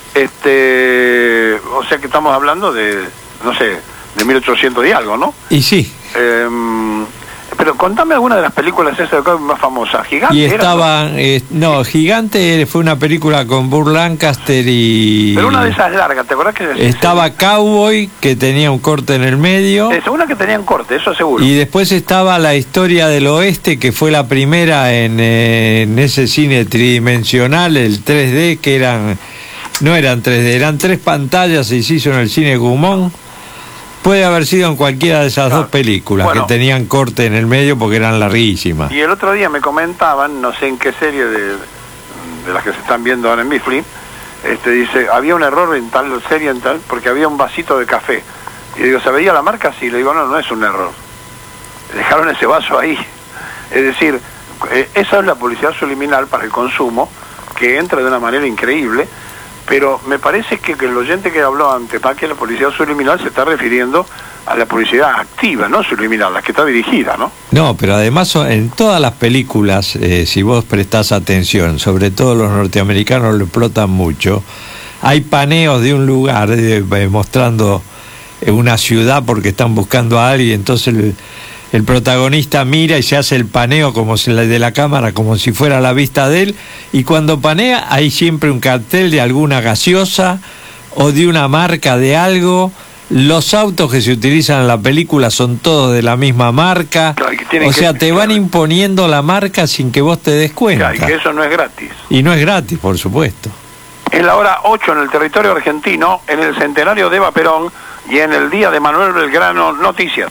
o sea que estamos hablando de, no sé, de 1800 y algo, ¿no? Y sí. Pero contame alguna de las películas esas más famosas. ¿Gigante? Y estaba, no, Gigante fue una película con Burt Lancaster y... Pero una de esas largas, ¿te acordás que...? Estaba Cowboy, que tenía un corte en el medio. Una que tenía un corte, eso seguro. Y después estaba La Historia del Oeste, que fue la primera en ese cine tridimensional, el 3D, que no eran 3D, eran 3 pantallas y se hizo en el cine Gaumont. Puede haber sido en cualquiera de esas dos películas, que tenían corte en el medio porque eran larguísimas. Y el otro día me comentaban, no sé en qué serie de las que se están viendo ahora en Bifli, dice, había un error en tal serie, porque había un vasito de café. Y digo, ¿se veía la marca? Sí, le digo, no es un error. Dejaron ese vaso ahí. Es decir, esa es la publicidad subliminal para el consumo, que entra de una manera increíble. Pero me parece que el oyente que habló antes, para que la publicidad subliminal se está refiriendo a la publicidad activa, no subliminal, la que está dirigida, ¿no? No, pero además en todas las películas, si vos prestás atención, sobre todo los norteamericanos lo explotan mucho, hay paneos de un lugar mostrando una ciudad porque están buscando a alguien, entonces el protagonista mira y se hace el paneo como si de la cámara, como si fuera la vista de él, y cuando panea hay siempre un cartel de alguna gaseosa o de una marca de algo. Los autos que se utilizan en la película son todos de la misma marca, o sea, te van imponiendo la marca sin que vos te des cuenta. Y que eso no es gratis. Y no es gratis, por supuesto. Es la hora 8 en el territorio argentino, en el centenario de Eva Perón y en el día de Manuel Belgrano, noticias.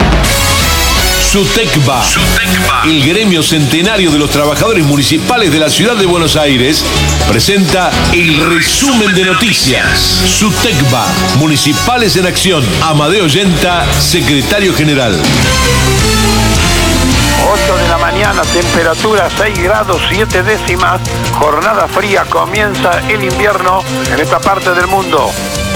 SUTECBA, el gremio centenario de los trabajadores municipales de la ciudad de Buenos Aires, presenta el resumen de noticias. SUTECBA, Municipales en Acción. Amadeo Yenta, secretario general. 8 de la mañana, temperatura 6 grados 7 décimas, jornada fría, comienza el invierno en esta parte del mundo.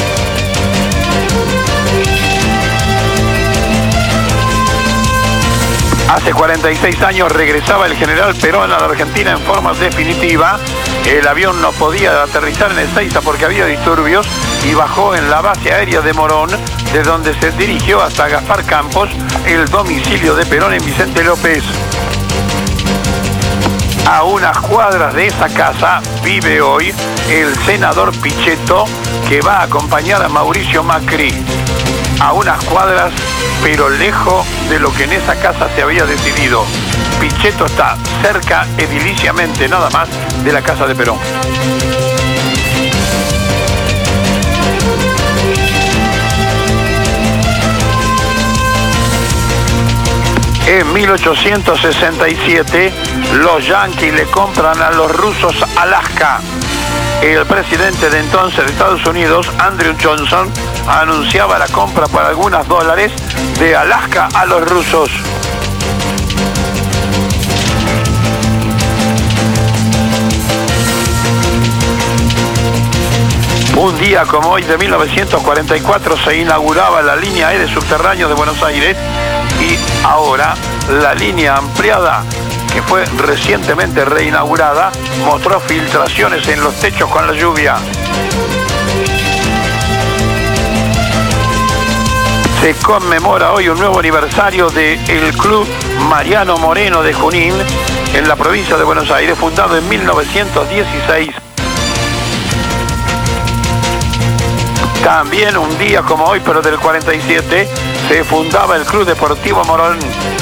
Hace 46 años regresaba el general Perón a la Argentina en forma definitiva. El avión no podía aterrizar en Ezeiza porque había disturbios y bajó en la base aérea de Morón, de donde se dirigió hasta Gaspar Campos, el domicilio de Perón en Vicente López. A unas cuadras de esa casa vive hoy el senador Pichetto, que va a acompañar a Mauricio Macri. A unas cuadras, pero lejos de lo que en esa casa se había decidido. Pichetto está cerca, ediliciamente nada más, de la casa de Perón. En 1867, los yanquis le compran a los rusos Alaska. El presidente de entonces de Estados Unidos, Andrew Johnson, anunciaba la compra por algunos dólares de Alaska a los rusos. Un día como hoy de 1944 se inauguraba la línea E de subterráneos de Buenos Aires y ahora la línea ampliada, que fue recientemente reinaugurada, mostró filtraciones en los techos con la lluvia. Se conmemora hoy un nuevo aniversario del Club Mariano Moreno de Junín, en la provincia de Buenos Aires, fundado en 1916. También un día como hoy, pero del 47, se fundaba el Club Deportivo Morón.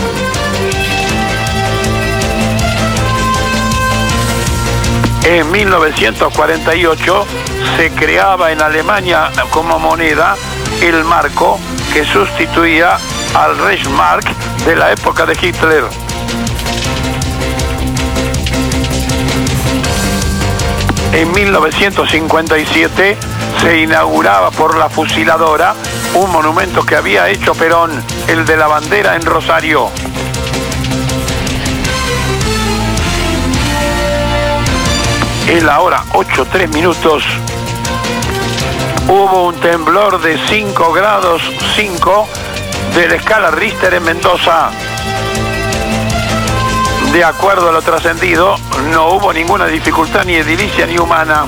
En 1948 se creaba en Alemania como moneda el marco, que sustituía al Reichsmark de la época de Hitler. En 1957 se inauguraba por la fusiladora un monumento que había hecho Perón, el de la bandera en Rosario. En la hora 8:03 hubo un temblor de 5 grados 5 de la escala Richter en Mendoza. De acuerdo a lo trascendido, no hubo ninguna dificultad ni edilicia ni humana.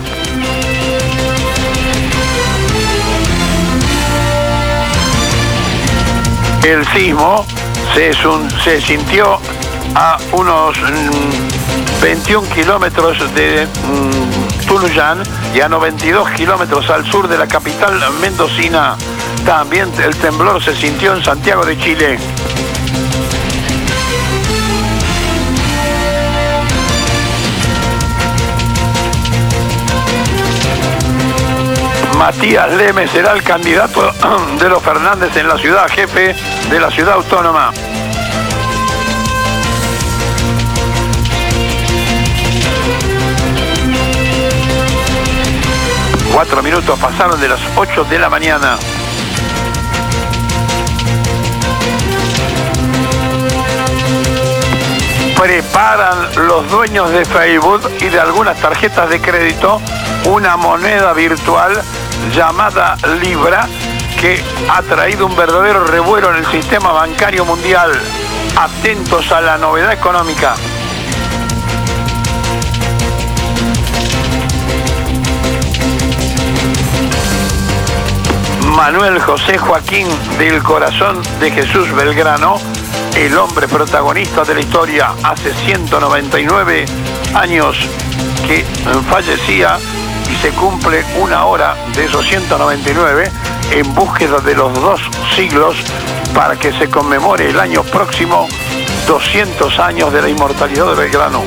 El sismo se sintió a unos 21 kilómetros de Tunuyán y a 92 kilómetros al sur de la capital mendocina. También el temblor se sintió en Santiago de Chile. Matías Lemes será el candidato de los Fernández en la ciudad, jefe de la ciudad autónoma. Cuatro minutos pasaron de las 8 de la mañana. Preparan los dueños de Facebook y de algunas tarjetas de crédito una moneda virtual llamada Libra, que ha traído un verdadero revuelo en el sistema bancario mundial. Atentos a la novedad económica. Manuel José Joaquín del Corazón de Jesús Belgrano, el hombre protagonista de la historia, hace 199 años que fallecía, y se cumple una hora de esos 199 en búsqueda de los 2 siglos para que se conmemore el año próximo 200 años de la inmortalidad de Belgrano.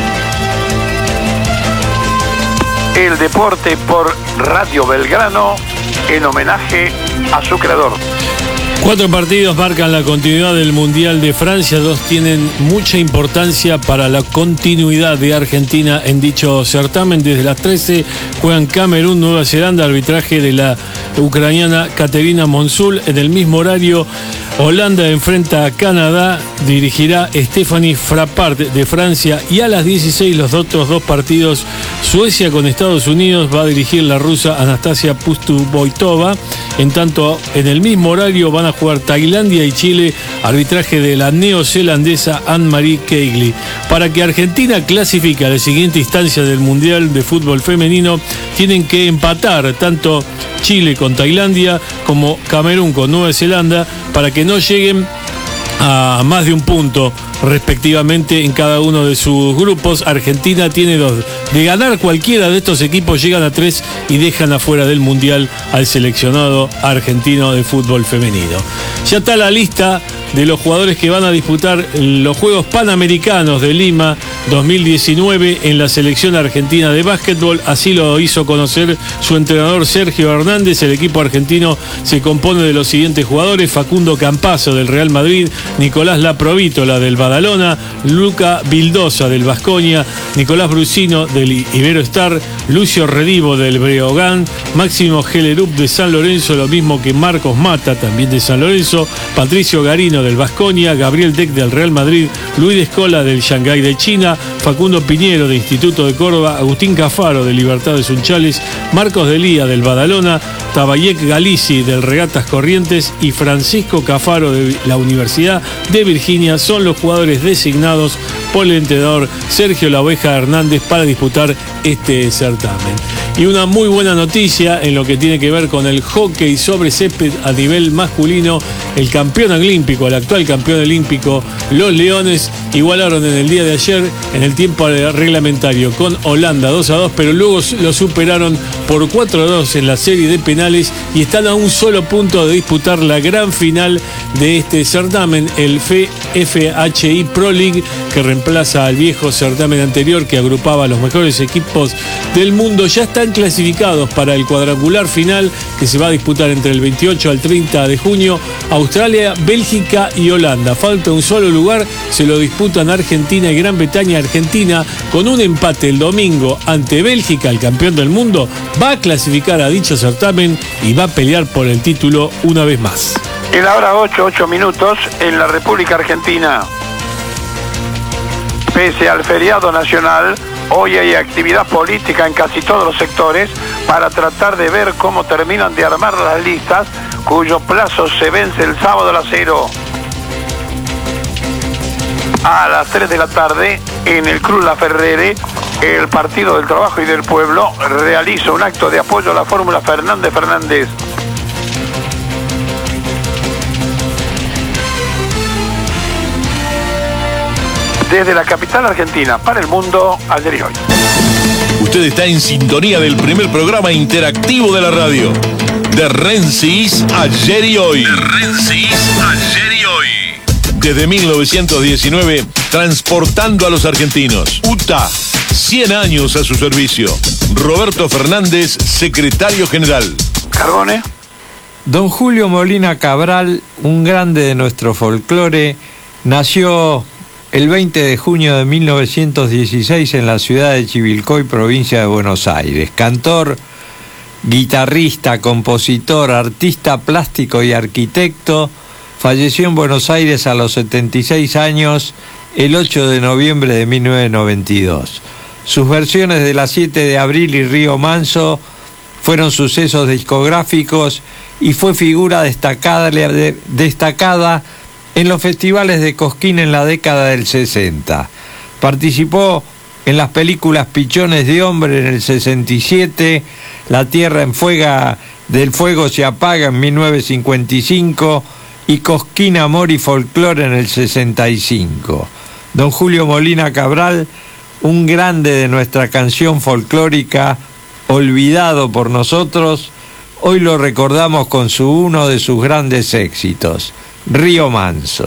El deporte por Radio Belgrano en homenaje a su creador. 4 partidos marcan la continuidad del Mundial de Francia, 2 tienen mucha importancia para la continuidad de Argentina en dicho certamen. Desde las 13 juegan Camerún, Nueva Zelanda, arbitraje de la ucraniana Katerina Monsul. En el mismo horario, Holanda enfrenta a Canadá, dirigirá Stephanie Frappart de Francia, y a las 16 los otros 2 partidos, Suecia con Estados Unidos, va a dirigir la rusa Anastasia Pustuboitova. En tanto, en el mismo horario van a jugar Tailandia y Chile, arbitraje de la neozelandesa Anne-Marie Keighley. Para que Argentina clasifique a la siguiente instancia del Mundial de Fútbol Femenino, tienen que empatar tanto Chile con Tailandia como Camerún con Nueva Zelanda, para que no lleguen a más de un punto respectivamente en cada uno de sus grupos. Argentina tiene 2. De ganar cualquiera de estos equipos llegan a 3 y dejan afuera del Mundial al seleccionado argentino de fútbol femenino. Ya está la lista de los jugadores que van a disputar los Juegos Panamericanos de Lima 2019 en la selección argentina de básquetbol. Así lo hizo conocer su entrenador Sergio Hernández. El equipo argentino se compone de los siguientes jugadores: Facundo Campazzo del Real Madrid, Nicolás Laprovítola del Badalona, Luca Vildosa del Baskonia, Nicolás Brusino del Iberostar, Lucio Redivo del Breogán, Máximo Gelerup de San Lorenzo, lo mismo que Marcos Mata también de San Lorenzo, Patricio Garino Marcelino del Baskonia, Gabriel Deck del Real Madrid, Luis Escola del Shanghái de China, Facundo Piñero del Instituto de Córdoba, Agustín Cafaro de Libertad de Sunchales, Marcos Delía del Badalona, Tabayek Galici del Regatas Corrientes y Francisco Cafaro de la Universidad de Virginia son los jugadores designados por el entrenador Sergio La Oveja Hernández para disputar este certamen. Y una muy buena noticia en lo que tiene que ver con el hockey sobre césped a nivel masculino. El campeón olímpico, el actual campeón olímpico, los Leones, igualaron en el día de ayer en el tiempo reglamentario con Holanda 2-2, pero luego lo superaron por 4-2 en la serie de penales y están a un solo punto de disputar la gran final de este certamen, el FHI Pro League, que reemplaza al viejo certamen anterior que agrupaba a los mejores equipos del mundo. Ya están clasificados para el cuadrangular final que se va a disputar entre el 28 al 30 de junio. Australia, Bélgica y Holanda. Falta un solo lugar, se lo disputan Argentina y Gran Bretaña. Argentina, con un empate el domingo ante Bélgica, el campeón del mundo, va a clasificar a dicho certamen y va a pelear por el título una vez más. En la hora 8 minutos, en la República Argentina. Pese al feriado nacional, hoy hay actividad política en casi todos los sectores para tratar de ver cómo terminan de armar las listas, cuyo plazo se vence el sábado a las 0. A las 3 de la tarde, en el Cruz La Ferrere, el Partido del Trabajo y del Pueblo realiza un acto de apoyo a la fórmula Fernández-Fernández. Desde la capital argentina para el mundo, ayer y hoy. Usted está en sintonía del primer programa interactivo de la radio. De Rensis, ayer y hoy. De Rensis, ayer y hoy. Desde 1919, transportando a los argentinos. UTA, 100 años a su servicio. Roberto Fernández, secretario general. Carbone. Don Julio Molina Cabral, un grande de nuestro folclore, nació el 20 de junio de 1916 en la ciudad de Chivilcoy, provincia de Buenos Aires. Cantor, guitarrista, compositor, artista plástico y arquitecto, falleció en Buenos Aires a los 76 años el 8 de noviembre de 1992. Sus versiones de Las 7 de abril y Río Manso fueron sucesos discográficos y fue figura destacada en los festivales de Cosquín en la década del 60. Participó en las películas Pichones de Hombre en el 67, La Tierra del Fuego se apaga en 1955 y Cosquín, Amor y Folclore en el 65. Don Julio Molina Cabral, un grande de nuestra canción folclórica, olvidado por nosotros, hoy lo recordamos con uno de sus grandes éxitos, Río Manso.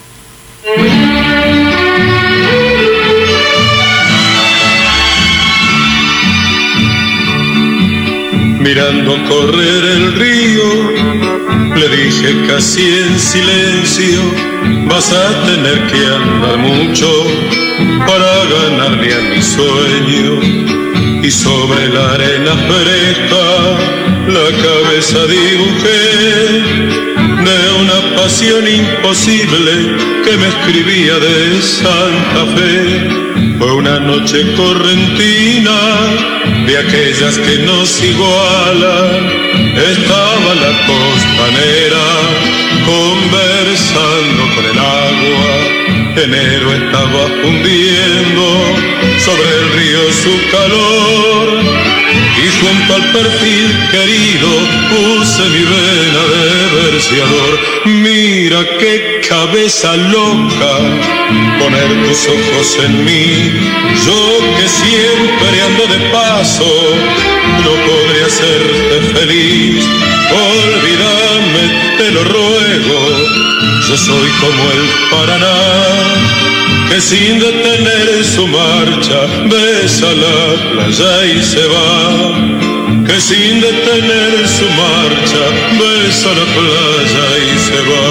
Mirando correr el río, le dije casi en silencio, vas a tener que andar mucho para ganarle a mi sueño. Y sobre la arena fresca la cabeza dibujé de una pasión imposible que me escribía de Santa Fe. Fue una noche correntina de aquellas que nos igualan. Estaba la costanera conversando con el agua. Enero estaba fundiendo sobre el río su calor. Y junto al perfil querido puse mi vena de verseador. Mira qué cabeza loca poner tus ojos en mí. Yo que siempre ando de paso, no podré hacerte feliz. Olvídame, te lo ruego, yo soy como el Paraná, que sin detener su marcha besa la playa y se va, que sin detener su marcha besa la playa y se va.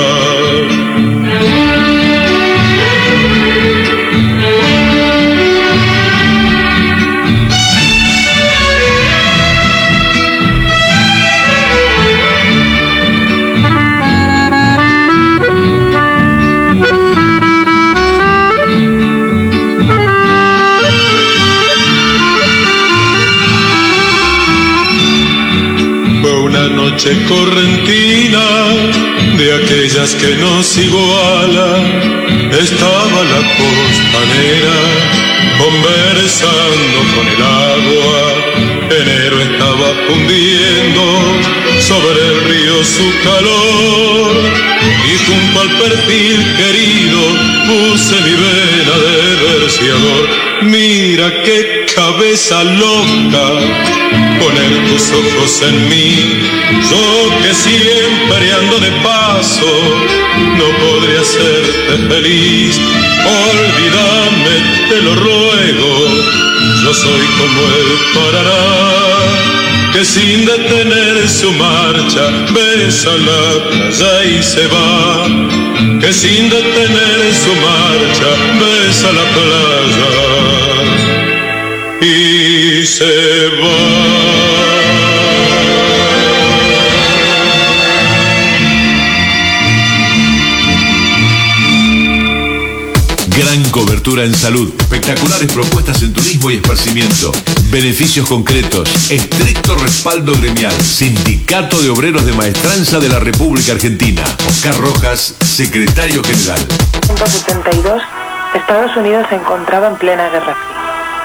noche correntina, de aquellas que nos igualan, estaba la costanera conversando con el agua. Enero estaba fundiendo sobre el río su calor, y junto al perfil querido puse mi vena de verseador. Mira qué cabeza loca poner tus ojos en mí, yo que siempre ando de paso, no podré hacerte feliz. Olvídame, te lo ruego, yo soy como el Paraná, que sin detener su marcha besa la playa y se va, que sin detener su marcha besa la playa y se va. Gran cobertura en salud, espectaculares propuestas en turismo y esparcimiento, beneficios concretos, estricto respaldo gremial, Sindicato de Obreros de Maestranza de la República Argentina. Oscar Rojas, secretario general. En 1972, Estados Unidos se encontraba en plena Guerra Fría.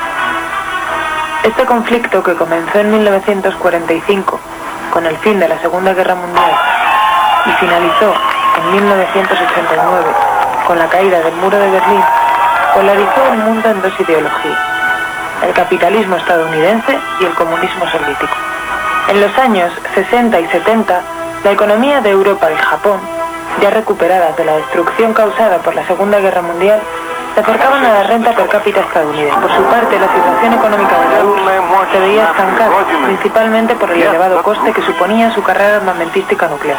Este conflicto, que comenzó en 1945 con el fin de la Segunda Guerra Mundial y finalizó en 1989 con la caída del muro de Berlín, polarizó el mundo en dos ideologías: el capitalismo estadounidense y el comunismo soviético. En los años 60 y 70, la economía de Europa y Japón, ya recuperadas de la destrucción causada por la Segunda Guerra Mundial, se acercaban a la renta per cápita estadounidense. Por su parte, la situación económica de la URSS se veía estancada, principalmente por el elevado coste que suponía su carrera armamentística nuclear.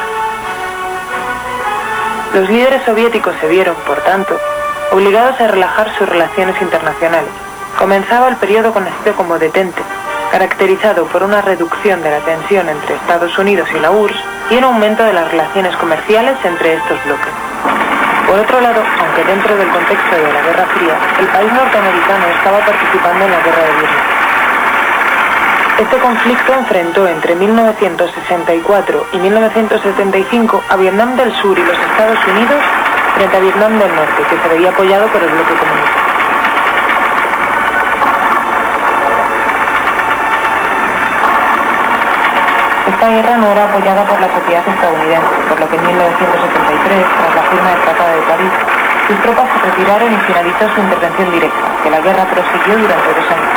Los líderes soviéticos se vieron, por tanto, obligados a relajar sus relaciones internacionales. Comenzaba el periodo conocido como detente, caracterizado por una reducción de la tensión entre Estados Unidos y la URSS y un aumento de las relaciones comerciales entre estos bloques. Por otro lado, aunque dentro del contexto de la Guerra Fría, el país norteamericano estaba participando en la Guerra de Vietnam. Este conflicto enfrentó entre 1964 y 1975 a Vietnam del Sur y los Estados Unidos frente a Vietnam del Norte, que se veía apoyado por el bloque comunista. Esta guerra no era apoyada por la sociedad estadounidense, por lo que en 1973, tras la firma del Tratado de París, sus tropas se retiraron y finalizó su intervención directa, que la guerra prosiguió durante 2 años.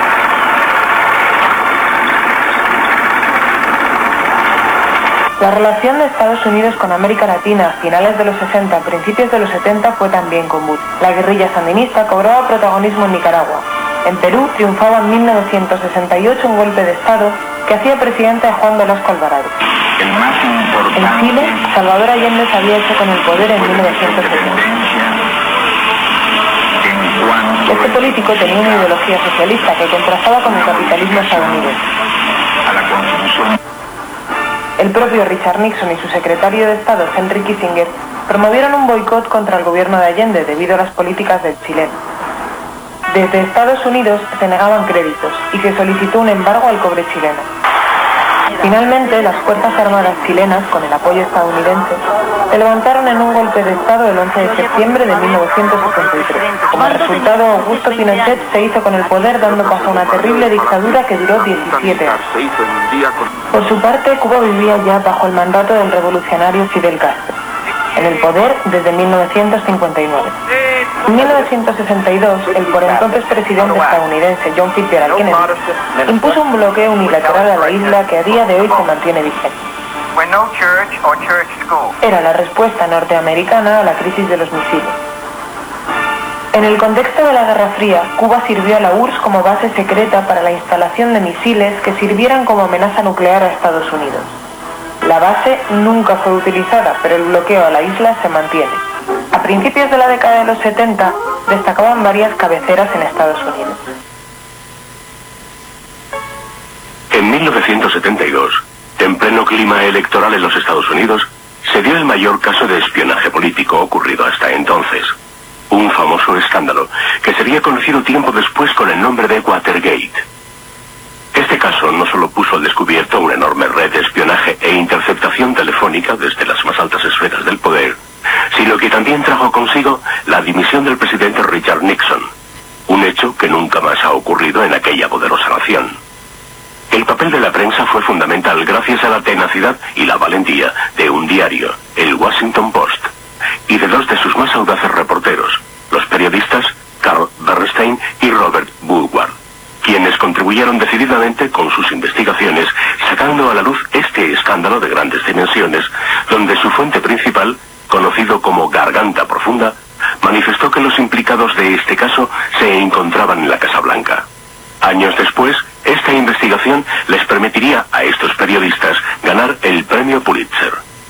La relación de Estados Unidos con América Latina a finales de los 60, principios de los 70 fue también convulsa. La guerrilla sandinista cobraba protagonismo en Nicaragua. En Perú triunfaba en 1968 un golpe de Estado que hacía presidente a Juan Velasco Alvarado. En Chile, Salvador Allende se había hecho con el poder en 1970. Este político tenía una ideología socialista que contrastaba con el capitalismo estadounidense. El propio Richard Nixon y su secretario de Estado, Henry Kissinger, promovieron un boicot contra el gobierno de Allende debido a las políticas del chileno. Desde Estados Unidos se negaban créditos y se solicitó un embargo al cobre chileno. Finalmente, las Fuerzas Armadas chilenas, con el apoyo estadounidense, se levantaron en un golpe de Estado el 11 de septiembre de 1973. Como resultado, Augusto Pinochet se hizo con el poder, dando paso a una terrible dictadura que duró 17 años. Por su parte, Cuba vivía ya bajo el mandato del revolucionario Fidel Castro, en el poder desde 1959. En 1962, el por entonces presidente estadounidense John Fitzgerald Kennedy impuso un bloqueo unilateral a la isla que a día de hoy se mantiene vigente. Era la respuesta norteamericana a la crisis de los misiles. En el contexto de la Guerra Fría, Cuba sirvió a la URSS como base secreta para la instalación de misiles que sirvieran como amenaza nuclear a Estados Unidos. La base nunca fue utilizada, pero el bloqueo a la isla se mantiene. A principios de la década de los 70, destacaban varias cabeceras en Estados Unidos. En 1972, en pleno clima electoral en los Estados Unidos, se dio el mayor caso de espionaje político ocurrido hasta entonces. Un famoso escándalo que sería conocido tiempo después con el nombre de Watergate. Este caso no solo puso al descubierto una enorme red de espionaje e interceptación conspiración telefónica desde las más altas esferas del poder, sino que también trajo consigo la dimisión del presidente Richard Nixon, un hecho que nunca más ha ocurrido en aquella poderosa nación. El papel de la prensa fue fundamental gracias a la tenacidad y la valentía de un diario, el Washington Post, y de dos de sus más audaces reporteros, los periodistas Carl Bernstein y Robert Woodward, quienes contribuyeron decididamente con sus investigaciones, sacando a la luz este escándalo de grandes dimensiones, donde su fuente principal, conocido como Garganta Profunda, manifestó que los implicados de este caso se encontraban en la Casa Blanca. Años después, esta investigación les permitiría a estos periodistas ganar el premio Pulitzer.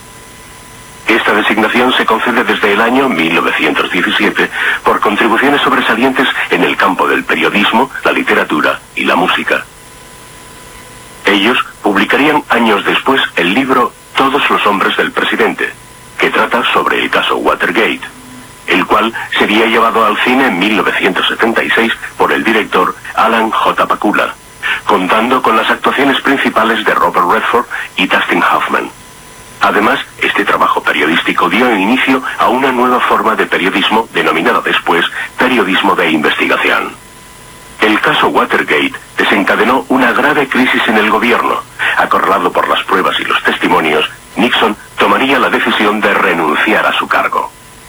Esta designación se concede desde el año 1917 por contribuciones sobresalientes en el campo del periodismo, la literatura y la música. Ellos publicarían años después el libro Todos los hombres del presidente, que trata sobre el caso Watergate, el cual sería llevado al cine en 1976 por el director Alan J. Pakula, contando con las actuaciones principales de Robert Redford y Dustin Hoffman. Además, este trabajo periodístico dio inicio a una nueva forma de periodismo denominada después periodismo de investigación. El caso Watergate desencadenó una grave crisis en el gobierno. Acorralado por las pruebas y los testimonios, Nixon tomaría la decisión de renunciar a su cargo.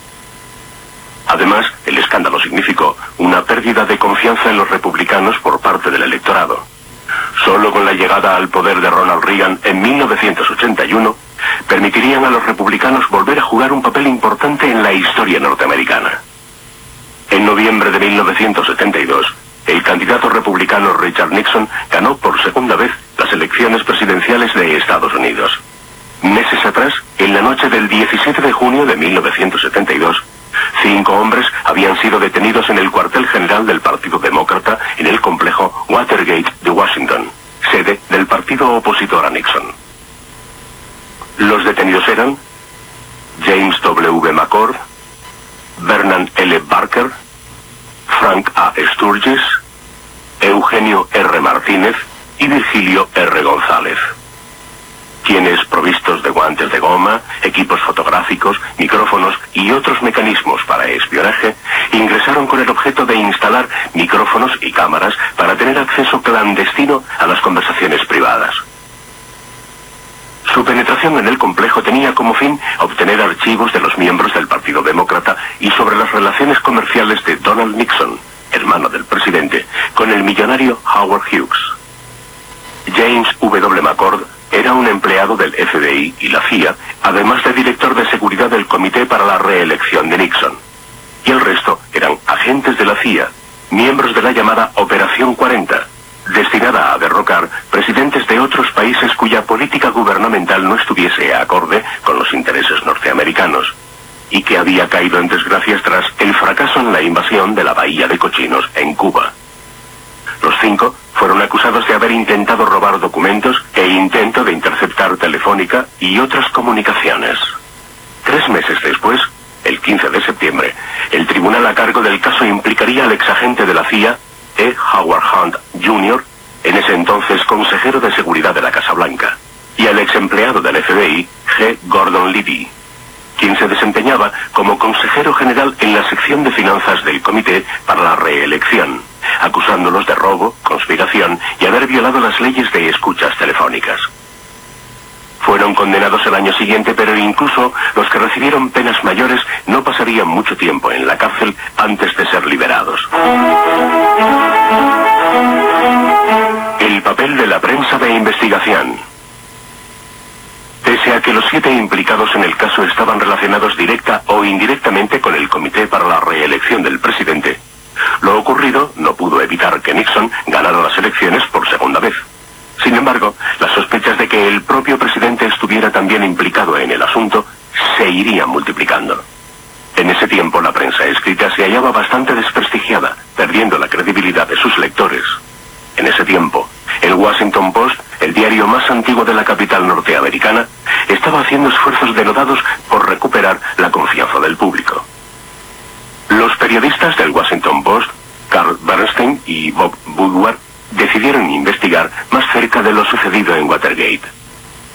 Además, el escándalo significó una pérdida de confianza en los republicanos por parte del electorado. Solo con la llegada al poder de Ronald Reagan en 1981, permitirían a los republicanos volver a jugar un papel importante en la historia norteamericana. En noviembre de 1972, el candidato republicano Richard Nixon ganó por segunda vez las elecciones presidenciales de Estados Unidos. Meses atrás, en la noche del 17 de junio de 1972, 5 hombres habían sido detenidos en el cuartel general del Partido Demócrata en el complejo Watergate de Washington, sede del partido opositor a Nixon. Los detenidos eran James W. McCord, Vernon L. Barker, Frank A. Sturgis, Eugenio R. Martínez y Virgilio R. González, quienes, provistos de guantes de goma, equipos fotográficos, micrófonos y otros mecanismos para espionaje, ingresaron con el objeto de instalar micrófonos y cámaras para tener acceso clandestino a las conversaciones privadas. Su penetración en el complejo tenía como fin obtener archivos de los miembros del Partido Demócrata y sobre las relaciones comerciales de Donald Nixon, hermano del presidente, con el millonario Howard Hughes. James W. McCord era un empleado del FBI y la CIA, además de director de seguridad del Comité para la Reelección de Nixon. Y el resto eran agentes de la CIA, miembros de la llamada Operación 40, destinada a derrocar presidentes de otros países cuya política gubernamental no estuviese acorde con los intereses norteamericanos, y que había caído en desgracias tras el fracaso en la invasión de la Bahía de Cochinos en Cuba. Los 5 fueron acusados de haber intentado robar documentos e intento de interceptar telefónica y otras comunicaciones. 3 meses después, el 15 de septiembre, el tribunal a cargo del caso implicaría al exagente de la CIA, E. Howard Hunt Jr., en ese entonces consejero de seguridad de la Casa Blanca, y al ex empleado del FBI, G. Gordon Liddy, quien se desempeñaba como consejero general en la sección de finanzas del Comité para la Reelección, acusándolos de robo, conspiración y haber violado las leyes de escuchas telefónicas. Fueron condenados el año siguiente, pero incluso los que recibieron penas mayores no pasarían mucho tiempo en la cárcel antes de ser liberados. El papel de la prensa de investigación. Pese a que los 7 implicados en el caso estaban relacionados directa o indirectamente con el Comité para la Reelección del presidente, lo ocurrido no pudo evitar que Nixon ganara las elecciones por segunda vez. Sin embargo, las sospechas de que el propio presidente estuviera también implicado en el asunto se irían multiplicando. En ese tiempo la prensa escrita se hallaba bastante desprestigiada, perdiendo la credibilidad de sus lectores. En ese tiempo, el Washington Post, el diario más antiguo de la capital norteamericana, estaba haciendo esfuerzos denodados por recuperar la confianza del público. Los periodistas del Washington Post, Carl Bernstein y Bob Woodward, decidieron investigar más cerca de lo sucedido en Watergate. De ese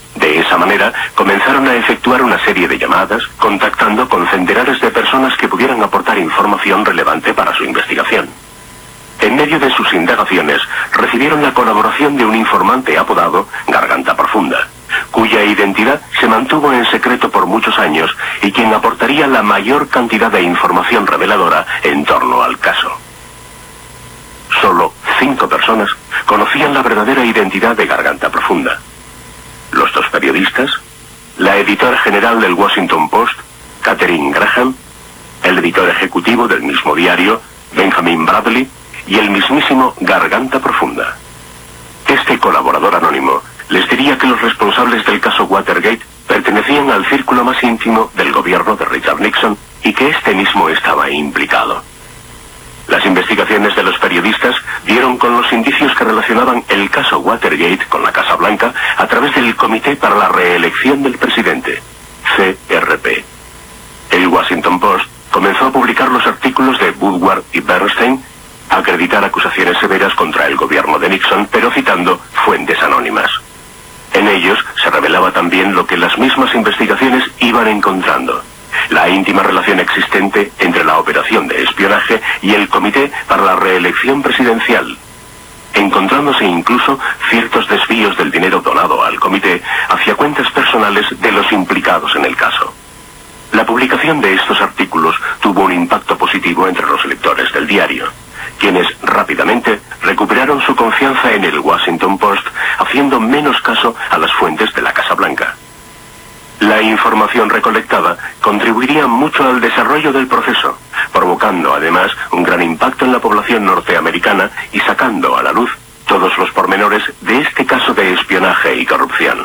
esa manera, comenzaron a efectuar una serie de llamadas, contactando con centenares de personas que pudieran aportar información relevante para su investigación. En medio de sus indagaciones, recibieron la colaboración de un informante apodado Garganta Profunda, cuya identidad se mantuvo en secreto por muchos años y quien aportaría la mayor cantidad de información reveladora en torno al caso. Solo 5 personas conocían la verdadera identidad de Garganta Profunda: los 2 periodistas, la editora general del Washington Post, Katherine Graham, el editor ejecutivo del mismo diario, Benjamin Bradley, y el mismísimo Garganta Profunda. Este colaborador anónimo les diría que los responsables del caso Watergate pertenecían al círculo más íntimo del gobierno de Richard Nixon y que este mismo estaba implicado. Las investigaciones de los periodistas dieron con los indicios que relacionaban el caso Watergate con la Casa Blanca a través del Comité para la Reelección del Presidente, CRP. El Washington Post comenzó a publicar los artículos de Woodward y Bernstein, a acreditar acusaciones severas contra el gobierno de Nixon, pero citando fuentes anónimas. En ellos se revelaba también lo que las mismas investigaciones iban encontrando: la íntima relación existente entre la operación de espionaje y el Comité para la Reelección Presidencial, encontrándose incluso ciertos desvíos del dinero donado al comité hacia cuentas personales de los implicados en el caso. La publicación de estos artículos tuvo un impacto positivo entre los lectores del diario, quienes rápidamente recuperaron su confianza en el Washington Post, haciendo menos caso a las fuentes de la Casa Blanca. La información recolectada contribuiría mucho al desarrollo del proceso, provocando además un gran impacto en la población norteamericana y sacando a la luz todos los pormenores de este caso de espionaje y corrupción.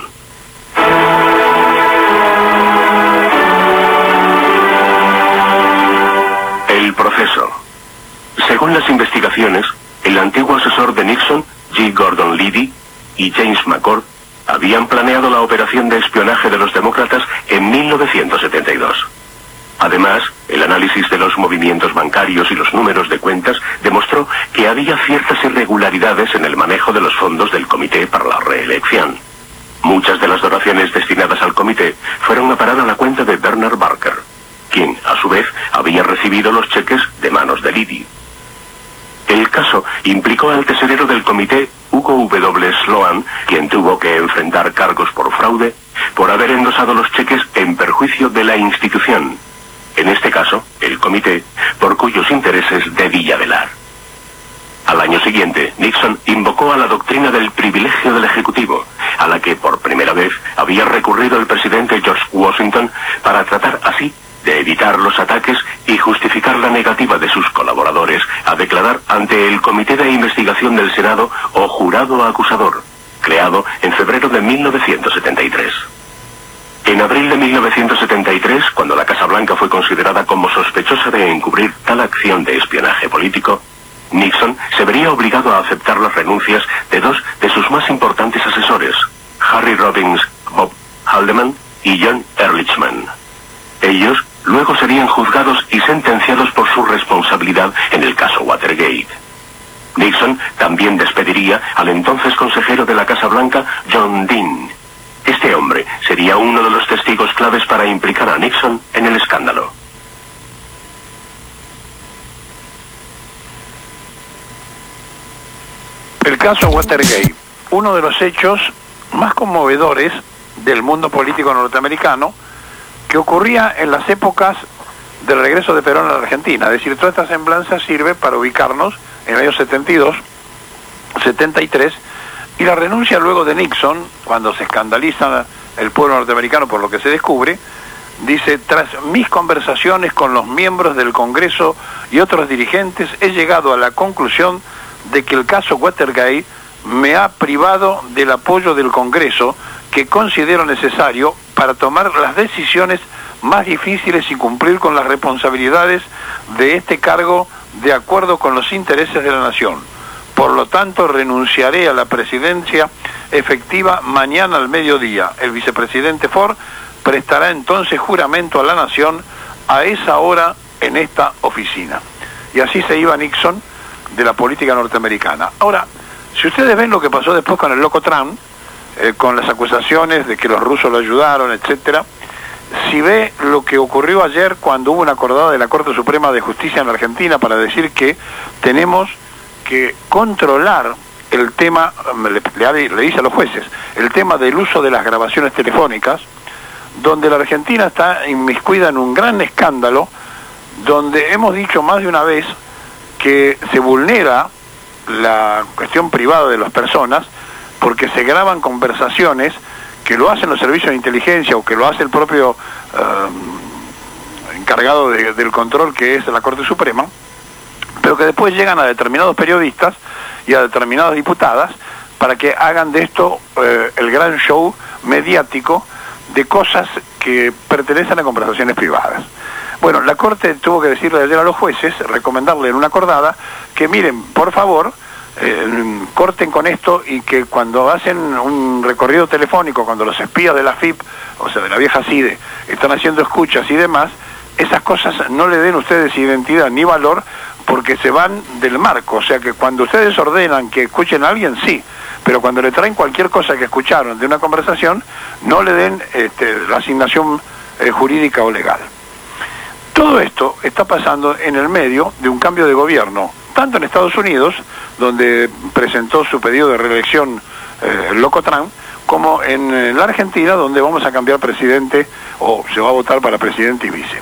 El proceso. Según las investigaciones, el antiguo asesor de Nixon, G. Gordon Liddy, y James McCord habían planeado la operación de espionaje de los demócratas en 1972. Además, el análisis de los movimientos bancarios y los números de cuentas demostró que había ciertas irregularidades en el manejo de los fondos del Comité para la Reelección. Muchas de las donaciones destinadas al comité fueron a parar a la cuenta de Bernard Barker, quien, a su vez, había recibido los cheques de manos de Liddy. El caso implicó al tesorero del comité, Hugo W. Sloan, quien tuvo que enfrentar cargos por fraude por haber endosado los cheques en perjuicio de la institución, en este caso, el comité, por cuyos intereses debía velar. Al año siguiente, Nixon invocó a la doctrina del privilegio del Ejecutivo, a la que por primera vez había recurrido el presidente George Washington para tratar así de evitar los ataques y justificar la negativa de sus colaboradores a declarar ante el Comité de Investigación del Senado o Jurado Acusador, creado en febrero de 1973. En abril de 1973, cuando la Casa Blanca fue considerada como sospechosa de encubrir tal acción de espionaje político, Nixon se vería obligado a aceptar las renuncias de 2 de sus más importantes asesores, Harry Robbins, Bob Haldeman y John Ehrlichman. Ellos luego serían juzgados y sentenciados por su responsabilidad en el caso Watergate. Nixon también despediría al entonces consejero de la Casa Blanca, John Dean. Este hombre sería uno de los testigos claves para implicar a Nixon en el escándalo. El caso Watergate, uno de los hechos más conmovedores del mundo político norteamericano, que ocurría en las épocas del regreso de Perón a la Argentina. Es decir, toda esta semblanza sirve para ubicarnos en el año 72, 73, y la renuncia luego de Nixon, cuando se escandaliza el pueblo norteamericano por lo que se descubre, dice: tras mis conversaciones con los miembros del Congreso y otros dirigentes, he llegado a la conclusión de que el caso Watergate me ha privado del apoyo del Congreso que considero necesario para tomar las decisiones más difíciles y cumplir con las responsabilidades de este cargo de acuerdo con los intereses de la nación. Por lo tanto, renunciaré a la presidencia efectiva mañana al mediodía. El vicepresidente Ford prestará entonces juramento a la nación a esa hora en esta oficina. Y así se iba Nixon de la política norteamericana. Ahora, si ustedes ven lo que pasó después con el loco Trump, con las acusaciones de que los rusos lo ayudaron, etcétera, si ve lo que ocurrió ayer cuando hubo una acordada de la Corte Suprema de Justicia en la Argentina para decir que tenemos que controlar el tema, le dice a los jueces, el tema del uso de las grabaciones telefónicas, donde la Argentina está inmiscuida en un gran escándalo, donde hemos dicho más de una vez que se vulnera la cuestión privada de las personas, porque se graban conversaciones que lo hacen los servicios de inteligencia o que lo hace el propio encargado del control, que es la Corte Suprema, pero que después llegan a determinados periodistas y a determinadas diputadas para que hagan de esto el gran show mediático de cosas que pertenecen a conversaciones privadas. Bueno, la Corte tuvo que decirle ayer a los jueces, recomendarle en una acordada, que miren, por favor, corten con esto, y que cuando hacen un recorrido telefónico, cuando los espías de la FIP, o sea, de la vieja CIDE, están haciendo escuchas y demás, esas cosas no le den ustedes identidad ni valor, porque se van del marco. O sea, que cuando ustedes ordenan que escuchen a alguien, sí, pero cuando le traen cualquier cosa que escucharon de una conversación, no le den la asignación jurídica o legal. Todo esto está pasando en el medio de un cambio de gobierno, tanto en Estados Unidos, donde presentó su pedido de reelección el loco Trump, como en la Argentina, donde vamos a cambiar presidente, o se va a votar para presidente y vice.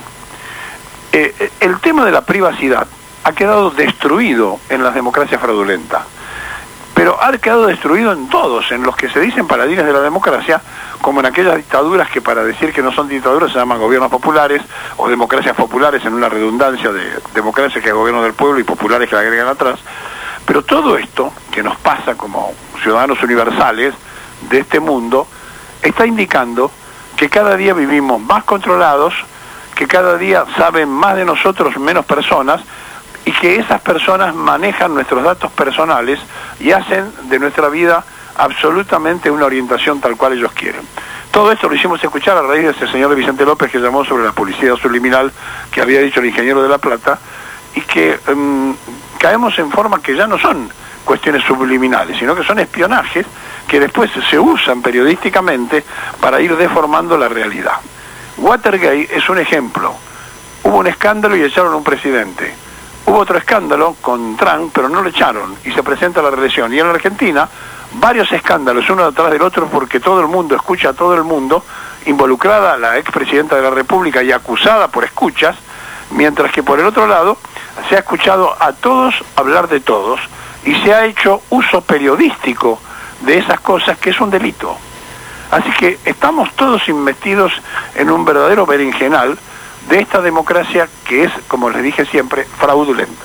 El tema de la privacidad ha quedado destruido en las democracias fraudulentas, pero ha quedado destruido en todos, en los que se dicen paladines de la democracia, como en aquellas dictaduras que, para decir que no son dictaduras, se llaman gobiernos populares o democracias populares, en una redundancia de democracia que es gobierno del pueblo y populares que la agregan atrás. Pero todo esto que nos pasa como ciudadanos universales de este mundo está indicando que cada día vivimos más controlados, que cada día saben más de nosotros menos personas, y que esas personas manejan nuestros datos personales y hacen de nuestra vida absolutamente una orientación tal cual ellos quieren. Todo esto lo hicimos escuchar a raíz de ese señor Vicente López, que llamó sobre la publicidad subliminal que había dicho el ingeniero de La Plata, y que caemos en formas que ya no son cuestiones subliminales, sino que son espionajes que después se usan periodísticamente para ir deformando la realidad. Watergate es un ejemplo. Hubo un escándalo y echaron a un presidente. Hubo otro escándalo con Trump, pero no lo echaron, y se presenta la reelección. Y en la Argentina, varios escándalos, uno detrás del otro, porque todo el mundo escucha a todo el mundo, involucrada la expresidenta de la República y acusada por escuchas, mientras que por el otro lado se ha escuchado a todos hablar de todos, y se ha hecho uso periodístico de esas cosas, que es un delito. Así que estamos todos inmetidos en un verdadero berenjenal de esta democracia que es, como les dije siempre, fraudulenta.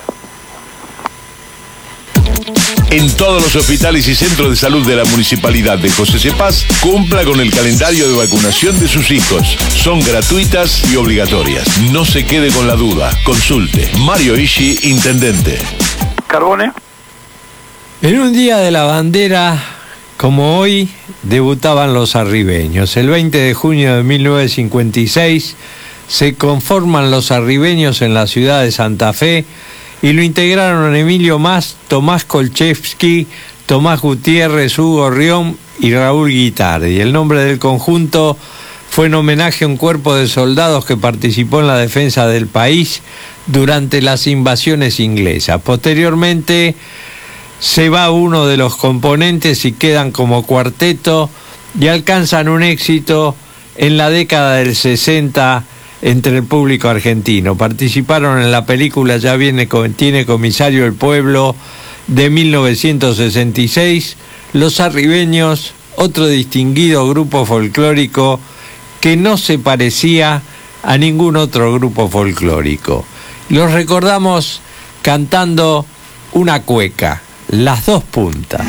En todos los hospitales y centros de salud de la Municipalidad de José Cepaz, cumpla con el calendario de vacunación de sus hijos. Son gratuitas y obligatorias. No se quede con la duda. Consulte. Mario Ishi, Intendente. Carbone. En un día de la bandera, como hoy, debutaban los arribeños. El 20 de junio de 1956 se conforman los arribeños en la ciudad de Santa Fe, y lo integraron Emilio Mas, Tomás Kolchevsky, Tomás Gutiérrez, Hugo Rión y Raúl Guitardi. El nombre del conjunto fue en homenaje a un cuerpo de soldados que participó en la defensa del país durante las invasiones inglesas. Posteriormente se va uno de los componentes y quedan como cuarteto, y alcanzan un éxito en la década del 60 entre el público argentino. Participaron en la película Tiene comisario el pueblo, de 1966, Los Arribeños, otro distinguido grupo folclórico que no se parecía a ningún otro grupo folclórico. Los recordamos cantando una cueca, Las Dos Puntas.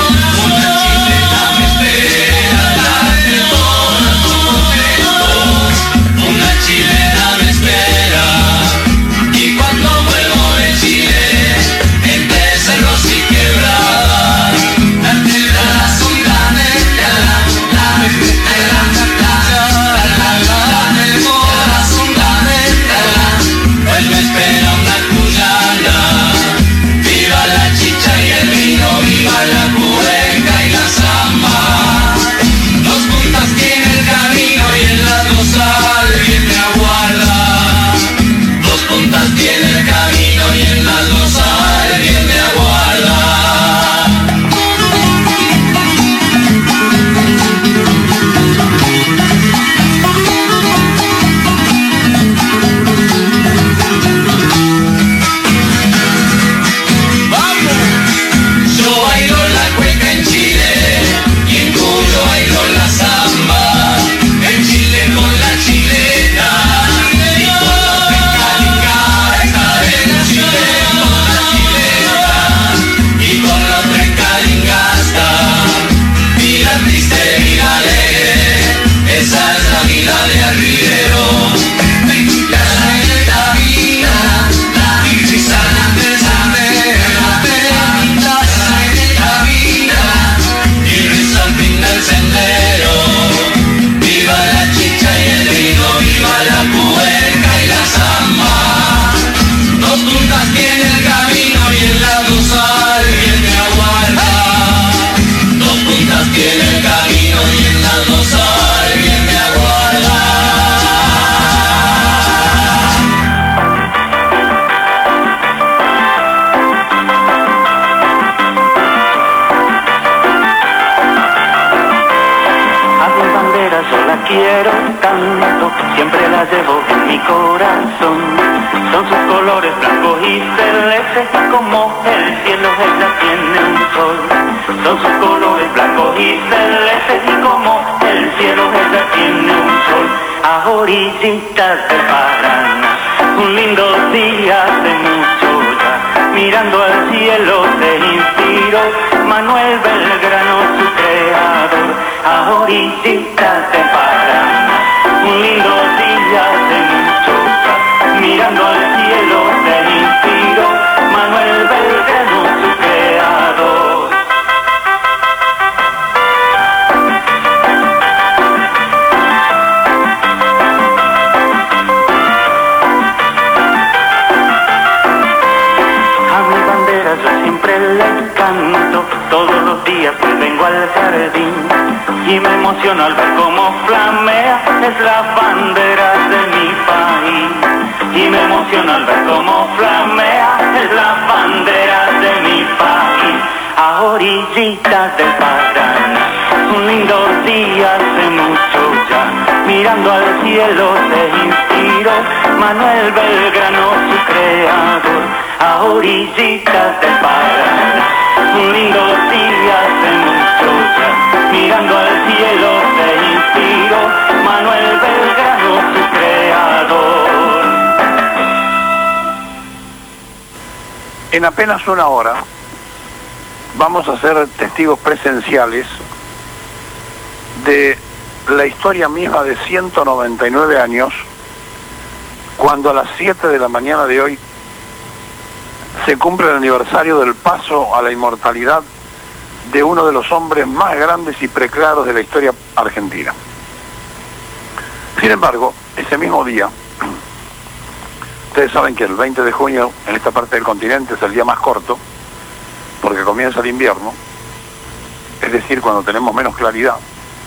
Una chilena me espera, date todo tu momento. quiero tanto, siempre la llevo en mi corazón. Son sus colores blancos y celestes, como el cielo ella tiene un sol. Son sus colores blancos y celestes, y como el cielo ella tiene un sol. A orillitas del Paraná, un lindo día hace mucho ya, mirando al cielo se inspiró Manuel Belgrano, su creador. A orillitas del Paraná, un lindo día hace mucho ya, mirando al cielo se inspiró Manuel Belgrano, su creador. Yo siempre le canto todos los días que vengo al jardín, y me emociona al ver cómo flamea, es la bandera de mi país. Y me emociona al ver cómo flamea, es la bandera de mi país. A orillitas del Paraná, un lindo día hace mucho ya, mirando al cielo se inspiró Manuel Belgrano, su creador. A orillitas del Paraná, un lindo día hace mucho ya, mirando al cielo se inspiró Manuel Belgrano, su creador. En apenas una hora vamos a ser testigos presenciales de la historia misma de 199 años, cuando a las 7 de la mañana de hoy se cumple el aniversario del paso a la inmortalidad de uno de los hombres más grandes y preclaros de la historia argentina. Sin embargo, ese mismo día, ustedes saben que el 20 de junio en esta parte del continente es el día más corto, porque comienza el invierno, es decir, cuando tenemos menos claridad,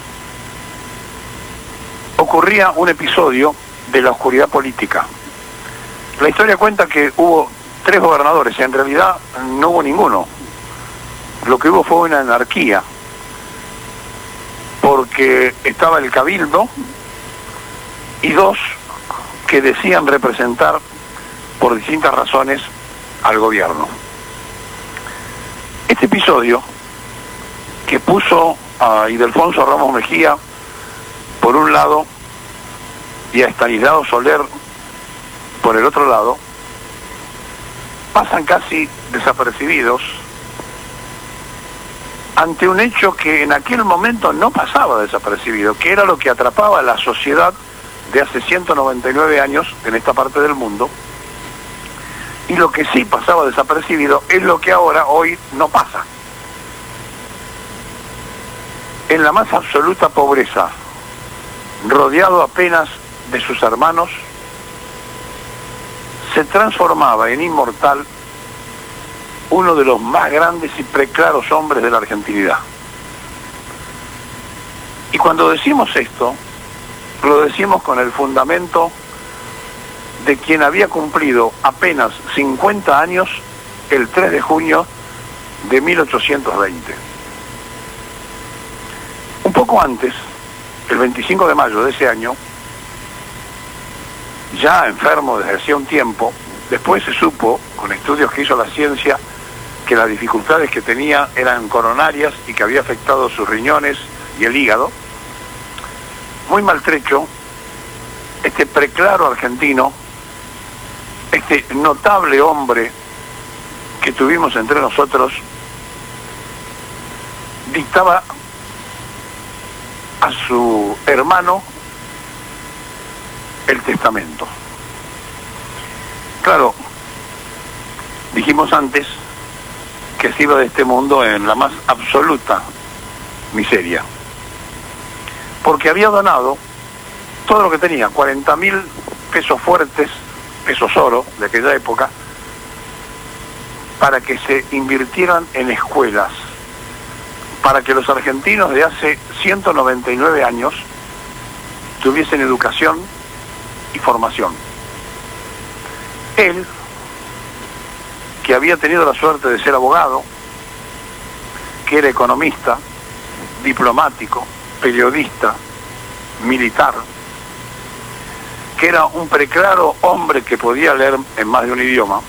ocurría un episodio de la oscuridad política. La historia cuenta que hubo 3 gobernadores, y en realidad no hubo ninguno. Lo que hubo fue una anarquía, porque estaba el cabildo y 2 que decían representar por distintas razones al gobierno. Este episodio, que puso a Ildefonso Ramos Mejía por un lado y a Estanislao Soler por el otro lado, pasan casi desapercibidos ante un hecho que en aquel momento no pasaba desapercibido, que era lo que atrapaba a la sociedad de hace 199 años en esta parte del mundo, y lo que sí pasaba desapercibido es lo que ahora, hoy, no pasa. En la más absoluta pobreza, rodeado apenas de sus hermanos, se transformaba en inmortal uno de los más grandes y preclaros hombres de la argentinidad. Y cuando decimos esto, lo decimos con el fundamento de quien había cumplido apenas 50 años el 3 de junio de 1820. Un poco antes, el 25 de mayo de ese año, ya enfermo desde hacía un tiempo, después se supo, con estudios que hizo la ciencia, que las dificultades que tenía eran coronarias y que había afectado sus riñones y el hígado. Muy maltrecho, este preclaro argentino, este notable hombre que tuvimos entre nosotros, dictaba a su hermano el testamento. Claro, dijimos antes que se iba de este mundo en la más absoluta miseria, porque había donado todo lo que tenía, 40.000 pesos fuertes, pesos oro de aquella época, para que se invirtieran en escuelas, para que los argentinos de hace 199 años tuviesen educación y formación. Él, que había tenido la suerte de ser abogado, que era economista, diplomático, periodista, militar, que era un preclaro hombre que podía leer en más de un idioma,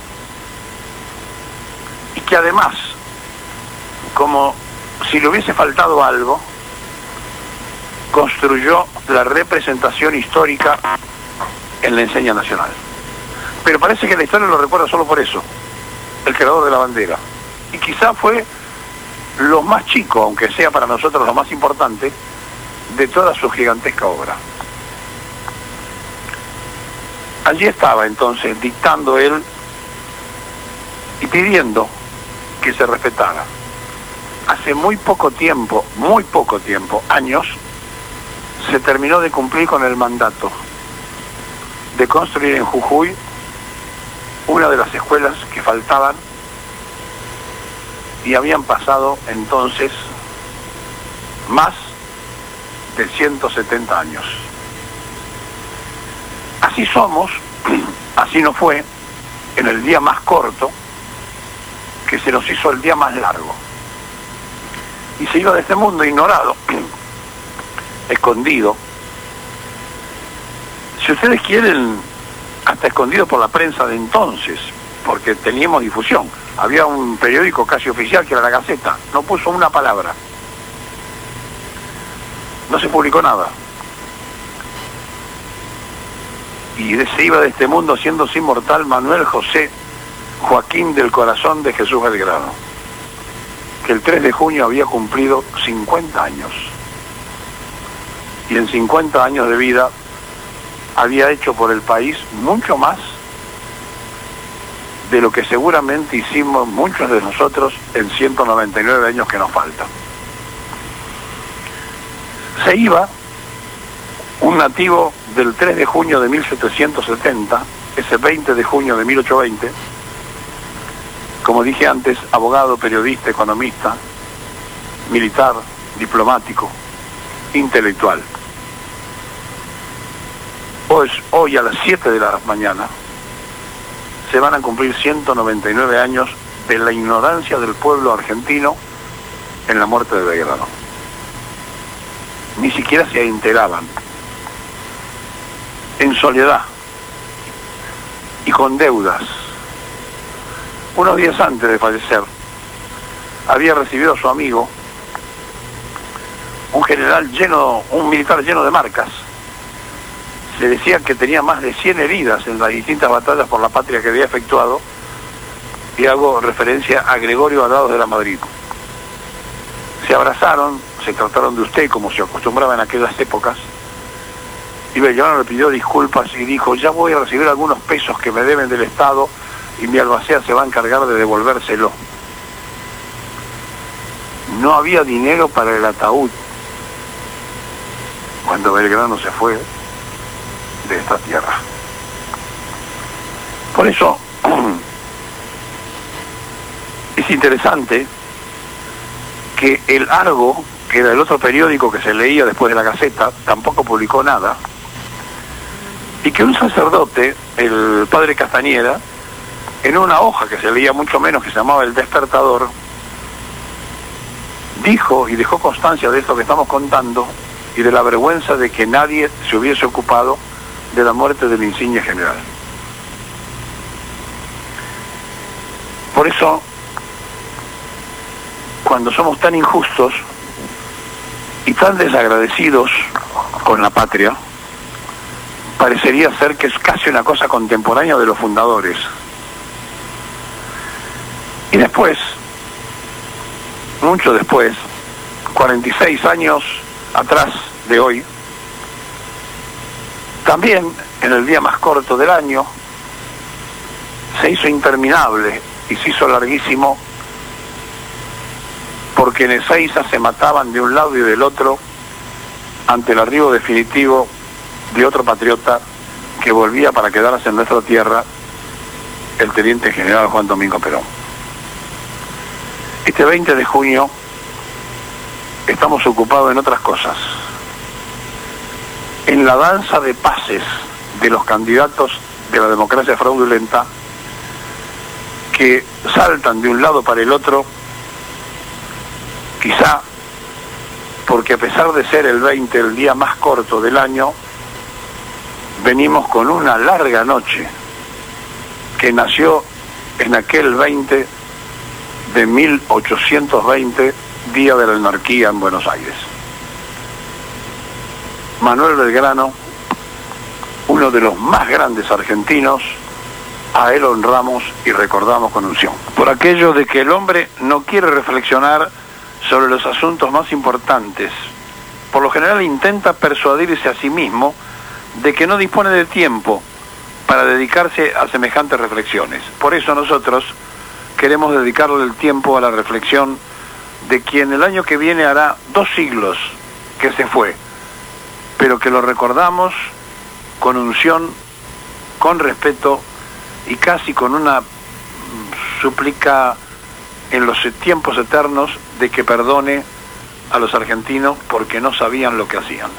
y que además, como si le hubiese faltado algo, construyó la representación histórica en la enseña nacional. Pero parece que la historia lo recuerda solo por eso, el creador de la bandera. Y quizá fue lo más chico, aunque sea para nosotros lo más importante, de toda su gigantesca obra. Allí estaba entonces dictando él y pidiendo que se respetara. Hace muy poco tiempo, años, se terminó de cumplir con el mandato de construir en Jujuy una de las escuelas que faltaban, y habían pasado entonces más de 170 años. Así somos, así nos fue, en el día más corto, que se nos hizo el día más largo. Y se iba de este mundo ignorado, escondido. Si ustedes quieren, hasta escondido por la prensa de entonces, porque teníamos difusión. Había un periódico casi oficial que era La Gaceta, no puso una palabra. No se publicó nada. Y se iba de este mundo haciéndose inmortal Manuel José Joaquín del Corazón de Jesús Belgrano, que el 3 de junio había cumplido 50 años. Y en 50 años de vida había hecho por el país mucho más de lo que seguramente hicimos muchos de nosotros en 199 años que nos faltan. Se iba un nativo del 3 de junio de 1770, ese 20 de junio de 1820, como dije antes, abogado, periodista, economista, militar, diplomático, intelectual. Pues hoy a las 7 de la mañana se van a cumplir 199 años de la ignorancia del pueblo argentino en la muerte de Belgrano. Ni siquiera se enteraban. En soledad y con deudas. Unos días antes de fallecer, había recibido a su amigo, un militar lleno de marcas. Se decía que tenía más de 100 heridas en las distintas batallas por la patria que había efectuado, y hago referencia a Gregorio Alados de la Madrid. Se abrazaron, se trataron de usted como se acostumbraba en aquellas épocas, y Belgrano le pidió disculpas y dijo: ya voy a recibir algunos pesos que me deben del Estado y mi albacea se va a encargar de devolvérselo. No había dinero para el ataúd cuando Belgrano se fue de esta tierra. Por eso es interesante que el Argo, que era el otro periódico que se leía después de La Gaceta, tampoco publicó nada, y que un sacerdote, el padre Castañeda, en una hoja que se leía mucho menos, que se llamaba El Despertador, dijo y dejó constancia de esto que estamos contando y de la vergüenza de que nadie se hubiese ocupado de la muerte del insigne general. Por eso, cuando somos tan injustos y tan desagradecidos con la patria, parecería ser que es casi una cosa contemporánea de los fundadores. Y después, mucho después, 46 años atrás de hoy, también en el día más corto del año, se hizo interminable y se hizo larguísimo, porque en Ezeiza se mataban de un lado y del otro ante el arribo definitivo de otro patriota que volvía para quedarse en nuestra tierra, el teniente general Juan Domingo Perón. Este 20 de junio estamos ocupados en otras cosas. En la danza de pases de los candidatos de la democracia fraudulenta, que saltan de un lado para el otro, quizá porque a pesar de ser el 20 el día más corto del año, venimos con una larga noche que nació en aquel 20 de 1820, día de la anarquía en Buenos Aires. Manuel Belgrano, uno de los más grandes argentinos, a él honramos y recordamos con unción. Por aquello de que el hombre no quiere reflexionar sobre los asuntos más importantes, por lo general intenta persuadirse a sí mismo de que no dispone de tiempo para dedicarse a semejantes reflexiones. Por eso nosotros queremos dedicarle el tiempo a la reflexión de quien el año que viene hará 2 siglos que se fue, pero que lo recordamos con unción, con respeto y casi con una súplica en los tiempos eternos de que perdone a los argentinos porque no sabían lo que hacían.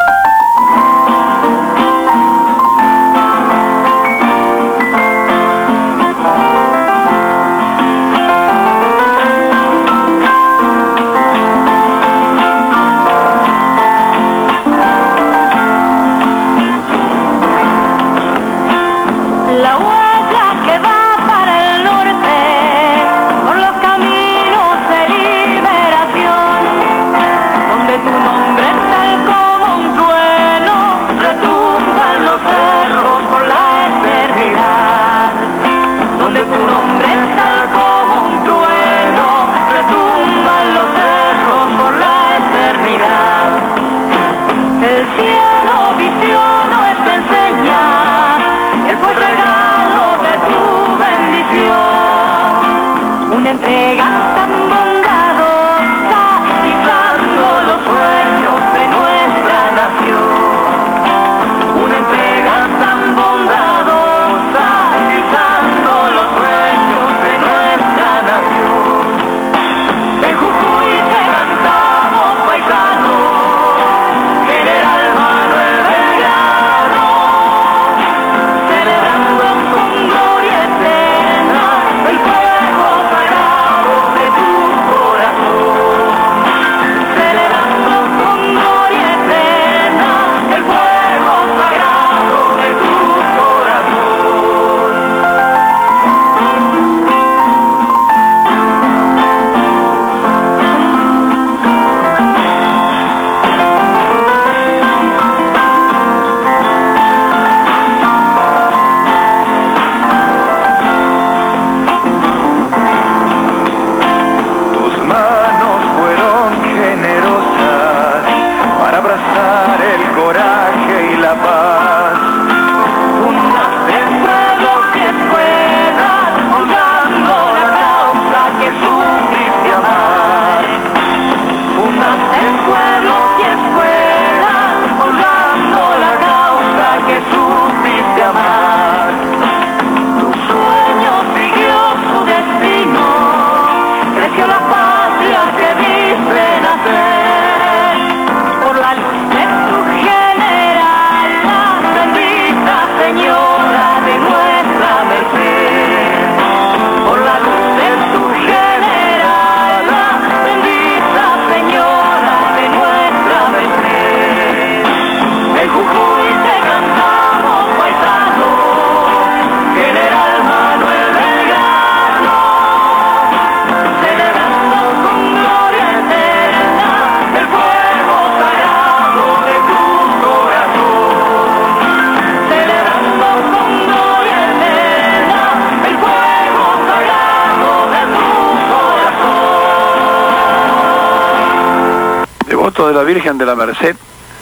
De la Virgen de la Merced,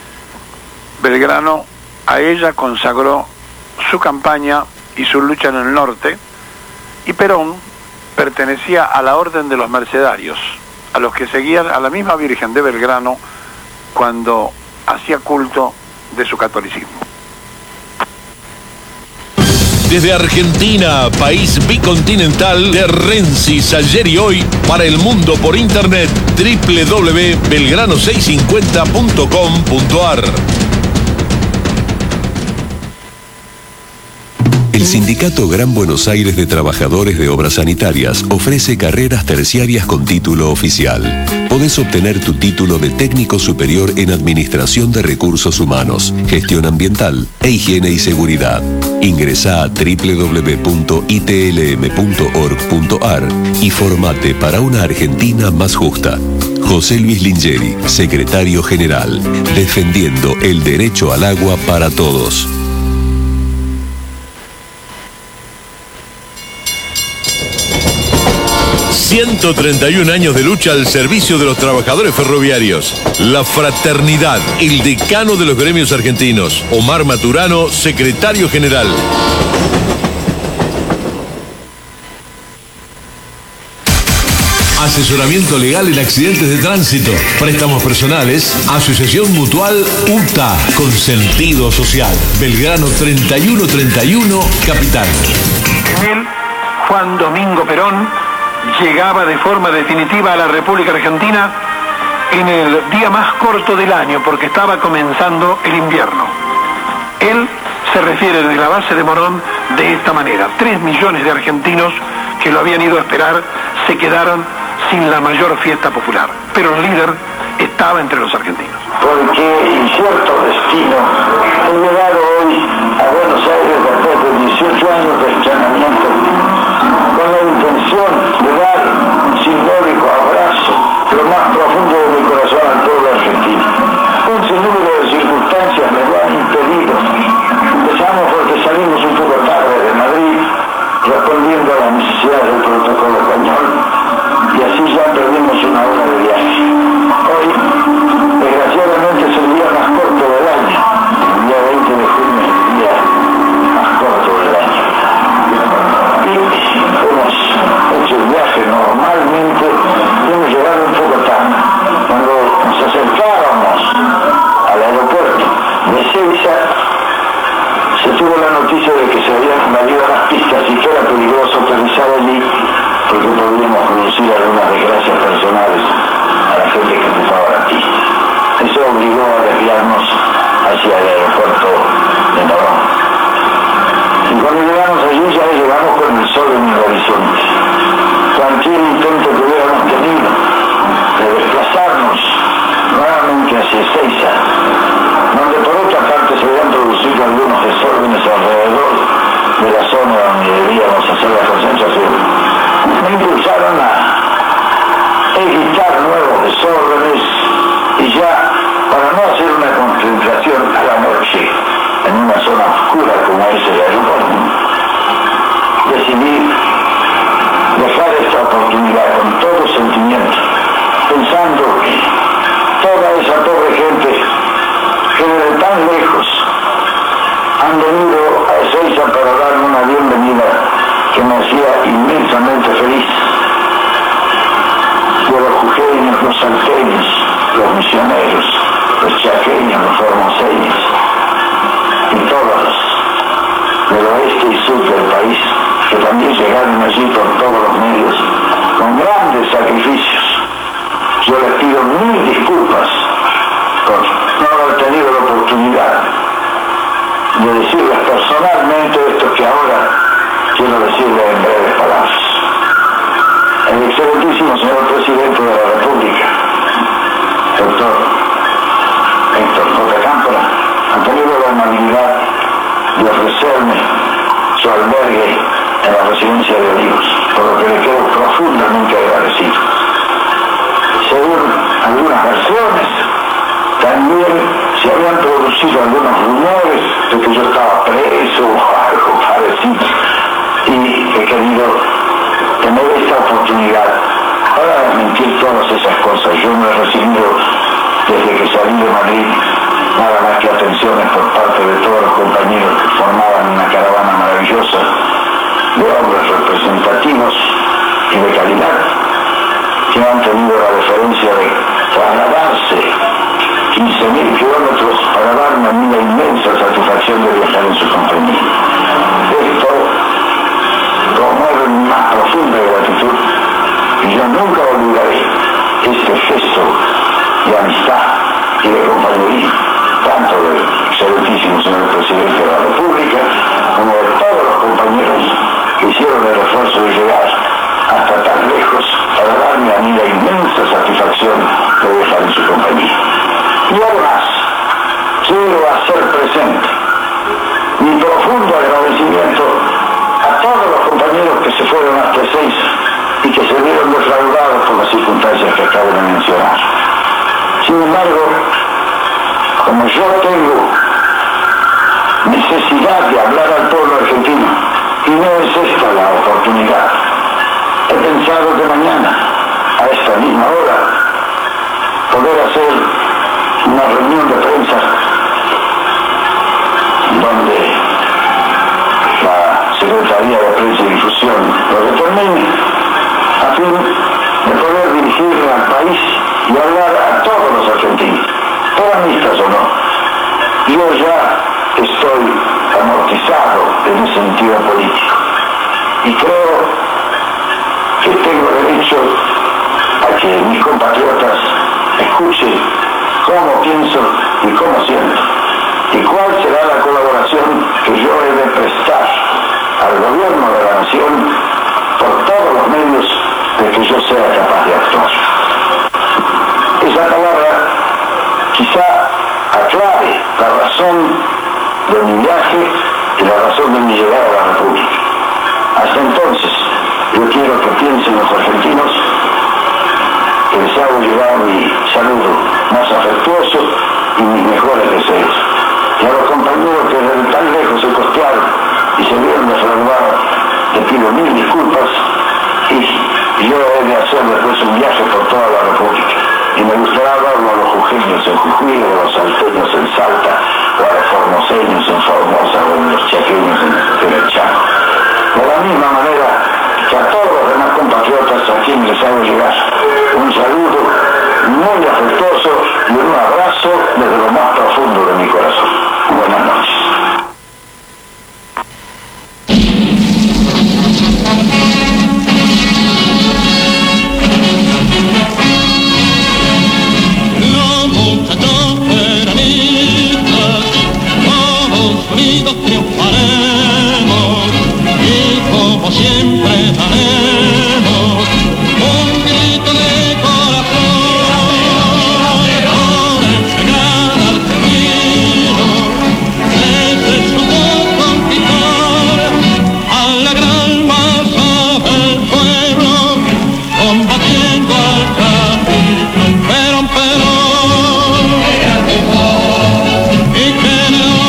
Belgrano a ella consagró su campaña y su lucha en el norte, y Perón pertenecía a la Orden de los Mercedarios, a los que seguían a la misma Virgen de Belgrano cuando hacía culto de su catolicismo. Desde Argentina, país bicontinental, de Rensis ayer y hoy para el mundo por internet, www.belgrano650.com.ar. El Sindicato Gran Buenos Aires de Trabajadores de Obras Sanitarias ofrece carreras terciarias con título oficial. podés obtener tu título de técnico superior en Administración de Recursos Humanos, Gestión Ambiental e Higiene y Seguridad. Ingresá a www.itlm.org.ar y formate para una Argentina más justa. José Luis Lingeri, Secretario General, defendiendo el derecho al agua para todos. 131 años de lucha al servicio de los trabajadores ferroviarios. La fraternidad, el decano de los gremios argentinos. Omar Maturano, secretario general. Asesoramiento legal en accidentes de tránsito, préstamos personales, Asociación Mutual UTA, con sentido social. Belgrano 3131, Capital. Él, Juan Domingo Perón, llegaba de forma definitiva a la República Argentina en el día más corto del año, porque estaba comenzando el invierno. Él se refiere desde la base de Morón de esta manera: 3 millones de argentinos que lo habían ido a esperar se quedaron sin la mayor fiesta popular, pero el líder estaba entre los argentinos. Porque incierto destino he llegado hoy a Buenos Aires después de 18 años de entrenamiento, con la intención de dar un simbólico abrazo, lo más profundo de mi corazón al pueblo argentino. Un sinnúmero de circunstancias me lo han impedido. Empezamos porque salimos un poco tarde de Madrid, respondiendo a la necesidad del protocolo español, y así ya perdimos una hora de viaje. Hoy, desgraciadamente, es el día más corto del año. El día 20 de junio es el día más corto del año. Y hemos hecho el viaje normalmente, hemos llegado un poco tarde. Cuando nos acercábamos al aeropuerto de Ezeiza, se tuvo la noticia de que se habían invadido las pistas y que era peligroso aterrizar allí, porque podríamos producir algunas desgracias personales a la gente que ocupaba la pista. Eso obligó a desviarnos hacia el aeropuerto de Morón. Y cuando llegamos allí ya llegamos con el sol en el horizonte. Cualquier intento que hubiéramos tenido de desplazarnos nuevamente hacia Ezeiza, donde por otra parte se habían producido algunos desórdenes alrededor de la zona donde debíamos hacer la concentración, me impulsaron a evitar nuevos desórdenes y ya, para no hacer una concentración a la noche en una zona oscura como es el aeropuerto, decidí dejar esta oportunidad con todo sentimiento, pensando que toda esa pobre gente que desde tan lejos han venido a Ezeiza para darme una bienvenida que me hacía inmensamente feliz. De los jujeños, los salteños, los misioneros, los chaqueños, los formoseños y todos del oeste y sur del país, que también llegaron allí por todos los medios, con grandes sacrificios. Yo les pido 1000 disculpas por no haber tenido la oportunidad de decirles personalmente esto que ahora quiero decirle en breves palabras. El excelentísimo señor presidente de la República, doctor Héctor J. Cámpora, ha tenido la amabilidad de ofrecerme su albergue en la residencia de Olivos, por lo que le quedo profundamente agradecido. Según algunas versiones, también se habían producido algunos rumores de que yo estaba preso o algo parecido, y he querido tener esta oportunidad para desmentir todas esas cosas. Yo no he recibido, desde que salí de Madrid, nada más que atenciones por parte de todos los compañeros que formaban una caravana maravillosa de hombres representativos y de calidad, que han tenido la deferencia de trasladarse 15.000 kilómetros para darme a mí la inmensa satisfacción de viajar en su compañía. Esto promueve mi más profunda gratitud, y yo nunca olvidaré este gesto de amistad y de compañerismo, tanto del excelentísimo señor presidente de la República como de todos los compañeros que hicieron el esfuerzo de llegar hasta tan lejos para darme a mí la inmensa satisfacción acabo de mencionar. Sin embargo, como yo tengo necesidad de hablar al pueblo argentino, y no es esta la oportunidad, he pensado que mañana, a esta misma hora, poder hacer una reunión de prensa donde la Secretaría de Prensa y Difusión lo determine, a fin de poder dirigirle al país y hablar a todos los argentinos, peronistas o no. Yo ya estoy amortizado en el sentido político y creo que tengo derecho a que mis compatriotas escuchen cómo pienso y cómo siento y cuál será la colaboración que yo he de prestar al gobierno de la nación por todos los medios de que yo sea capaz de actuar. Esa palabra quizá aclare la razón de mi viaje y la razón de mi llegada a la República. Hasta entonces, yo quiero que piensen los argentinos que les hago llegar mi saludo más afectuoso y mis mejores deseos. Y a los compañeros que desde tan lejos se costearon y se vieron defraudados, les pido mil disculpas y yo he de hacer después un viaje por toda la República. Y me gustará verlo a los jujeños en Jujuy, o a los salteños en Salta, o a los formoseños en Formosa, o a los chaqueños en el Chaco. De la misma manera que a todos los demás compatriotas a quienes les hago llegar un saludo muy afectuoso y un abrazo desde lo más profundo de mi corazón. Buenas noches. Unidos triunfaremos y como siempre daremos un grito de corazón por ese gran argentino que se supo conquistar a la gran masa del pueblo combatiendo al cacique Perón y generó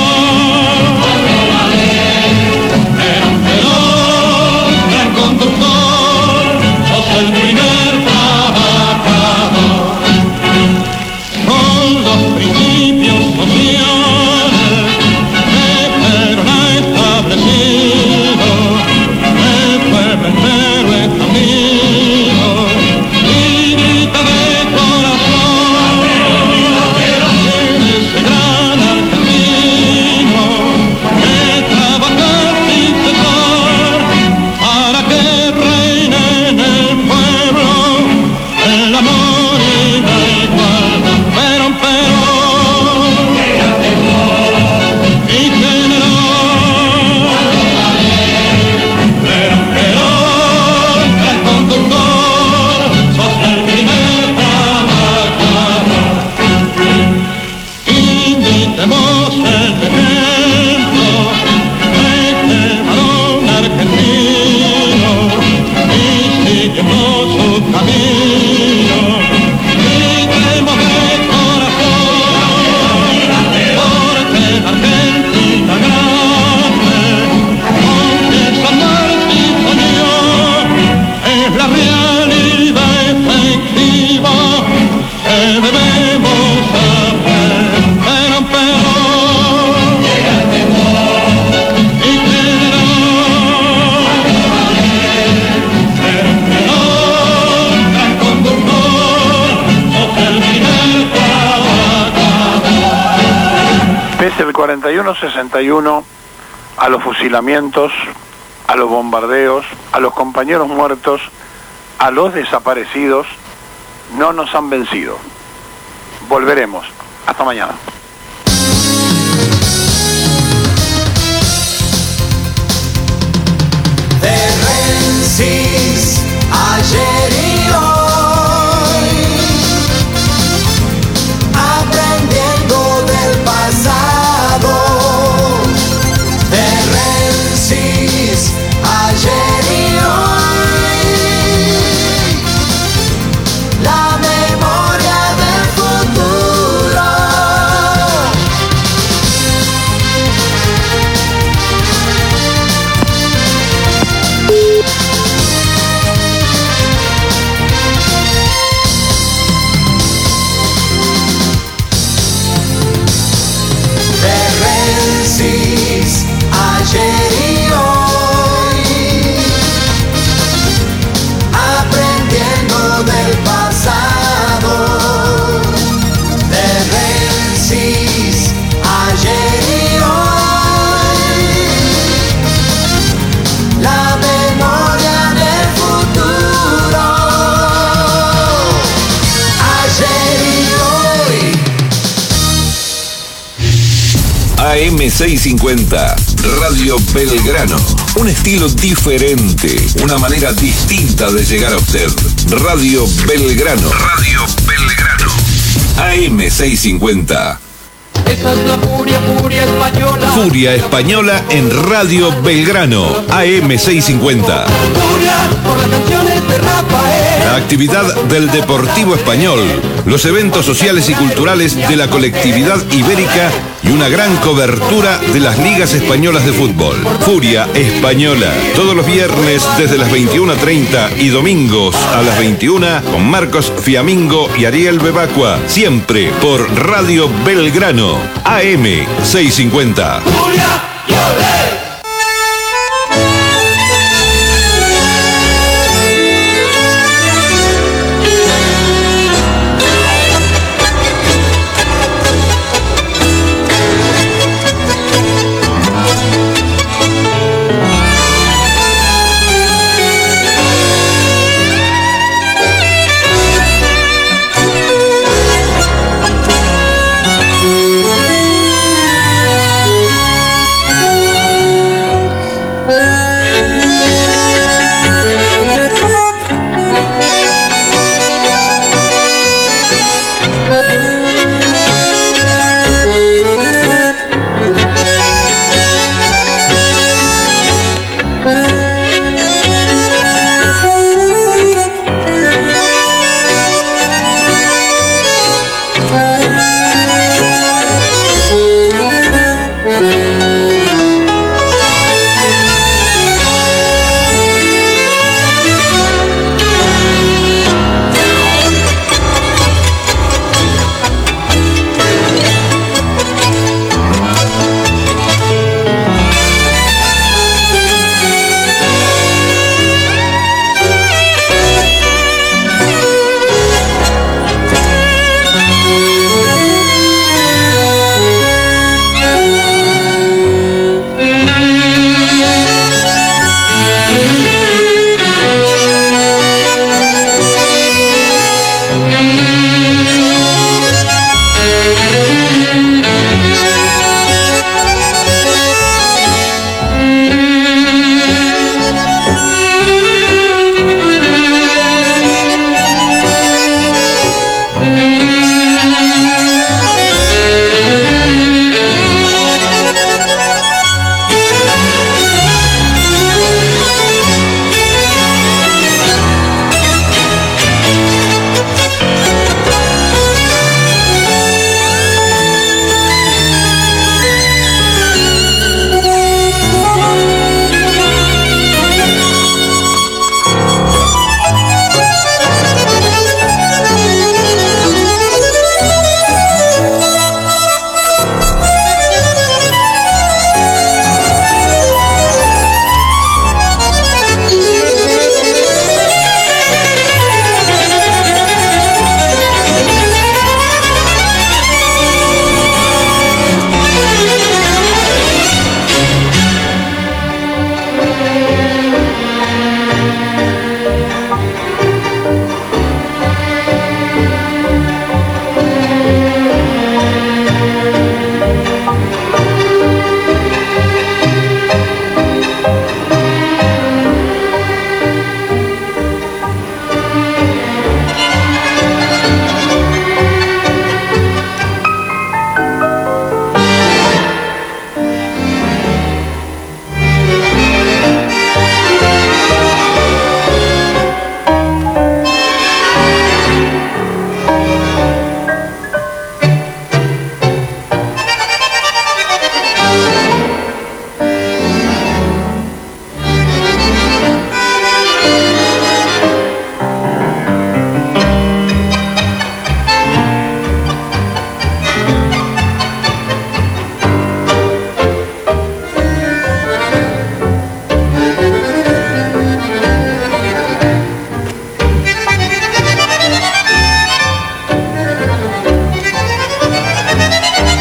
Pese al 41-61, a los fusilamientos, a los bombardeos, a los compañeros muertos, a los desaparecidos, no nos han vencido. Volveremos. Hasta mañana. Ayer y hoy, aprendiendo del pasado. De Rensis, ayer y hoy, la AM650, Radio Belgrano. Un estilo diferente, una manera distinta de llegar a usted. Radio Belgrano. Radio Belgrano. AM650. Esa es la furia española. Furia Española en Radio Belgrano, AM650. Furia por las canciones de Rafael. La actividad del Deportivo Español, los eventos sociales y culturales de la colectividad ibérica y una gran cobertura de las ligas españolas de fútbol. Furia Española, todos los viernes desde las 21:30 y domingos a las 21 con Marcos Fiamingo y Ariel Bebacua, siempre por Radio Belgrano, AM650. Furia y olé.